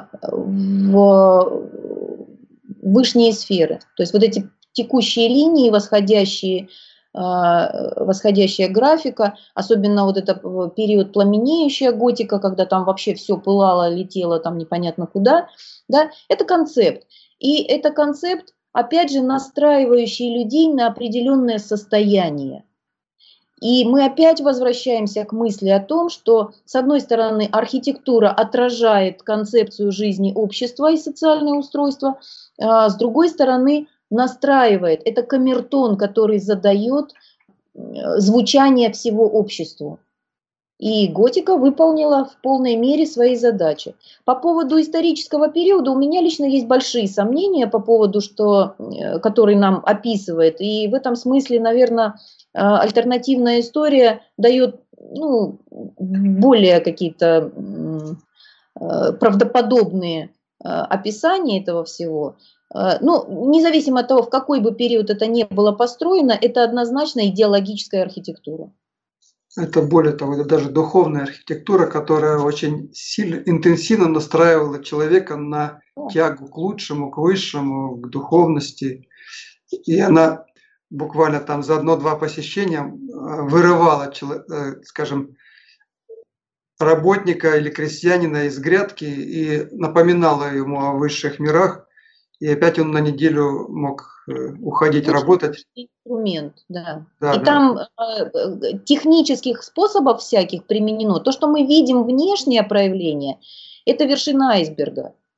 в вышние сферы. То есть вот эти текущие линии, восходящие, восходящая графика, особенно вот это период пламенеющая готика, когда там вообще все пылало, летело там непонятно куда, да, это концепт. И это концепт, опять же, настраивающий людей на определенное состояние. И мы опять возвращаемся к мысли о том, что, с одной стороны, архитектура отражает концепцию жизни общества и социальное устройство, а с другой стороны, настраивает. Это камертон, который задает звучание всего обществу. И готика выполнила в полной мере свои задачи. По поводу исторического периода у меня лично есть большие сомнения по поводу, что, который нам описывает. И в этом смысле, наверное, альтернативная история дает ну, более какие-то правдоподобные описания этого всего. Ну, независимо от того, в какой бы период это ни было построено, это однозначно идеологическая архитектура. Это более того, это даже духовная архитектура, которая очень сильно, интенсивно настраивала человека на тягу к лучшему, к высшему, к духовности. И она буквально там за одно-два посещения вырывала, скажем, работника или крестьянина из грядки и напоминала ему о высших мирах. И опять он на неделю мог уходить очень работать. Инструмент, да. да и да. там э, технических способов всяких применено. То, что мы видим внешнее проявление, это вершина айсберга.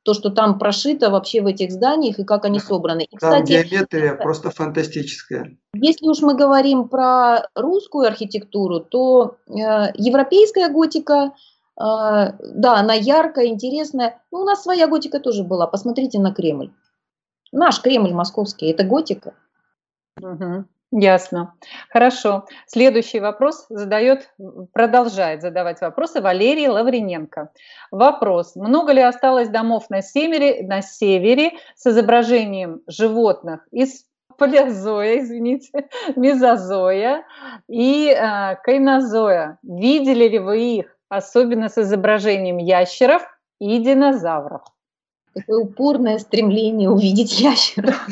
то, что там прошито вообще в этих зданиях и как они собраны. И, Там кстати, геометрия просто фантастическая. если уж мы говорим про русскую архитектуру, то э, европейская готика, э, да, она яркая, интересная. Ну, у нас своя готика тоже была. Посмотрите на Кремль. Наш Кремль московский – это готика. Угу. Ясно. Хорошо. Следующий вопрос задает, продолжает задавать вопросы Валерий Лавриненко. Вопрос. Много ли осталось домов на севере, на севере с изображением животных из палеозоя, извините, мезозоя и э, кайнозоя? Видели ли вы их, особенно с изображением ящеров и динозавров? Такое упорное стремление увидеть ящеров.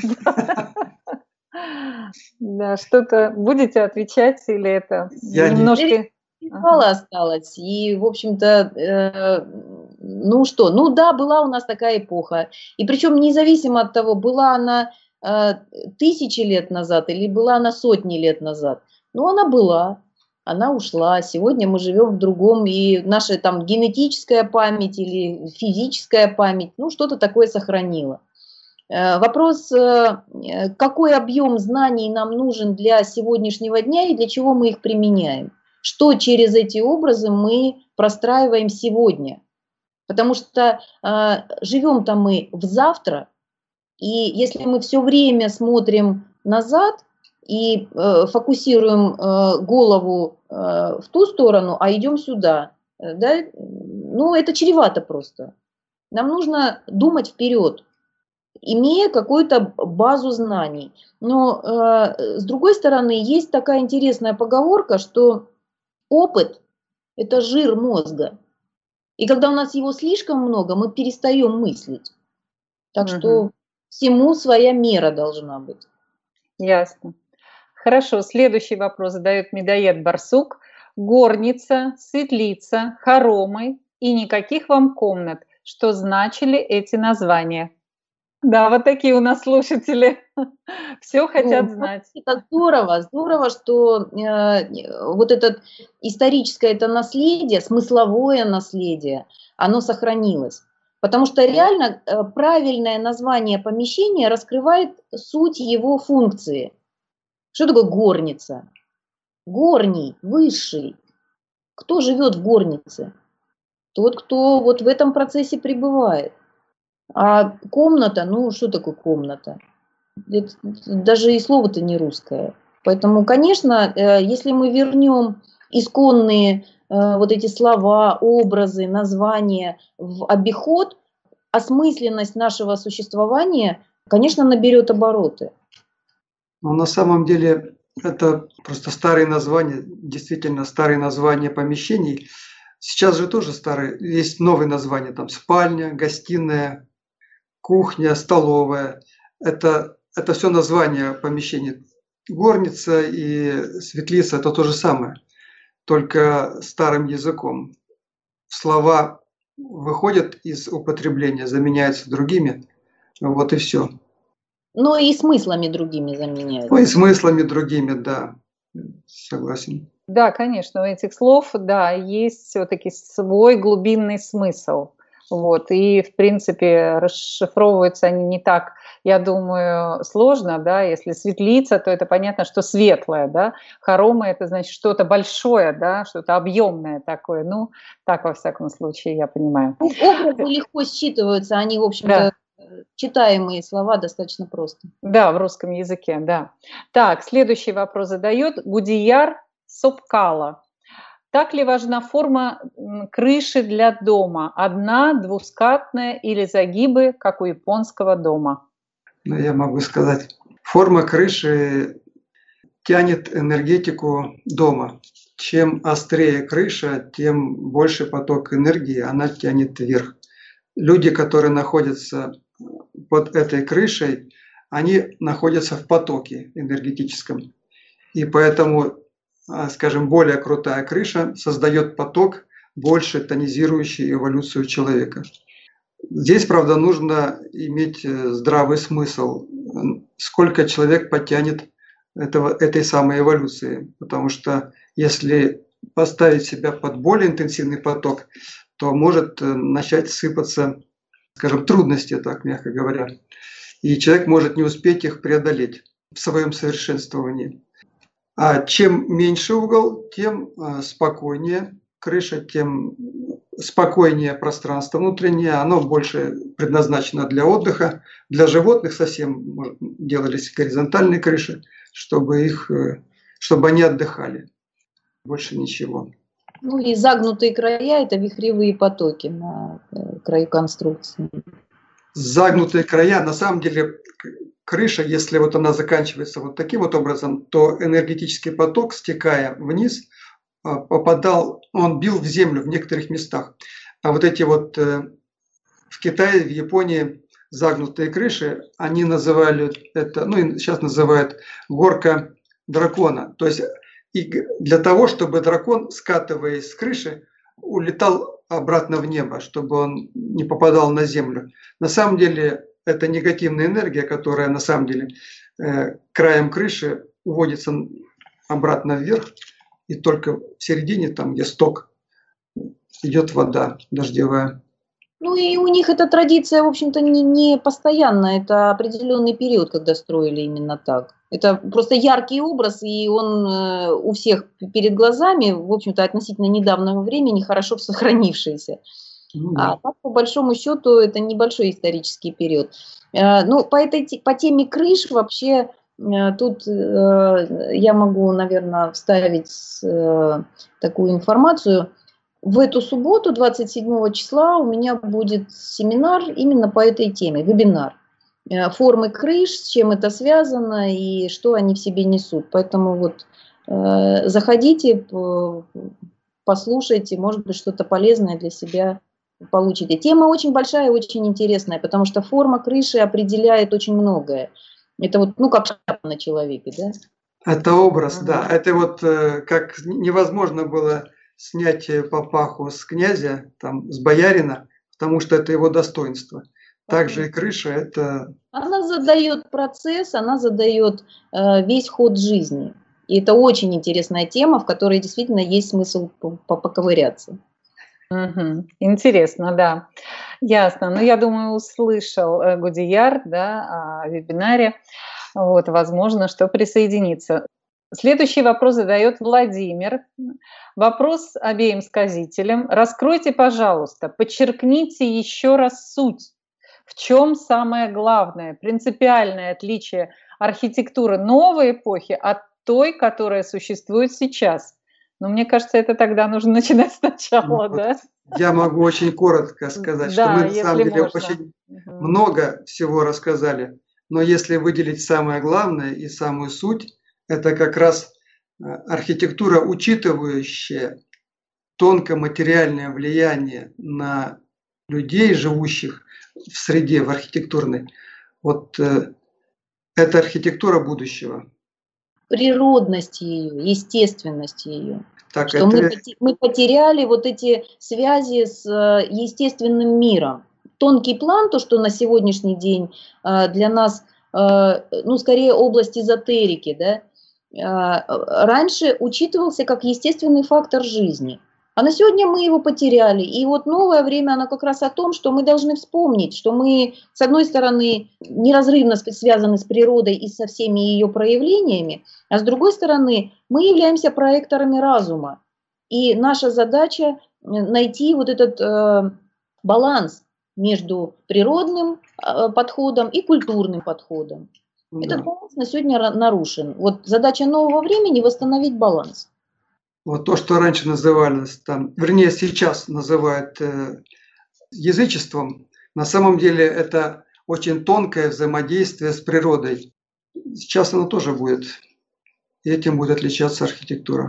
Да, что-то будете отвечать или это Я немножко... Мало осталось. И, в общем-то, э, ну что, ну да, была у нас такая эпоха. И причем независимо от того, была она э, тысячи лет назад или была она сотни лет назад. Ну, она была, она ушла. Сегодня мы живем в другом, и наша там генетическая память или физическая память, ну, что-то такое сохранила. Вопрос, какой объем знаний нам нужен для сегодняшнего дня и для чего мы их применяем. Что через эти образы мы простраиваем сегодня. Потому что э, живем-то мы в завтра, и если мы все время смотрим назад и э, фокусируем э, голову э, в ту сторону, а идем сюда, э, да, ну это чревато просто. Нам нужно думать вперед, имея какую-то базу знаний. Но э, с другой стороны, есть такая интересная поговорка, что опыт – это жир мозга. И когда у нас его слишком много, мы перестаем мыслить. Так угу. что всему своя мера должна быть. Ясно. Хорошо, следующий вопрос задает Медоед Барсук. Горница, светлица, хоромы и никаких вам комнат. Что значили эти названия? Да, вот такие у нас слушатели. Все хотят ну, знать. Это здорово, здорово, что э, вот это историческое это наследие, смысловое наследие, оно сохранилось. Потому что реально э, правильное название помещения раскрывает суть его функции. Что такое горница? Горний, высший. Кто живет в горнице? Тот, кто вот в этом процессе пребывает. А комната, ну что такое комната? Это, даже и слово-то не русское. Поэтому, конечно, если мы вернем исконные вот эти слова, образы, названия в обиход, осмысленность нашего существования, конечно, наберет обороты. Но на самом деле это просто старые названия, действительно старые названия помещений. Сейчас же тоже старые, есть новые названия, там спальня, гостиная, кухня, столовая. Это, это все названия помещений. Горница и светлица – это то же самое, только старым языком. Слова выходят из употребления, заменяются другими, вот и все. Ну и смыслами другими заменяются. Ну и смыслами другими, да, согласен. Да, конечно, у этих слов, да, есть все-таки свой глубинный смысл. Вот, и, в принципе, расшифровываются они не так, я думаю, сложно, да, если светлица, то это понятно, что светлое, да, хоромы – это значит что-то большое, да, что-то объемное такое, ну, так, во всяком случае, я понимаю. Образы легко считываются, они, в общем-то, да. читаемые слова достаточно просто. Да, в русском языке, да. Так, следующий вопрос задает Гудияр Сопкала. Так ли важна форма крыши для дома? Одна, двускатная или загибы, как у японского дома? Ну, я могу сказать, форма крыши тянет энергетику дома. Чем острее крыша, тем больше поток энергии она тянет вверх. Люди, которые находятся под этой крышей, они находятся в потоке энергетическом. И поэтому, скажем, более крутая крыша создает поток, больше тонизирующий эволюцию человека. Здесь, правда, нужно иметь здравый смысл, сколько человек потянет этого, этой самой эволюции. Потому что если поставить себя под более интенсивный поток, то может начать сыпаться скажем, трудности, так мягко говоря. И человек может не успеть их преодолеть в своем совершенствовании. А чем меньше угол, тем спокойнее крыша, тем спокойнее пространство внутреннее, оно больше предназначено для отдыха. Для животных совсем делались горизонтальные крыши, чтобы, их, чтобы они отдыхали. Больше ничего. Ну и загнутые края – это вихревые потоки на краю конструкции. Загнутые края, на самом деле, крыша, если вот она заканчивается вот таким вот образом, то энергетический поток, стекая вниз, попадал, он бил в землю в некоторых местах. А вот эти вот в Китае, в Японии загнутые крыши, они называли это, ну и сейчас называют горка дракона. То есть и для того, чтобы дракон, скатываясь с крыши, улетал обратно в небо, чтобы он не попадал на землю. На самом деле это негативная энергия, которая на самом деле э, краем крыши уводится обратно вверх, и только в середине, там где сток, идет вода дождевая. Ну и у них эта традиция, в общем-то, не, не постоянная, это определенный период, когда строили именно так. Это просто яркий образ, и он э, у всех перед глазами, в общем-то, относительно недавнего времени хорошо сохранившийся. Mm-hmm. А так, по большому счету, это небольшой исторический период. Э, ну, по, этой, по теме крыш вообще э, тут э, я могу, наверное, вставить э, такую информацию. В эту субботу, двадцать седьмого числа, у меня будет семинар именно по этой теме, вебинар. Формы крыш, с чем это связано и что они в себе несут. Поэтому вот э, заходите, послушайте, может быть, что-то полезное для себя получите. Тема очень большая и очень интересная, потому что форма крыши определяет очень многое. Это вот, ну, как шапка на человеке, да? Это образ, ага. Да. Это вот э, как невозможно было снять папаху с князя, там, с боярина, потому что это его достоинство. Также и крыша это... Она задает процесс, она задает э, весь ход жизни. И это очень интересная тема, в которой действительно есть смысл поковыряться. Угу. Интересно, да. Ясно. Ну, я думаю, услышал Гудияр, да, о вебинаре. Вот, возможно, что присоединится. Следующий вопрос задает Владимир. Вопрос обеим сказителям. Раскройте, пожалуйста, подчеркните еще раз суть. В чем самое главное, принципиальное отличие архитектуры новой эпохи от той, которая существует сейчас? Но мне кажется, это тогда нужно начинать сначала, ну, да? Я могу очень коротко сказать, да, что мы на самом деле можно. очень угу. много всего рассказали. Но если выделить самое главное и самую суть, это как раз архитектура, учитывающая тонкоматериальное влияние на людей, живущих в среде, в архитектурной. Вот э, это архитектура будущего. Природность ее, естественность ее. Так, что это... мы, мы потеряли вот эти связи с естественным миром. Тонкий план, то, что на сегодняшний день э, для нас, э, ну, скорее область эзотерики, да, э, раньше учитывался как естественный фактор жизни. А на сегодня мы его потеряли. И вот новое время, оно как раз о том, что мы должны вспомнить, что мы, с одной стороны, неразрывно связаны с природой и со всеми ее проявлениями, а с другой стороны, мы являемся проекторами разума. И наша задача найти вот этот э, баланс между природным э, подходом и культурным подходом. Да. Этот баланс на сегодня нарушен. Вот задача нового времени – восстановить баланс. Вот то, что раньше называлось, там, вернее, сейчас называют э, язычеством, на самом деле это очень тонкое взаимодействие с природой. Сейчас оно тоже будет, и этим будет отличаться архитектура.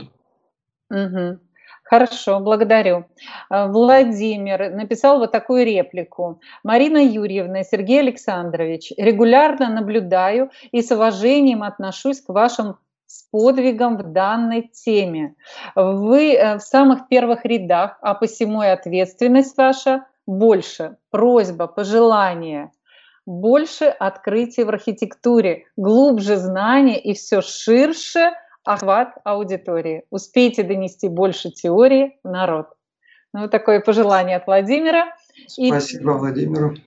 Угу. Хорошо, благодарю. Владимир написал вот такую реплику. Марина Юрьевна, Сергей Александрович, регулярно наблюдаю и с уважением отношусь к вашим с подвигом в данной теме. Вы в самых первых рядах, а посему и ответственность ваша больше. Просьба, пожелание. Больше открытий в архитектуре, глубже знания и все ширше охват аудитории. Успейте донести больше теории в народ. Ну, такое пожелание от Владимира. Спасибо, и... Владимиру.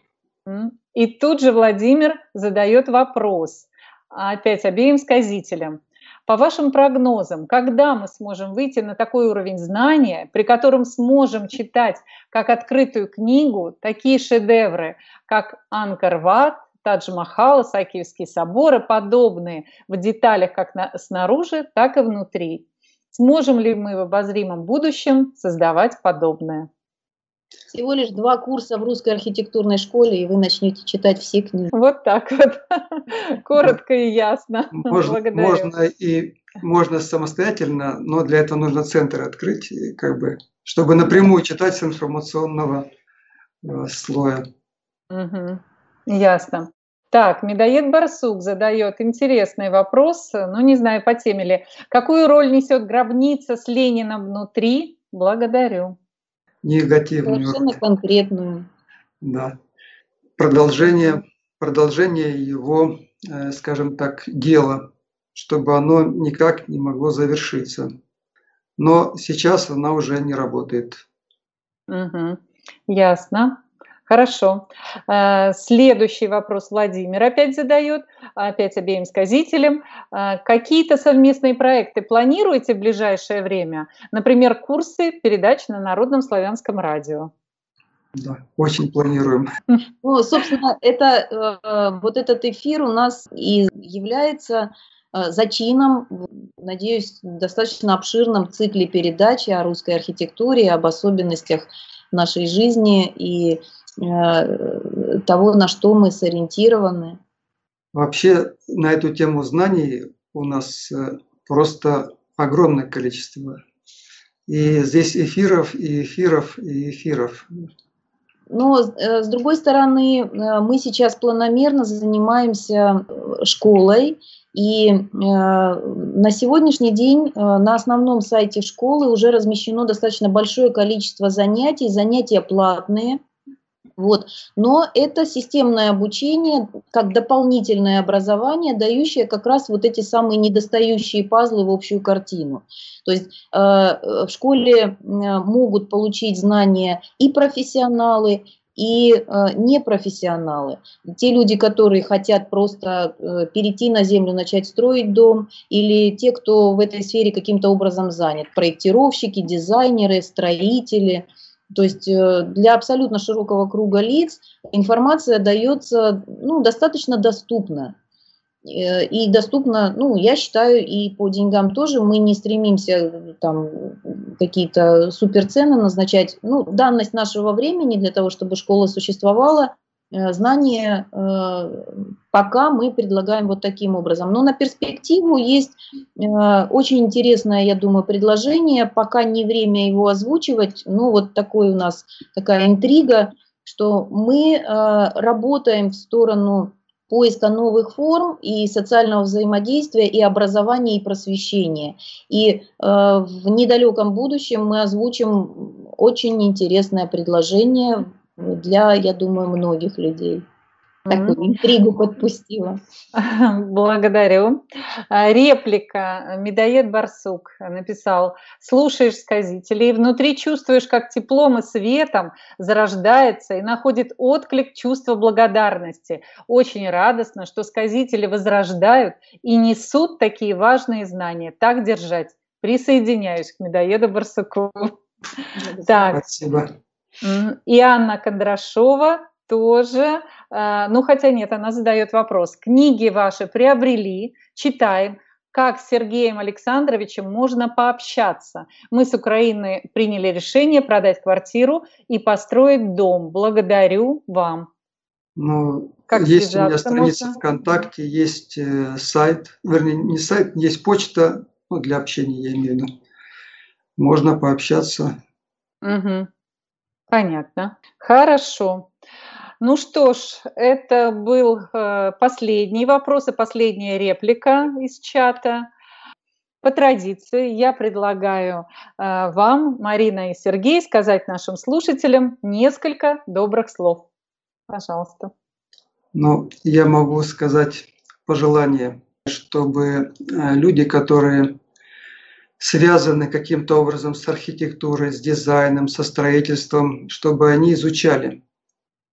И тут же Владимир задает вопрос, опять обеим сказителям. По вашим прогнозам, когда мы сможем выйти на такой уровень знания, при котором сможем читать как открытую книгу такие шедевры, как Ангкор-Ват, Тадж-Махал, Исаакиевский собор и подобные в деталях как на, снаружи, так и внутри? Сможем ли мы в обозримом будущем создавать подобное? Всего лишь два курса в русской архитектурной школе, и вы начнете читать все книги. Вот так вот. Коротко и ясно. Можно, можно и можно самостоятельно, но для этого нужно центр открыть, как бы, чтобы напрямую читать с информационного э, слоя. Угу. Ясно. Так, Медоед Барсук задает интересный вопрос, ну не знаю, по теме ли. Какую роль несет гробница с Лениным внутри? Благодарю. Негативную. Совершенно конкретную. Да. Продолжение, продолжение его, э, скажем так, дела, чтобы оно никак не могло завершиться. Но сейчас она уже не работает. Угу. Ясно. Хорошо. Следующий вопрос Владимир опять задает, опять обеим сказителям. Какие-то совместные проекты планируете в ближайшее время? Например, курсы передач на Народном славянском радио? Да, очень планируем. Ну, собственно, это, вот этот эфир у нас и является зачином, надеюсь, достаточно обширном цикле передач о русской архитектуре, об особенностях нашей жизни и того, на что мы сориентированы. Вообще на эту тему знаний у нас просто огромное количество. И здесь эфиров, и эфиров, и эфиров. Но, с другой стороны, мы сейчас планомерно занимаемся школой. И на сегодняшний день на основном сайте школы уже размещено достаточно большое количество занятий, занятия платные. Вот. Но это системное обучение, как дополнительное образование, дающее как раз вот эти самые недостающие пазлы в общую картину. То есть э, в школе могут получить знания и профессионалы, и э, непрофессионалы. Те люди, которые хотят просто э, перейти на землю, начать строить дом, или те, кто в этой сфере каким-то образом занят. Проектировщики, дизайнеры, строители. То есть для абсолютно широкого круга лиц информация дается, ну, достаточно доступна. И доступна, ну, я считаю, и по деньгам тоже. Мы не стремимся там какие-то суперцены назначать. Ну, данность нашего времени для того, чтобы школа существовала, знания пока мы предлагаем вот таким образом. Но на перспективу есть очень интересное, я думаю, предложение. Пока не время его озвучивать, но вот такой у нас такая интрига, что мы работаем в сторону поиска новых форм и социального взаимодействия, и образования, и просвещения. И в недалеком будущем мы озвучим очень интересное предложение для, я думаю, многих людей. Такую mm-hmm. интригу подпустила. Благодарю. Реплика. Медоед Барсук написал: слушаешь сказителей, внутри чувствуешь, как теплом и светом зарождается и находит отклик чувства благодарности. Очень радостно, что сказители возрождают и несут такие важные знания. Так держать. Присоединяюсь к Медоеду Барсуку. Так. Спасибо. И Анна Кондрашова тоже, ну хотя нет, она задает вопрос. Книги ваши приобрели, читаем. Как с Сергеем Александровичем можно пообщаться? Мы с Украины приняли решение продать квартиру и построить дом. Благодарю вам. Ну, как есть у меня страница можно? ВКонтакте, есть сайт, вернее, не сайт, есть почта, ну, для общения, я имею в виду. Можно пообщаться. Угу. Понятно. Хорошо. Ну что ж, это был э, последний вопрос и последняя реплика из чата. По традиции я предлагаю э, вам, Марина и Сергей, сказать нашим слушателям несколько добрых слов. Пожалуйста. Ну, я могу сказать пожелание, чтобы люди, которые связаны каким-то образом с архитектурой, с дизайном, со строительством, чтобы они изучали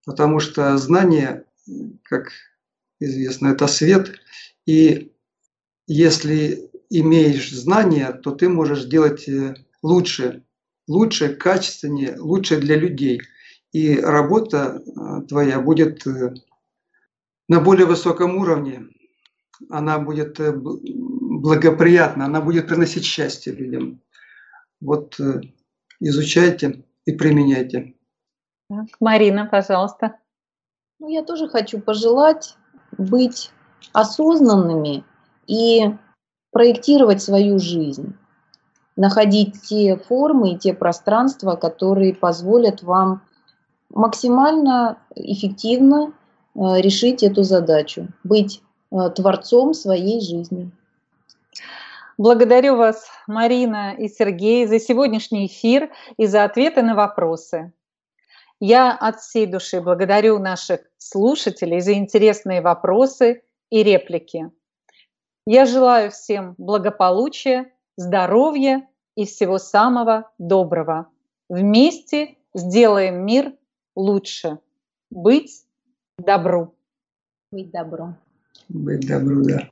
потому что знание, как известно, это свет, и если имеешь знания, то ты можешь делать лучше, лучше, качественнее, лучше для людей. И работа твоя будет на более высоком уровне, она будет благоприятна, она будет приносить счастье людям. Вот изучайте и применяйте. Марина, пожалуйста. Ну, я тоже хочу пожелать быть осознанными и проектировать свою жизнь, находить те формы и те пространства, которые позволят вам максимально эффективно решить эту задачу, быть творцом своей жизни. Благодарю вас, Марина и Сергей, за сегодняшний эфир и за ответы на вопросы. Я от всей души благодарю наших слушателей за интересные вопросы и реплики. Я желаю всем благополучия, здоровья и всего самого доброго. Вместе сделаем мир лучше. Быть добру. Быть добру. Быть добру, да.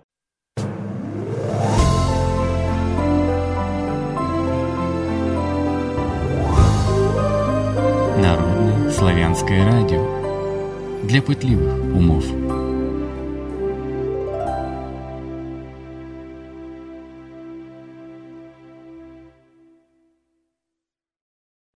Народное славянское радио для пытливых умов.